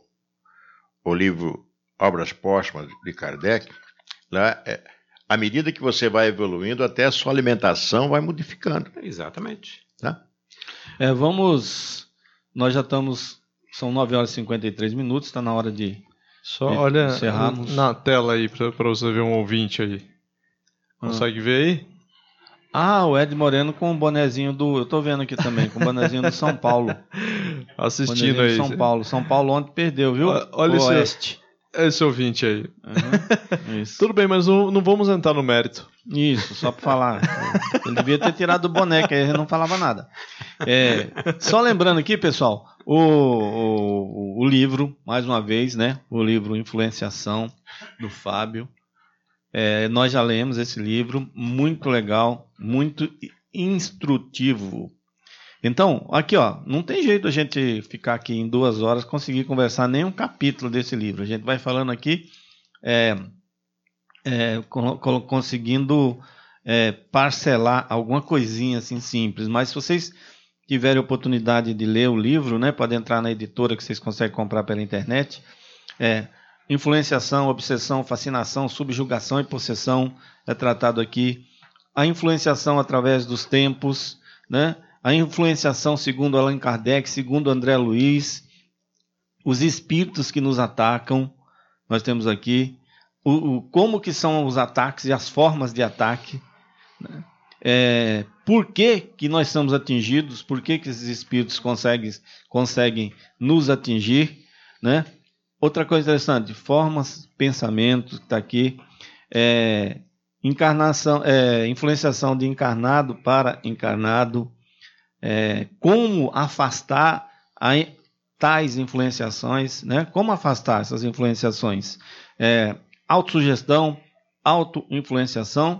o livro Obras Póstumas de Kardec, lá, é, à medida que você vai evoluindo, até a sua alimentação vai modificando. Exatamente. Tá? É, vamos... Nós já estamos... São nove horas e cinquenta e três minutos, está na hora de, Só de olha encerrarmos. Na tela aí, para você ver um ouvinte aí. Consegue ah. ver aí? Ah, o Ed Moreno com o bonezinho do... Eu tô vendo aqui também, com o bonezinho do São Paulo. Assistindo aí. São Paulo. São Paulo ontem perdeu, viu? Olha o esse, esse ouvinte aí. Uhum, isso. Tudo bem, mas não, não vamos entrar no mérito. Isso, só para falar. Ele devia ter tirado o boné, que aí ele não falava nada. É, só lembrando aqui, pessoal, o, o, o livro, mais uma vez, né? O livro Influenciação, do Fábio. É, nós já lemos esse livro, muito legal, muito instrutivo. Então, aqui ó, não tem jeito a gente ficar aqui em duas horas conseguir conversar nenhum capítulo desse livro. A gente vai falando aqui, é, é, conseguindo é, parcelar alguma coisinha assim simples. Mas se vocês tiverem oportunidade de ler o livro, né, pode entrar na editora que vocês conseguem comprar pela internet. É, influenciação, obsessão, fascinação, subjugação e possessão é tratado aqui. A influenciação através dos tempos, né? A influenciação segundo Allan Kardec, segundo André Luiz, os espíritos que nos atacam, nós temos aqui, o, o, como que são os ataques e as formas de ataque, né? É, por que, que nós somos atingidos, por que, que esses espíritos conseguem, conseguem nos atingir, né? Outra coisa interessante, formas, pensamentos, que está aqui, é, encarnação, é, influenciação de encarnado para encarnado, É, como afastar a, tais influenciações, né? Como afastar essas influenciações? É, autossugestão, auto-influenciação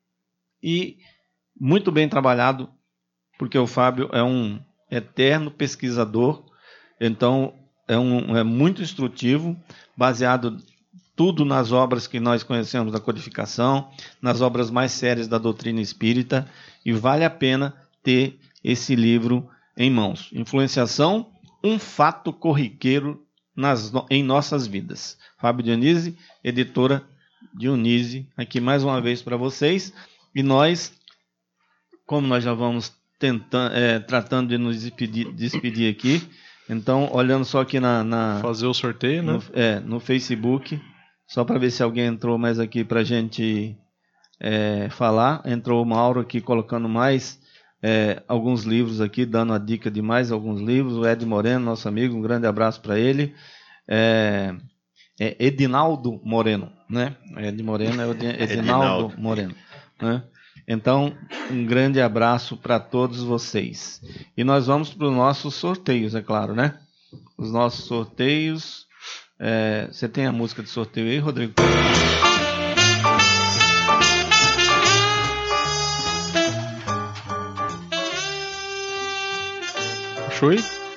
e muito bem trabalhado, porque o Fábio é um eterno pesquisador, então é, um, é muito instrutivo, baseado tudo nas obras que nós conhecemos da codificação, nas obras mais sérias da doutrina espírita, e vale a pena ter esse livro em mãos. Influenciação, um fato corriqueiro nas, em nossas vidas. Fábio Dionísio, editora Dionísio, aqui mais uma vez para vocês. E nós, como nós já vamos tentando, é, tratando de nos despedir, despedir aqui, então, olhando só aqui na... na fazer o sorteio, né? No, é, no Facebook, só para ver se alguém entrou mais aqui para a gente é, falar. Entrou o Mauro aqui colocando mais... É, alguns livros aqui, dando a dica de mais alguns livros. O Ed Moreno, nosso amigo, um grande abraço para ele. É, é Edinaldo Moreno, né? Ed Moreno é o Edinaldo, Edinaldo Moreno, né? Então, um grande abraço para todos vocês. E nós vamos para os nossos sorteios, é claro, né? Os nossos sorteios. É, você tem a música de sorteio aí, Rodrigo? Chui?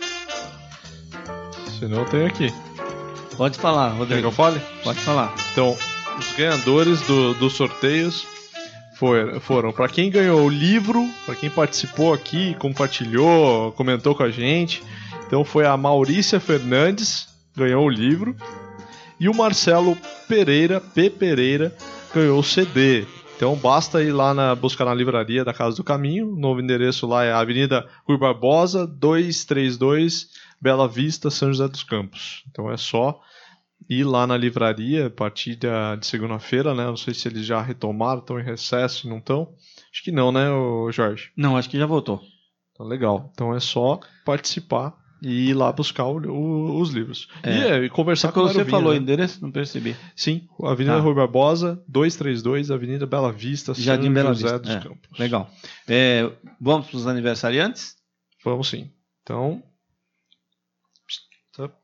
Se não, tem aqui. Pode falar, Rodrigo. Quer que eu fale? Pode falar. Então, os ganhadores do, dos sorteios foram, foram para quem ganhou o livro, para quem participou aqui, compartilhou, comentou com a gente. Então foi a Maurícia Fernandes, ganhou o livro. E o Marcelo Pereira, P. Pereira, ganhou o C D. Então basta ir lá na, buscar na livraria da Casa do Caminho. O novo endereço lá é a Avenida Rui Barbosa, duzentos e trinta e dois, Bela Vista, São José dos Campos. Então é só ir lá na livraria a partir de, de segunda-feira, né? Não sei se eles já retomaram, estão em recesso, não estão. Acho que não, né, Jorge? Não, acho que já voltou. Então legal. Então é só participar e ir lá buscar o, o, os livros. É. E, é, e conversar Só com você falou o né? endereço? Não percebi. Sim, Avenida tá. Rui Barbosa, duzentos e trinta e dois, Avenida Bela Vista, Jardim São Bela José Vista. dos É. Campos. Legal. É, vamos para os aniversariantes? Vamos sim. Então... Tá.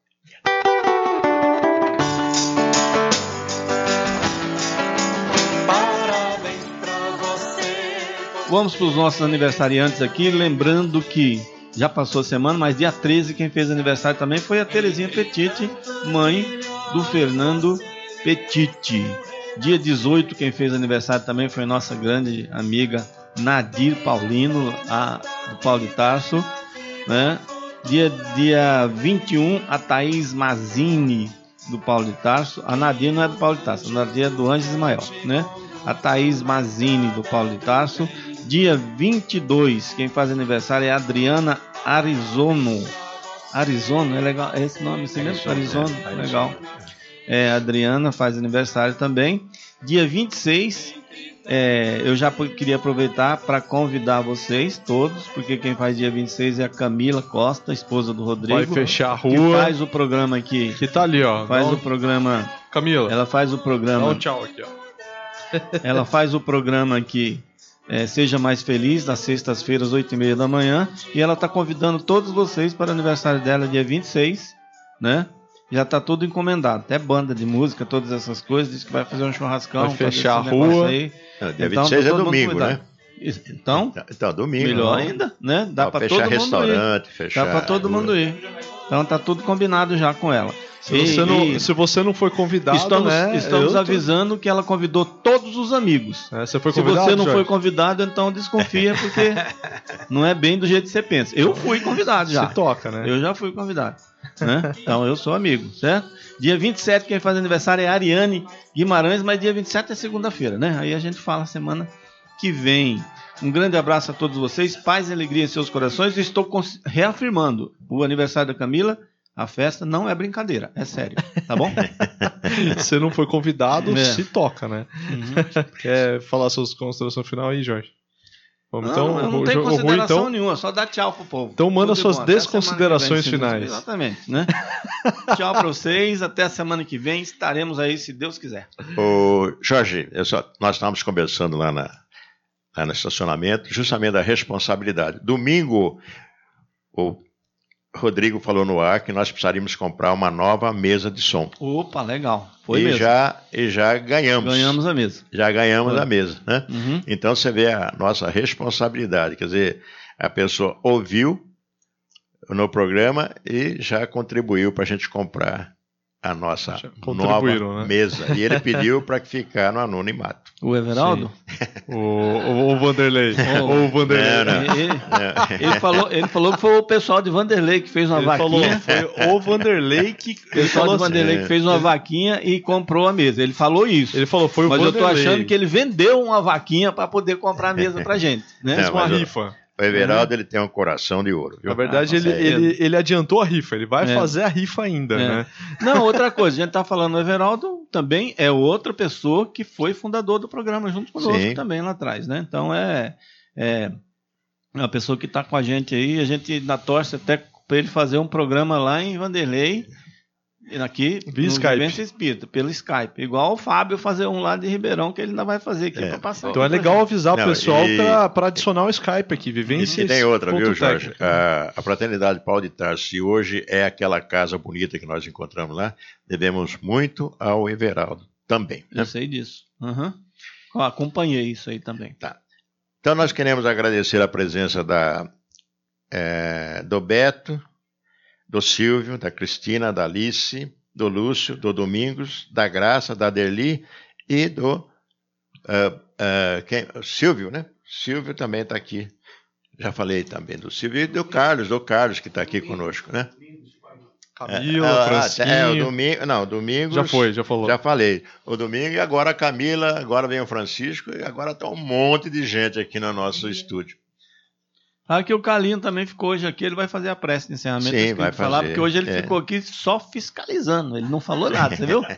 Vamos para os nossos aniversariantes aqui, lembrando que já passou a semana, mas dia treze quem fez aniversário também foi a Terezinha Petiti, mãe do Fernando Petiti. Dia dezoito quem fez aniversário também foi nossa grande amiga Nadir Paulino, a, do Paulo de Tarso, né? Dia, dia vinte e um, a Thaís Mazini, do Paulo de Tarso. A Nadir não é do Paulo de Tarso, a Nadir é do Anjo Ismael, né? A Thaís Mazini, do Paulo de Tarso. Dia vinte e dois, quem faz aniversário é a Adriana Arizono. Arizono, é legal, é esse nome assim mesmo? Arizono, é, legal. É, a Adriana faz aniversário também. Dia vinte e seis, é, eu já queria aproveitar para convidar vocês todos, porque quem faz dia vinte e seis é a Camila Costa, esposa do Rodrigo. Vai fechar a rua. Que faz o programa aqui. Que tá ali, ó. Faz Não... o programa. Camila. Ela faz o programa. Dá um tchau aqui, ó. Ela faz o programa aqui. É, Seja Mais Feliz, nas sextas-feiras, oito e meia da manhã. E ela está convidando todos vocês para o aniversário dela, dia vinte e seis, né? já está tudo encomendado. Até banda de música, todas essas coisas. Diz que vai fazer um churrascão. Vai fechar a esse rua. negócio aí. Não, dia Então, vinte e seis tá é todo mundo domingo, cuidado. né? Isso. Então, Então, domingo. melhor não. ainda, né? Dá Ó, para fechar todo mundo ir. restaurante, fechar Dá para todo rua. mundo ir. Então tá tudo combinado já com ela. Se você, E- não, e se você não foi convidado, estamos né? estamos eu tô- avisando que ela convidou todos os amigos. É, você foi Se convidado, você não Jorge? foi convidado, então desconfia, porque não é bem do jeito que você pensa. Eu fui convidado já. Se toca, né? Eu já fui convidado. Né? Então eu sou amigo, certo? Dia vinte e sete, quem faz aniversário é a Ariane Guimarães, mas dia vinte e sete é segunda-feira, né? Aí a gente fala semana que vem. Um grande abraço a todos vocês, paz e alegria em seus corações. E estou cons- reafirmando: o aniversário da Camila, a festa não é brincadeira, é sério, tá bom? Você não foi convidado, É. se toca, né? Uhum. Quer falar suas considerações final aí, Jorge? Vamos, Não, então, eu não o tenho Jo- o Rui, consideração então, nenhuma, só dá tchau pro povo. Então manda Tudo de suas bom, até a desconsiderações semana que vem, finais. se Deus- Exatamente, né? Tchau pra vocês, até a semana que vem, estaremos aí, se Deus quiser. Ô, Jorge, eu só- nós estávamos conversando lá, na, lá no estacionamento, justamente da responsabilidade. Domingo, o Rodrigo falou no ar que nós precisaríamos comprar uma nova mesa de som. Opa, legal, foi e mesmo. já E já ganhamos. Ganhamos a mesa. Já ganhamos Foi. a mesa, né? Uhum. Então você vê a nossa responsabilidade, quer dizer, a pessoa ouviu no programa e já contribuiu para a gente comprar a nossa nova contribuíram, né? mesa. E ele pediu para que ficar no anonimato. O Everaldo? O, o, o Vanderlei. Oh, o Vanderlei. Não, não. Ele, É. ele falou, ele falou que foi o pessoal de Vanderlei que fez uma Ele vaquinha. falou, foi o Vanderlei que. O pessoal falou de Vanderlei assim, que fez uma vaquinha e comprou a mesa. Ele falou isso. Ele falou, foi o Mas eu tô Vanderlei. achando que ele vendeu uma vaquinha para poder comprar a mesa pra gente, né? Não, Fez uma mas eu- rifa. O Everaldo ele tem um coração de ouro. Viu? Na verdade, Ah, ele, com certeza. ele, ele adiantou a rifa. Ele vai É. fazer a rifa ainda, É. né? Não, outra coisa, a gente tá falando, o Everaldo também é outra pessoa que foi fundador do programa junto conosco Sim. também lá atrás, né? Então é, é uma pessoa que tá com a gente aí, a gente na torce até para ele fazer um programa lá em Vanderlei, aqui Via no Skype. Vivência Espírita, pelo Skype. Igual o Fábio fazer um lá de Ribeirão, que ele ainda vai fazer aqui É. para passar. Então é aqui pra legal gente. avisar Não, o pessoal e- para adicionar o Skype aqui. E, Vivência e tem outra, viu, ponto Jorge? técnica. A, a Fraternidade Paulo de Tarso, se hoje é aquela casa bonita que nós encontramos lá, devemos muito ao Everaldo também. Né? Eu sei disso. Uhum. Ó, acompanhei isso aí também. Então nós queremos agradecer a presença da, eh, do Beto, do Silvio, da Cristina, da Alice, do Lúcio, do Domingos, da Graça, da Derli e do ah, ah, quem? Silvio, né? Silvio também está aqui. Já falei também do Silvio e do Carlos, do Carlos que está aqui conosco, né? Camila, Ah, ah, Francisquinho. é, o Domingo, não, Domingos. Já foi, já falou. Já falei. O Domingo e agora a Camila, agora vem o Francisco e agora está um monte de gente aqui no nosso estúdio. Ah, que o Calinho também ficou hoje aqui, ele vai fazer a prece de encerramento. Sim, isso que eu vai ia falar, fazer, porque hoje ele é. ficou aqui só fiscalizando, ele não falou nada, você viu?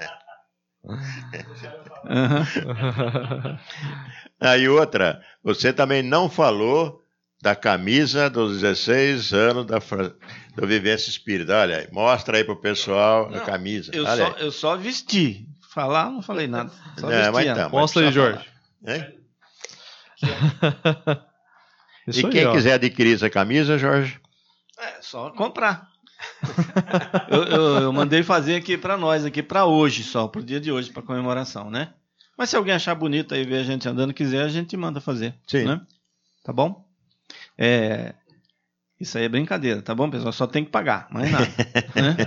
Aham. Aí outra, você também não falou da camisa dos dezesseis anos da, Fra- do Vivência Espírita. Olha aí, mostra aí pro pessoal a Não, camisa. Eu Olha só, aí. eu só vesti. Falar, não falei nada. Só É, vesti mas ela. então, mas Mostra aí, precisa Jorge. falar, hein? Isso E aí, quem ó. quiser adquirir essa camisa, Jorge? É, só comprar. eu, eu, eu mandei fazer aqui pra nós, aqui pra hoje só, pro dia de hoje, pra comemoração, né? Mas se alguém achar bonito aí ver a gente andando, quiser, a gente manda fazer. Sim. Né? Tá bom? É, isso aí é brincadeira, tá bom, pessoal? Só tem que pagar, mais nada. Né?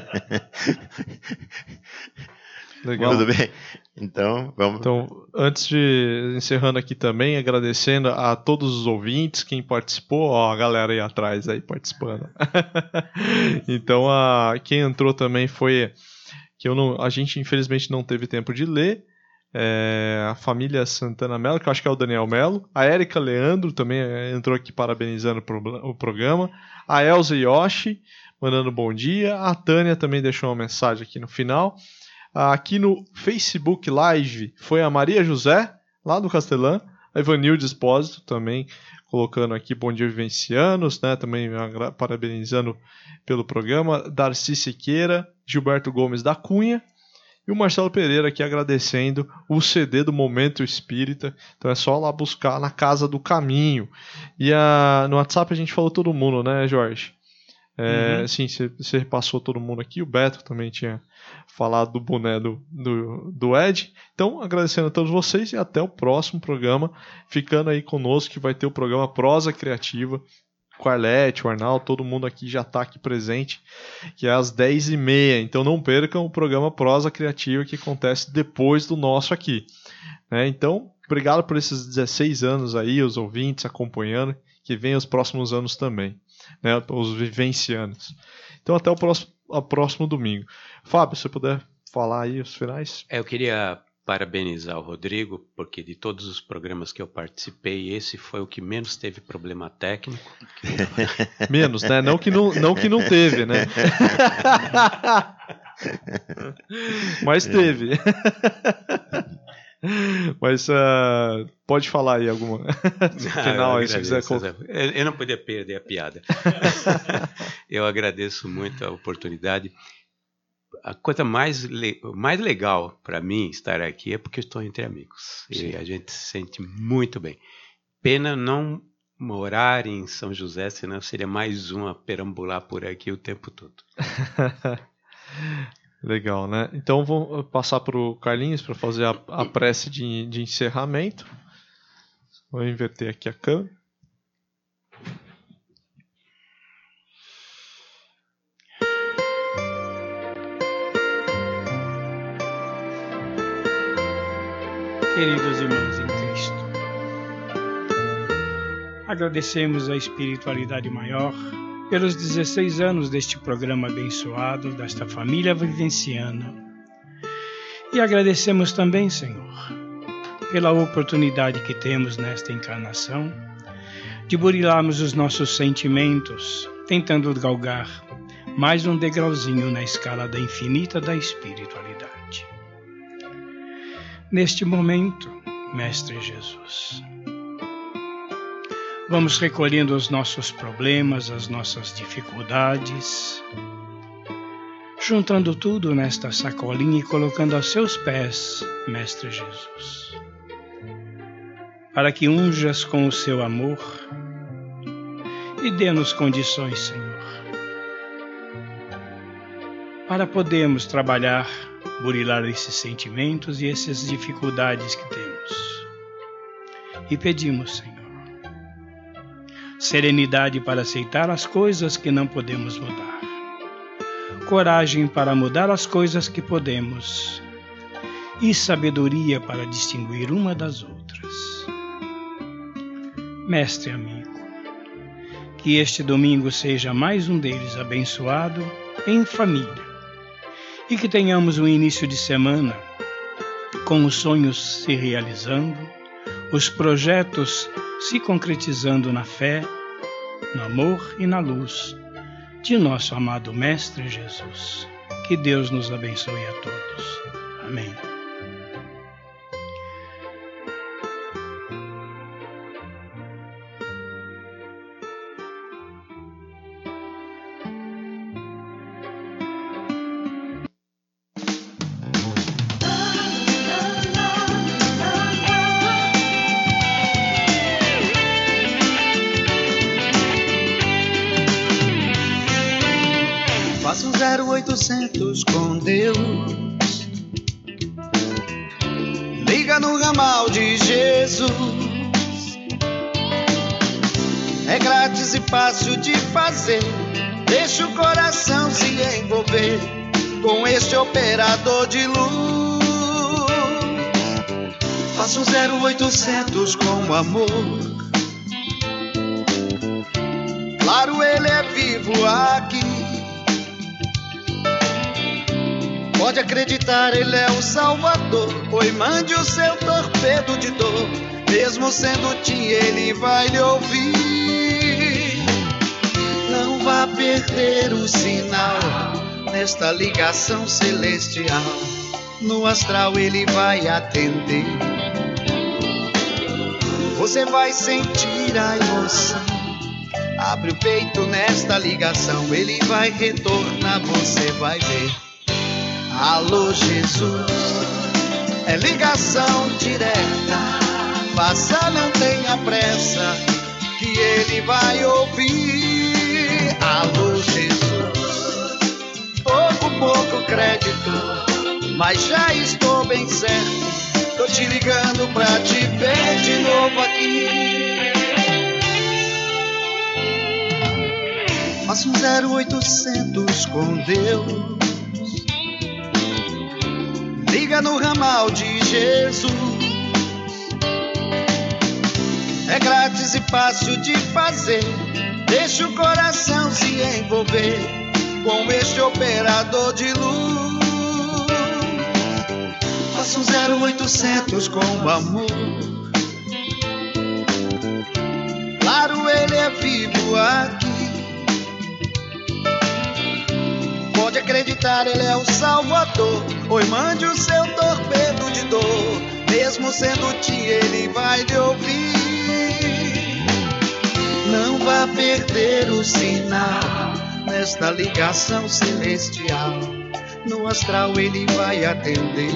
Legal. Tudo bem? Então, vamos. Então, antes de encerrando aqui também, agradecendo a todos os ouvintes, quem participou, ó, a galera aí atrás aí participando. Então, a, quem entrou também foi que eu não, a gente infelizmente não teve tempo de ler. É, a família Santana Mello, que eu acho que é o Daniel Mello, a Érica Leandro também é, entrou aqui parabenizando o, pro, o programa, a Elza Yoshi mandando bom dia, a Tânia também deixou uma mensagem aqui no final. Aqui no Facebook Live foi a Maria José, lá do Castelã, a Ivanilde Espósito também colocando aqui bom dia vivencianos, né, também agra- parabenizando pelo programa, Darcy Siqueira, Gilberto Gomes da Cunha, e o Marcelo Pereira aqui agradecendo o C D do Momento Espírita. Então é só lá buscar na Casa do Caminho. E a, no WhatsApp a gente falou todo mundo, né, Jorge? É, Uhum. Sim, você, você repassou todo mundo aqui. O Beto também tinha falado do boné do, do, do Ed. Então, agradecendo a todos vocês e até o próximo programa. Ficando aí conosco, que vai ter o programa Prosa Criativa. Com a Arlete, o Arnaldo, todo mundo aqui já está aqui presente, que é às dez e meia. Então não percam o programa Prosa Criativa, que acontece depois do nosso aqui. Né? Então, obrigado por esses dezesseis anos aí, os ouvintes acompanhando, que vem os próximos anos também, né? Os vivencianos. Então até o próximo, o próximo domingo. Fábio, se você puder falar aí os finais. Eu queria parabenizar o Rodrigo, porque de todos os programas que eu participei, esse foi o que menos teve problema técnico. Menos, né? Não que não, não, que não teve, né? Mas teve. Mas uh, pode falar aí alguma final aí, se quiser. Eu, eu não podia perder a piada. Eu agradeço muito a oportunidade. A coisa mais, le mais legal para mim estar aqui é porque eu estou entre amigos. Sim. E a gente se sente muito bem. Pena não morar em São José, senão seria mais um a perambular por aqui o tempo todo. Legal, né? Então vou passar para o Carlinhos para fazer a, a prece de, de encerramento. Vou inverter aqui a câmera. Queridos irmãos em Cristo, agradecemos a espiritualidade maior pelos dezesseis anos deste programa abençoado, desta família vivenciana. E agradecemos também, Senhor, pela oportunidade que temos nesta encarnação de burilarmos os nossos sentimentos, tentando galgar mais um degrauzinho na escala da infinita da espiritualidade. Neste momento, Mestre Jesus, vamos recolhendo os nossos problemas, as nossas dificuldades, juntando tudo nesta sacolinha e colocando aos seus pés, Mestre Jesus, para que unjas com o seu amor e dê-nos condições, Senhor, para podermos trabalhar, burilar esses sentimentos e essas dificuldades que temos. E pedimos, Senhor, serenidade para aceitar as coisas que não podemos mudar, coragem para mudar as coisas que podemos e sabedoria para distinguir uma das outras. Mestre amigo, que este domingo seja mais um deles abençoado em família, e que tenhamos um início de semana com os sonhos se realizando, os projetos se concretizando na fé, no amor e na luz de nosso amado Mestre Jesus. Que Deus nos abençoe a todos. Amém. oitocentos com Deus. Liga no ramal de Jesus. É grátis e fácil de fazer. Deixa o coração se envolver com este operador de luz. Faça um zero oitocentos com amor. Claro, ele é vivo aqui. Pode acreditar, ele é o Salvador. Oi, mande o seu torpedo de dor. Mesmo sendo Tim, ele vai lhe ouvir. Não vá perder o sinal nesta ligação celestial. No astral ele vai atender. Você vai sentir a emoção. Abre o peito nesta ligação. Ele vai retornar, você vai ver. Alô, Jesus, é ligação direta. Faça, não tenha pressa, que ele vai ouvir. Alô, Jesus, pouco, pouco crédito, mas já estou bem certo. Tô te ligando pra te ver de novo aqui. Faça um zero oitocentos com Deus, liga no ramal de Jesus. É grátis e fácil de fazer, deixa o coração se envolver com este operador de luz. Faça um zero oitocentos com amor, claro, ele é vivo aqui. Pode acreditar, ele é o Salvador. Oi, mande o seu torpedo de dor, mesmo sendo tia, ele vai lhe ouvir. Não vá perder o sinal nesta ligação celestial. No astral ele vai atender.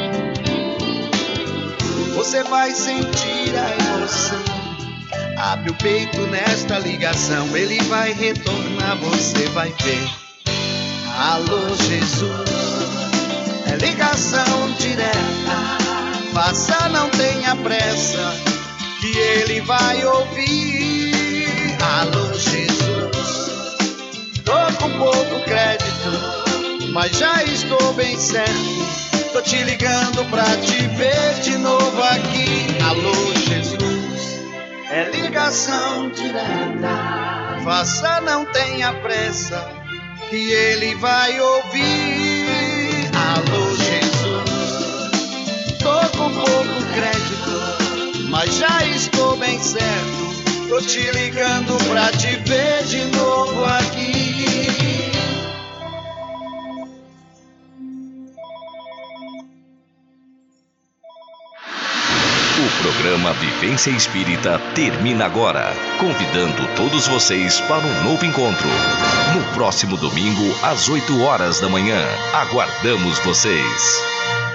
Você vai sentir a emoção. Abre o peito nesta ligação, ele vai retornar, você vai ver. Alô, Jesus, é ligação direta. Faça, não tenha pressa, que ele vai ouvir. Alô, Jesus, tô com pouco crédito, mas já estou bem certo. Tô te ligando pra te ver de novo aqui. Alô, Jesus, é ligação direta. Faça, não tenha pressa, que ele vai ouvir. Alô, Jesus, tô com pouco crédito, mas já estou bem certo. Tô te ligando pra te ver de novo aqui. O programa Vivência Espírita termina agora, convidando todos vocês para um novo encontro. No próximo domingo, às oito horas da manhã. Aguardamos vocês.